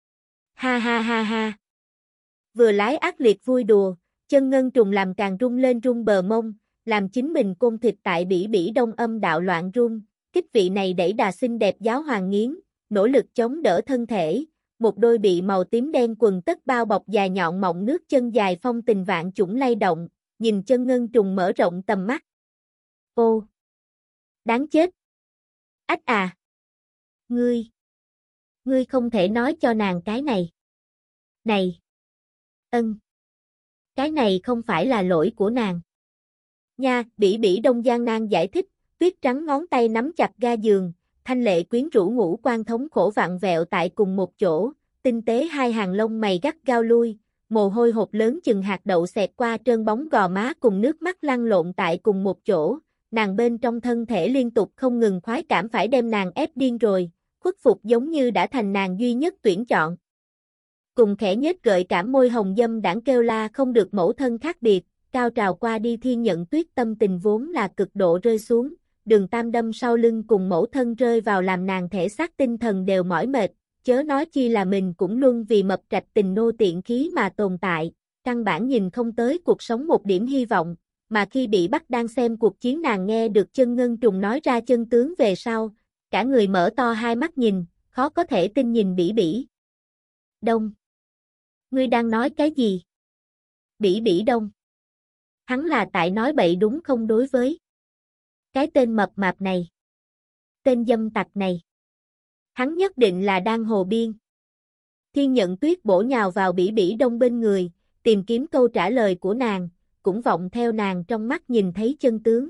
Ha ha ha ha. Vừa lái ác liệt vui đùa, chân ngân trùng làm càng rung lên rung bờ mông, làm chính mình côn thịt tại Bỉ Bỉ Đông âm đạo loạn rung, kích vị này đẩy đà xinh đẹp giáo hoàng nghiến, nỗ lực chống đỡ thân thể, một đôi bị màu tím đen quần tất bao bọc dài nhọn mọng nước chân dài phong tình vạn chủng lay động, nhìn chân ngân trùng mở rộng tầm mắt. Ô! Đáng chết! Ách à! Ngươi! Ngươi không thể nói cho nàng cái này. Này! Ân! Cái này không phải là lỗi của nàng. Nha, Bỉ Bỉ Đông gian nan giải thích, tuyết trắng ngón tay nắm chặt ga giường, thanh lệ quyến rũ ngũ quan thống khổ vặn vẹo tại cùng một chỗ, tinh tế hai hàng lông mày gắt gao lui, mồ hôi hột lớn chừng hạt đậu xẹt qua trơn bóng gò má cùng nước mắt lăn lộn tại cùng một chỗ, nàng bên trong thân thể liên tục không ngừng khoái cảm phải đem nàng ép điên rồi, khuất phục giống như đã thành nàng duy nhất tuyển chọn. Cùng khẽ nhếch gợi cảm môi hồng dâm đãng kêu la không được mẫu thân khác biệt, cao trào qua đi Thiên Nhận Tuyết tâm tình vốn là cực độ rơi xuống, đường tam đâm sau lưng cùng mẫu thân rơi vào làm nàng thể xác tinh thần đều mỏi mệt, chớ nói chi là mình cũng luôn vì mập trạch tình nô tiện khí mà tồn tại, căn bản nhìn không tới cuộc sống một điểm hy vọng, mà khi bị bắt đang xem cuộc chiến nàng nghe được chân ngân trùng nói ra chân tướng về sau, cả người mở to hai mắt nhìn, khó có thể tin nhìn Bỉ Bỉ Đông. Ngươi đang nói cái gì? Bỉ Bỉ Đông. Hắn là tại nói bậy đúng không đối với cái tên mập mạp này, tên dâm tặc này. Hắn nhất định là đang hồ biên. Thiên Nhận Tuyết bổ nhào vào Bỉ Bỉ Đông bên người, tìm kiếm câu trả lời của nàng, cũng vọng theo nàng trong mắt nhìn thấy chân tướng.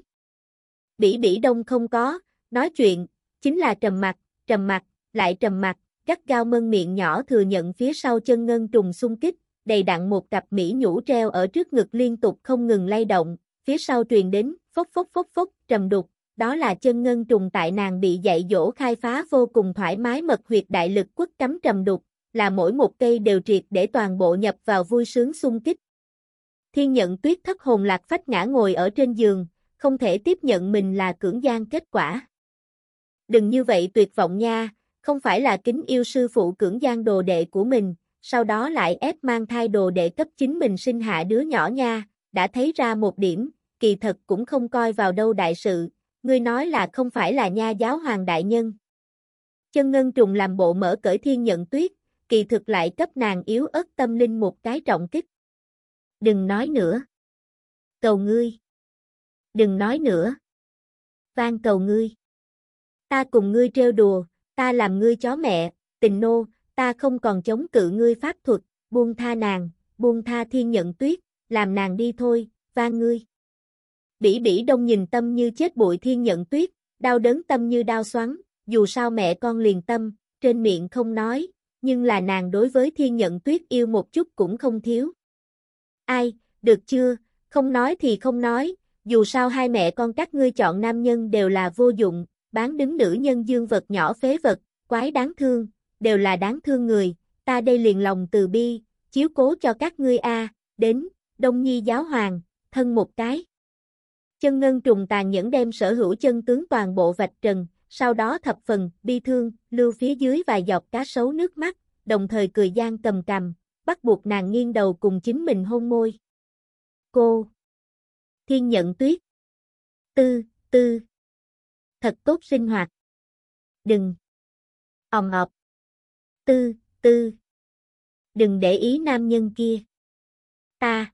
Bỉ Bỉ Đông không có nói chuyện, chính là trầm mặc, trầm mặc, lại trầm mặc, gắt gao mơn miệng nhỏ thừa nhận phía sau chân ngân trùng xung kích, đầy đặn một cặp mỹ nhũ treo ở trước ngực liên tục không ngừng lay động, phía sau truyền đến phốc phốc phốc phốc trầm đục, đó là chân ngân trùng tại nàng bị dạy dỗ khai phá vô cùng thoải mái mật huyệt đại lực quất cắm trầm đục, là mỗi một cây đều triệt để toàn bộ nhập vào vui sướng xung kích. Thiên Nhận Tuyết thất hồn lạc phách ngã ngồi ở trên giường, không thể tiếp nhận mình là cưỡng gian kết quả. Đừng như vậy tuyệt vọng nha, không phải là kính yêu sư phụ cưỡng gian đồ đệ của mình, sau đó lại ép mang thai đồ đệ cấp chính mình sinh hạ đứa nhỏ nha, đã thấy ra một điểm, kỳ thật cũng không coi vào đâu đại sự, ngươi nói là không phải là nha giáo hoàng đại nhân. Chân ngân trùng làm bộ mở cởi Thiên Nhận Tuyết, kỳ thực lại cấp nàng yếu ớt tâm linh một cái trọng kích. Đừng nói nữa. Cầu ngươi. Đừng nói nữa. Van cầu ngươi. Ta cùng ngươi trêu đùa, ta làm ngươi chó mẹ, tình nô, ta không còn chống cự ngươi pháp thuật, buông tha nàng, buông tha Thiên Nhận Tuyết, làm nàng đi thôi, van ngươi. Bỉ Bỉ Đông nhìn tâm như chết bụi Thiên Nhận Tuyết, đau đớn tâm như đau xoắn, dù sao mẹ con liền tâm, trên miệng không nói, nhưng là nàng đối với Thiên Nhận Tuyết yêu một chút cũng không thiếu. Ai, được chưa, không nói thì không nói, dù sao hai mẹ con các ngươi chọn nam nhân đều là vô dụng, bán đứng nữ nhân dương vật nhỏ phế vật, quái đáng thương, đều là đáng thương người, ta đây liền lòng từ bi, chiếu cố cho các ngươi a, đến, Đông Nhi giáo hoàng, thân một cái. Chân ngân trùng tàn nhẫn đem sở hữu chân tướng toàn bộ vạch trần, sau đó thập phần, bi thương, lưu phía dưới vài giọt cá sấu nước mắt, đồng thời cười gian cầm cằm, bắt buộc nàng nghiêng đầu cùng chính mình hôn môi. Cô. Thiên Nhận Tuyết. Tư, tư. Thật tốt sinh hoạt. Đừng. Òng ọp. Tư, tư. Đừng để ý nam nhân kia. Ta.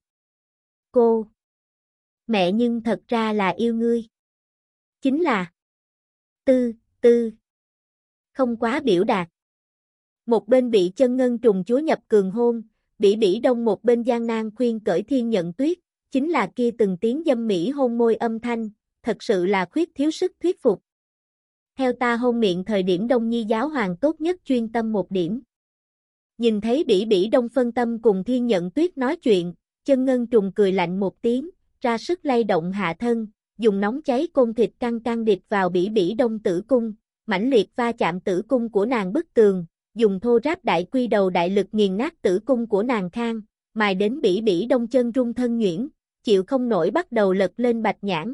Cô. Mẹ nhưng thật ra là yêu ngươi. Chính là. Tư, tư. Không quá biểu đạt. Một bên bị chân ngân trùng chúa nhập cường hôn, Bỉ Bỉ Đông một bên gian nan khuyên cởi Thiên Nhận Tuyết, chính là kia từng tiếng dâm mỹ hôn môi âm thanh, thật sự là khuyết thiếu sức thuyết phục. Theo ta hôn miệng thời điểm Đông Nhi giáo hoàng tốt nhất chuyên tâm một điểm. Nhìn thấy Bỉ Bỉ Đông phân tâm cùng Thiên Nhận Tuyết nói chuyện, chân ngân trùng cười lạnh một tiếng, ra sức lay động hạ thân, dùng nóng cháy côn thịt căng căng điệp vào Bỉ Bỉ Đông tử cung, mãnh liệt va chạm tử cung của nàng bức tường, dùng thô ráp đại quy đầu đại lực nghiền nát tử cung của nàng khang, mài đến Bỉ Bỉ Đông chân rung thân nhuyễn, chịu không nổi bắt đầu lật lên bạch nhãn.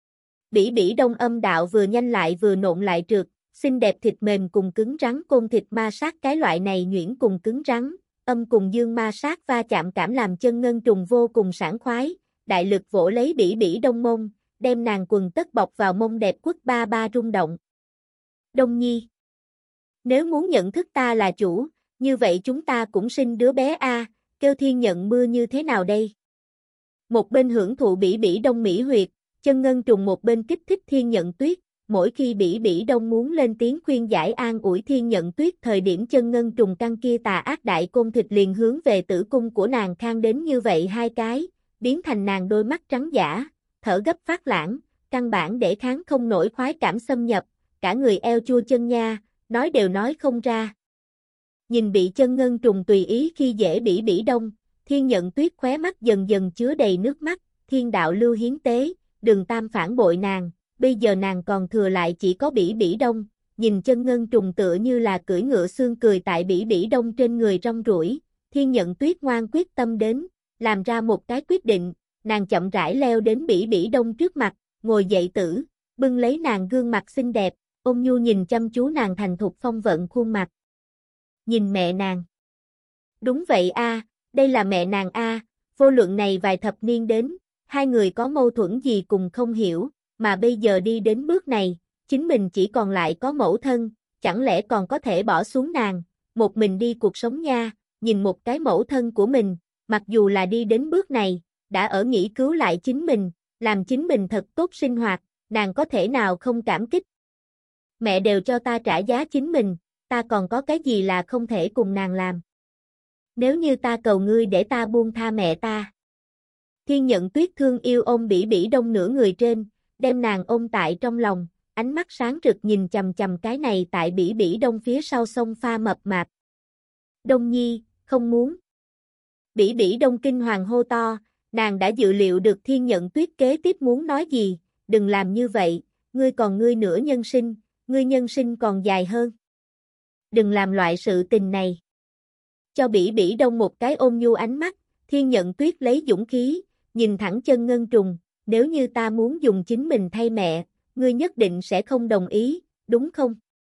Bỉ Bỉ Đông âm đạo vừa nhanh lại vừa nộn lại trượt, xinh đẹp thịt mềm cùng cứng rắn côn thịt ma sát cái loại này nhuyễn cùng cứng rắn, âm cùng dương ma sát va chạm cảm làm chân ngân trùng vô cùng sảng khoái, đại lực vỗ lấy Bỉ Bỉ Đông mông, đem nàng quần tất bọc vào mông đẹp quất ba ba rung động. Đông Nhi, nếu muốn nhận thức ta là chủ, như vậy chúng ta cũng sinh đứa bé a, kêu Thiên Nhận Mưa như thế nào đây? Một bên hưởng thụ Bỉ Bỉ Đông mỹ huyệt, chân ngân trùng một bên kích thích Thiên Nhận Tuyết, mỗi khi Bỉ Bỉ Đông muốn lên tiếng khuyên giải an ủi Thiên Nhận Tuyết thời điểm chân ngân trùng căng kia tà ác đại côn thịt liền hướng về tử cung của nàng khang đến như vậy hai cái, biến thành nàng đôi mắt trắng dã, thở gấp phát lãng, căn bản để kháng không nổi khoái cảm xâm nhập, cả người eo chua chân nha, nói đều nói không ra. Nhìn bị chân ngân trùng tùy ý khi dễ Bỉ Bỉ Đông, Thiên Nhận Tuyết khóe mắt dần dần chứa đầy nước mắt, thiên đạo lưu hiến tế, đừng tam phản bội nàng, bây giờ nàng còn thừa lại chỉ có Bỉ Bỉ Đông, nhìn chân ngân trùng tựa như là cưỡi ngựa xương cười tại Bỉ Bỉ Đông trên người rong ruổi, Thiên Nhận Tuyết ngoan quyết tâm đến, làm ra một cái quyết định, nàng chậm rãi leo đến Bỉ Bỉ Đông trước mặt, ngồi dậy tử, bưng lấy nàng gương mặt xinh đẹp, ôn nhu nhìn chăm chú nàng thành thục phong vận khuôn mặt. Nhìn mẹ nàng. Đúng vậy a, đây là mẹ nàng a, vô luận này vài thập niên đến, hai người có mâu thuẫn gì cùng không hiểu, mà bây giờ đi đến bước này, chính mình chỉ còn lại có mẫu thân, chẳng lẽ còn có thể bỏ xuống nàng, một mình đi cuộc sống nha, nhìn một cái mẫu thân của mình, mặc dù là đi đến bước này, đã ở nghĩ cứu lại chính mình, làm chính mình thật tốt sinh hoạt, nàng có thể nào không cảm kích. Mẹ đều cho ta trả giá chính mình, ta còn có cái gì là không thể cùng nàng làm. Nếu như ta cầu ngươi để ta buông tha mẹ ta. Thiên Nhận Tuyết thương yêu ôm Bỉ Bỉ Đông nửa người trên, đem nàng ôm tại trong lòng, ánh mắt sáng rực nhìn chằm chằm cái này tại Bỉ Bỉ Đông phía sau sông pha mập mạp. Đông Nhi, không muốn. Bỉ Bỉ Đông kinh hoàng hô to, nàng đã dự liệu được Thiên Nhận Tuyết kế tiếp muốn nói gì, đừng làm như vậy, ngươi còn ngươi nửa nhân sinh, ngươi nhân sinh còn dài hơn. Đừng làm loại sự tình này. Cho Bỉ Bỉ Đông một cái ôm nhu ánh mắt, Thiên Nhận Tuyết lấy dũng khí, nhìn thẳng chân ngân trùng, nếu như ta muốn dùng chính mình thay mẹ, ngươi nhất định sẽ không đồng ý, đúng không?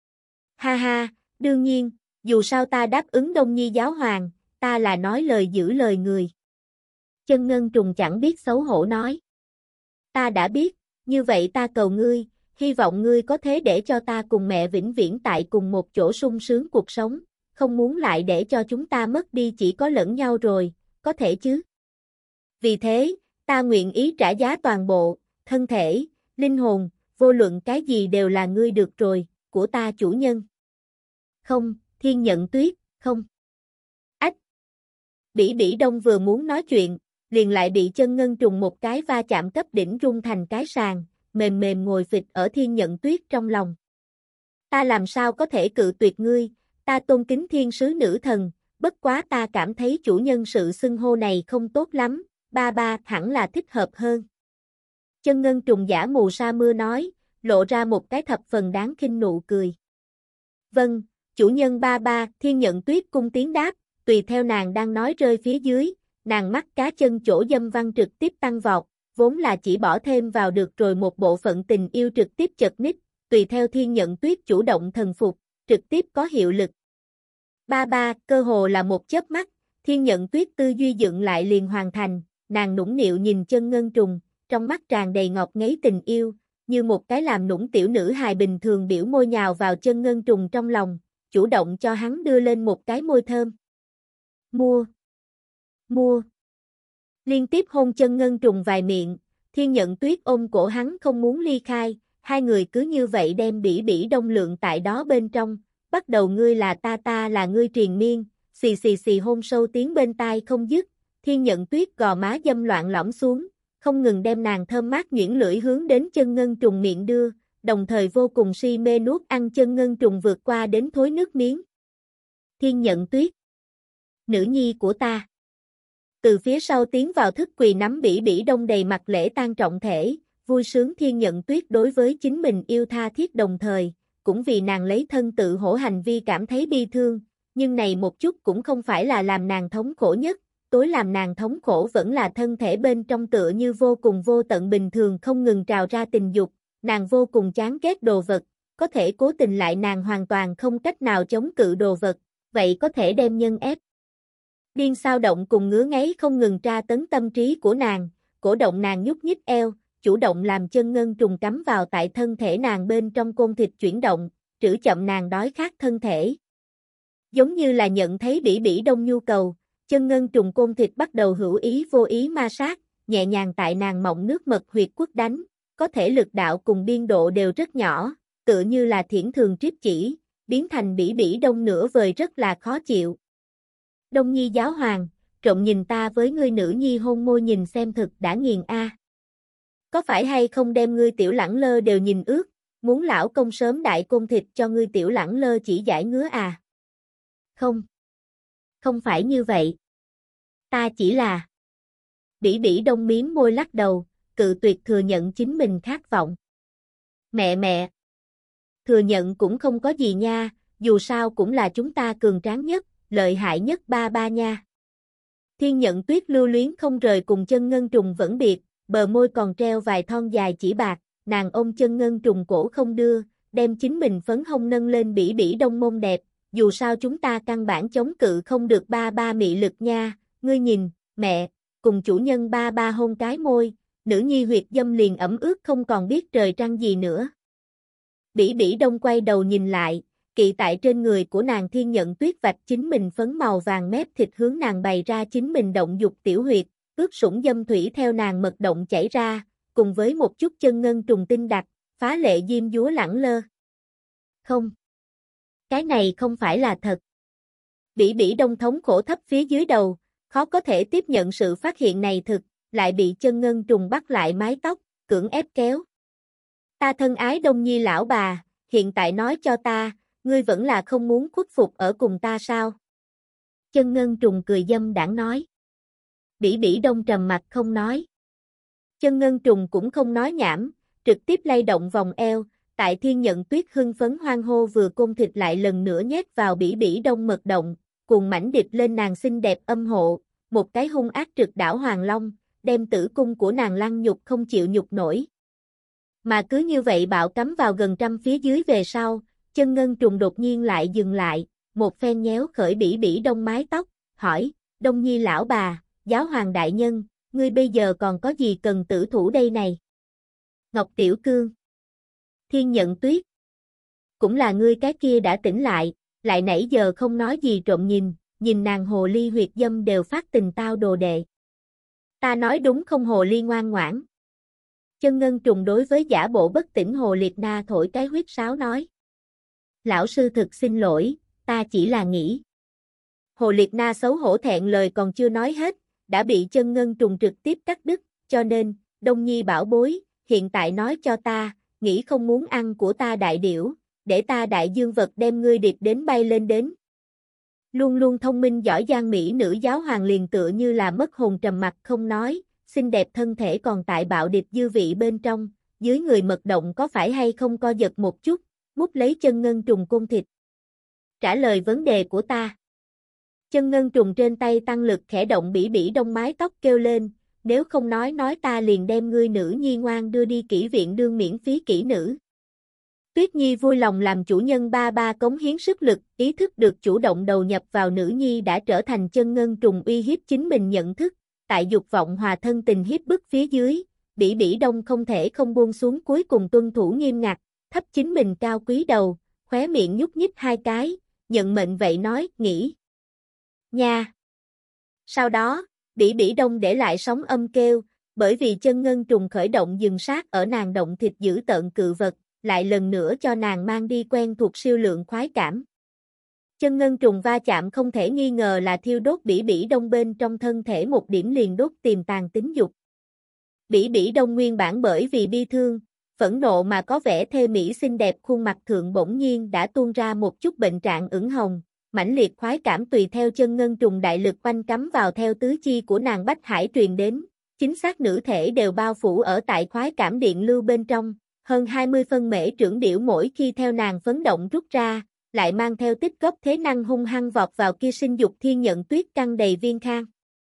Ha ha, đương nhiên, dù sao ta đáp ứng Đông Nhi giáo hoàng, ta là nói lời giữ lời người. Chân ngân trùng chẳng biết xấu hổ nói. Ta đã biết, như vậy ta cầu ngươi, hy vọng ngươi có thế để cho ta cùng mẹ vĩnh viễn tại cùng một chỗ sung sướng cuộc sống, không muốn lại để cho chúng ta mất đi chỉ có lẫn nhau rồi, có thể chứ? Vì thế, ta nguyện ý trả giá toàn bộ, thân thể, linh hồn, vô luận cái gì đều là ngươi được rồi, của ta chủ nhân. Không, Thiên Nhận Tuyết, không. Ách! Bỉ Bỉ Đông vừa muốn nói chuyện, liền lại bị chân ngân trùng một cái va chạm cấp đỉnh rung thành cái sàn, mềm mềm ngồi phịch ở Thiên Nhận Tuyết trong lòng. Ta làm sao có thể cự tuyệt ngươi, ta tôn kính thiên sứ nữ thần, bất quá ta cảm thấy chủ nhân sự xưng hô này không tốt lắm, ba ba hẳn là thích hợp hơn. Chân ngân trùng giả mù sa mưa nói, lộ ra một cái thập phần đáng khinh nụ cười. Vâng, chủ nhân ba ba, Thiên Nhận Tuyết cung tiếng đáp, tùy theo nàng đang nói rơi phía dưới, nàng mắt cá chân chỗ dâm văn trực tiếp tăng vọt, vốn là chỉ bỏ thêm vào được rồi một bộ phận tình yêu trực tiếp chật ních, tùy theo Thiên Nhận Tuyết chủ động thần phục, trực tiếp có hiệu lực. Ba ba, cơ hồ là một chớp mắt, Thiên Nhận Tuyết tư duy dựng lại liền hoàn thành, nàng nũng nịu nhìn chân ngân trùng, trong mắt tràn đầy ngọt ngấy tình yêu, như một cái làm nũng tiểu nữ hài bình thường biểu môi nhào vào chân ngân trùng trong lòng, chủ động cho hắn đưa lên một cái môi thơm. Mua! Mua! Liên tiếp hôn chân ngân trùng vài miệng, Thiên Nhận Tuyết ôm cổ hắn không muốn ly khai, hai người cứ như vậy đem Bỉ Bỉ Đông lượng tại đó bên trong, bắt đầu ngươi là ta ta là ngươi triền miên, xì xì xì hôn sâu tiếng bên tai không dứt, Thiên Nhận Tuyết gò má dâm loạn lõm xuống, không ngừng đem nàng thơm mát nhuyễn lưỡi hướng đến chân ngân trùng miệng đưa, đồng thời vô cùng si mê nuốt ăn chân ngân trùng vượt qua đến thối nước miếng. Thiên Nhận Tuyết, nữ nhi của ta. Từ phía sau tiến vào thức quỳ nắm Bỉ Bỉ Đông đầy mặt lễ tang trọng thể, vui sướng Thiên Nhận Tuyết đối với chính mình yêu tha thiết đồng thời, cũng vì nàng lấy thân tự hổ hành vi cảm thấy bi thương, nhưng này một chút cũng không phải là làm nàng thống khổ nhất, tối làm nàng thống khổ vẫn là thân thể bên trong tựa như vô cùng vô tận bình thường không ngừng trào ra tình dục, nàng vô cùng chán ghét đồ vật, có thể cố tình lại nàng hoàn toàn không cách nào chống cự đồ vật, vậy có thể đem nhân ép. Điên sao động cùng ngứa ngáy không ngừng tra tấn tâm trí của nàng, cổ động nàng nhúc nhích eo, chủ động làm chân ngân trùng cắm vào tại thân thể nàng bên trong côn thịt chuyển động, trữ chậm nàng đói khát thân thể. Giống như là nhận thấy Bỉ Bỉ Đông nhu cầu, chân ngân trùng côn thịt bắt đầu hữu ý vô ý ma sát, nhẹ nhàng tại nàng mộng nước mật huyệt quất đánh, có thể lực đạo cùng biên độ đều rất nhỏ, tựa như là thiển thường triếp chỉ, biến thành Bỉ Bỉ Đông nửa vời rất là khó chịu. Đông Nhi giáo hoàng, trộm nhìn ta với ngươi nữ nhi hôn môi nhìn xem thực đã nghiền a. Có phải hay không đem ngươi tiểu lẳng lơ đều nhìn ướt, muốn lão công sớm đại côn thịt cho ngươi tiểu lẳng lơ chỉ giải ngứa à? Không. Không phải như vậy. Ta chỉ là... Bỉ Bỉ Đông miếm môi lắc đầu, cự tuyệt thừa nhận chính mình khát vọng. Mẹ mẹ. Thừa nhận cũng không có gì nha, dù sao cũng là chúng ta cường tráng nhất, lợi hại nhất ba ba nha. Thiên Nhận Tuyết lưu luyến không rời cùng chân ngân trùng vẫn biệt, bờ môi còn treo vài thon dài chỉ bạc, nàng ôm chân ngân trùng cổ không đưa, đem chính mình phấn hông nâng lên Bỉ Bỉ Đông mông đẹp, dù sao chúng ta căn bản chống cự không được ba ba mị lực nha, ngươi nhìn, mẹ, cùng chủ nhân ba ba hôn cái môi, nữ nhi huyệt dâm liền ẩm ướt không còn biết trời trăng gì nữa. Bỉ Bỉ Đông quay đầu nhìn lại, kỵ tại trên người của nàng Thiên Nhận Tuyết vạch chính mình phấn màu vàng mép thịt hướng nàng bày ra chính mình động dục tiểu huyệt, ướt sũng dâm thủy theo nàng mật động chảy ra, cùng với một chút chân ngân trùng tinh đặc, phá lệ diêm dúa lẳng lơ. Không. Cái này không phải là thật. Bỉ Bỉ Đông thống khổ thấp phía dưới đầu, khó có thể tiếp nhận sự phát hiện này thực, lại bị chân ngân trùng bắt lại mái tóc, cưỡng ép kéo. Ta thân ái Đông Nhi lão bà, hiện tại nói cho ta, ngươi vẫn là không muốn khuất phục ở cùng ta sao? Chân ngân trùng cười dâm đãng nói. Bỉ Bỉ Đông trầm mặt không nói. Chân ngân trùng cũng không nói nhảm, trực tiếp lay động vòng eo, tại Thiên Nhận Tuyết hưng phấn hoan hô vừa côn thịt lại lần nữa nhét vào Bỉ Bỉ Đông mật động, cuồng mảnh điệp lên nàng xinh đẹp âm hộ, một cái hung ác trực đảo hoàng long, đem tử cung của nàng lăng nhục không chịu nhục nổi. Mà cứ như vậy bạo cắm vào gần trăm phía dưới về sau, chân ngân trùng đột nhiên lại dừng lại, một phen nhéo khởi Bỉ Bỉ Đông mái tóc, hỏi, Đông Nhi lão bà, giáo hoàng đại nhân, ngươi bây giờ còn có gì cần tử thủ đây này? Ngọc Tiểu Cương. Thiên Nhận Tuyết. Cũng là ngươi cái kia đã tỉnh lại, lại nãy giờ không nói gì trộm nhìn, nhìn nàng hồ ly huyệt dâm đều phát tình tao đồ đệ. Ta nói đúng không hồ ly ngoan ngoãn? Chân ngân trùng đối với giả bộ bất tỉnh hồ liệt na thổi cái huyết sáo nói. Lão sư thực xin lỗi, ta chỉ là nghĩ. Hồ liệt na xấu hổ thẹn lời còn chưa nói hết, đã bị chân ngân trùng trực tiếp cắt đứt, cho nên, Đông Nhi bảo bối, hiện tại nói cho ta, nghĩ không muốn ăn của ta đại điểu, để ta đại dương vật đem ngươi điệp đến bay lên đến. Luôn luôn thông minh giỏi giang mỹ nữ giáo hoàng liền tựa như là mất hồn trầm mặc không nói, xinh đẹp thân thể còn tại bạo điệp dư vị bên trong, dưới người mật động có phải hay không co giật một chút, mút lấy chân ngân trùng côn thịt. Trả lời vấn đề của ta. Chân ngân trùng trên tay tăng lực khẽ động Bỉ Bỉ Đông mái tóc kêu lên, nếu không nói nói ta liền đem ngươi nữ nhi ngoan đưa đi kỹ viện đương miễn phí kỹ nữ. Tuyết Nhi vui lòng làm chủ nhân ba ba cống hiến sức lực, ý thức được chủ động đầu nhập vào nữ nhi đã trở thành chân ngân trùng uy hiếp chính mình nhận thức, tại dục vọng hòa thân tình hiếp bức phía dưới, Bỉ Bỉ Đông không thể không buông xuống cuối cùng tuân thủ nghiêm ngặt, thấp chính mình cao quý đầu, khóe miệng nhúc nhích hai cái, nhận mệnh vậy nói, nghĩ. Nha! Sau đó, Bỉ Bỉ Đông để lại sóng âm kêu, bởi vì chân ngân trùng khởi động dừng sát ở nàng động thịt giữ tợn cự vật, lại lần nữa cho nàng mang đi quen thuộc siêu lượng khoái cảm. Chân ngân trùng va chạm không thể nghi ngờ là thiêu đốt Bỉ Bỉ Đông bên trong thân thể một điểm liền đốt tiềm tàng tính dục. Bỉ Bỉ Đông nguyên bản bởi vì bi thương, phẫn nộ mà có vẻ thê mỹ xinh đẹp khuôn mặt thượng bỗng nhiên đã tuôn ra một chút bệnh trạng ửng hồng, mãnh liệt khoái cảm tùy theo chân ngân trùng đại lực quanh cắm vào theo tứ chi của nàng bách hải truyền đến, chính xác nữ thể đều bao phủ ở tại khoái cảm điện lưu bên trong, hơn hai mươi phân mễ trưởng điểu mỗi khi theo nàng phấn động rút ra, lại mang theo tích góp thế năng hung hăng vọt vào kia sinh dục thiên nhận tuyết căng đầy viên khang.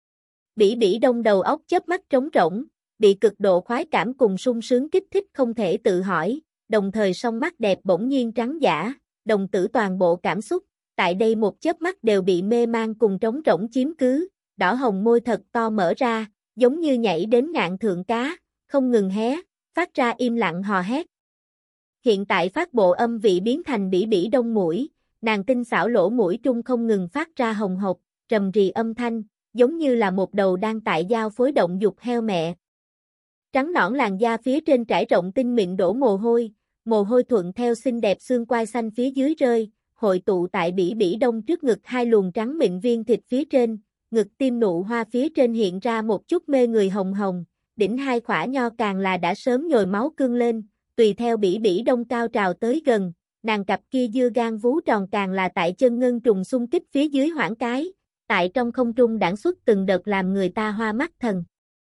Bỉ Bỉ Đông đầu óc chớp mắt trống rỗng, bị cực độ khoái cảm cùng sung sướng kích thích không thể tự hỏi, đồng thời song mắt đẹp bỗng nhiên trắng dã, đồng tử toàn bộ cảm xúc, tại đây một chớp mắt đều bị mê mang cùng trống rỗng chiếm cứ, đỏ hồng môi thật to mở ra, giống như nhảy đến ngạn thượng cá, không ngừng hé, phát ra im lặng hò hét. Hiện tại phát bộ âm vị biến thành Bỉ Bỉ Đông mũi, nàng tinh xảo lỗ mũi trung không ngừng phát ra hồng hộc, rầm rì âm thanh, giống như là một đầu đang tại giao phối động dục heo mẹ. Trắng nõn làn da phía trên trải rộng tinh mịn đổ mồ hôi, mồ hôi thuận theo xinh đẹp xương quai xanh phía dưới rơi, hội tụ tại Bỉ Bỉ Đông trước ngực hai luồng trắng mịn viên thịt phía trên, ngực tim nụ hoa phía trên hiện ra một chút mê người hồng hồng, đỉnh hai khỏa nho càng là đã sớm nhồi máu cương lên, tùy theo Bỉ Bỉ Đông cao trào tới gần, nàng cặp kia dưa gan vú tròn càng là tại chân ngân trùng xung kích phía dưới hoảng cái, tại trong không trung đãng xuất từng đợt làm người ta hoa mắt thần.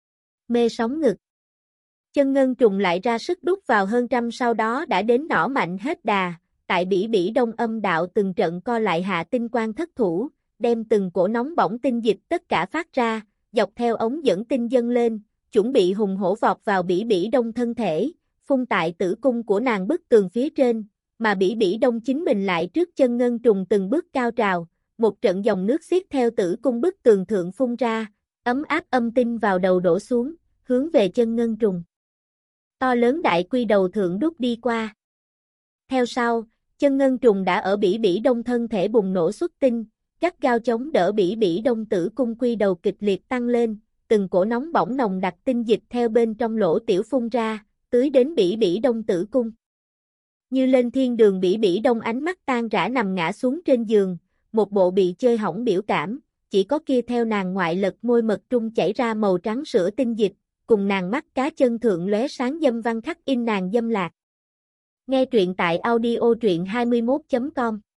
Mê sóng ngực. Chân ngân trùng lại ra sức đút vào hơn trăm sau đó đã đến nỏ mạnh hết đà, tại Bỉ Bỉ Đông âm đạo từng trận co lại hạ tinh quang thất thủ, đem từng cổ nóng bỏng tinh dịch tất cả phát ra, dọc theo ống dẫn tinh dâng lên, chuẩn bị hùng hổ vọt vào Bỉ Bỉ Đông thân thể, phun tại tử cung của nàng bức tường phía trên, mà Bỉ Bỉ Đông chính mình lại trước chân ngân trùng từng bước cao trào, một trận dòng nước xiết theo tử cung bức tường thượng phun ra, ấm áp âm tinh vào đầu đổ xuống, hướng về chân ngân trùng. To lớn đại quy đầu thượng đút đi qua. Theo sau, chân ngân trùng đã ở Bỉ Bỉ Đông thân thể bùng nổ xuất tinh, gắt gao chống đỡ Bỉ Bỉ Đông tử cung quy đầu kịch liệt tăng lên, từng cổ nóng bỏng nồng đặc tinh dịch theo bên trong lỗ tiểu phun ra, tưới đến Bỉ Bỉ Đông tử cung. Như lên thiên đường Bỉ Bỉ Đông ánh mắt tan rã nằm ngã xuống trên giường, một bộ bị chơi hỏng biểu cảm, chỉ có kia theo nàng ngoại lật môi mật trung chảy ra màu trắng sữa tinh dịch, cùng nàng mắt cá chân thượng lóe sáng dâm văn khắc in nàng dâm lạc. Nghe truyện tại audio truyện hai mươi mốt chấm com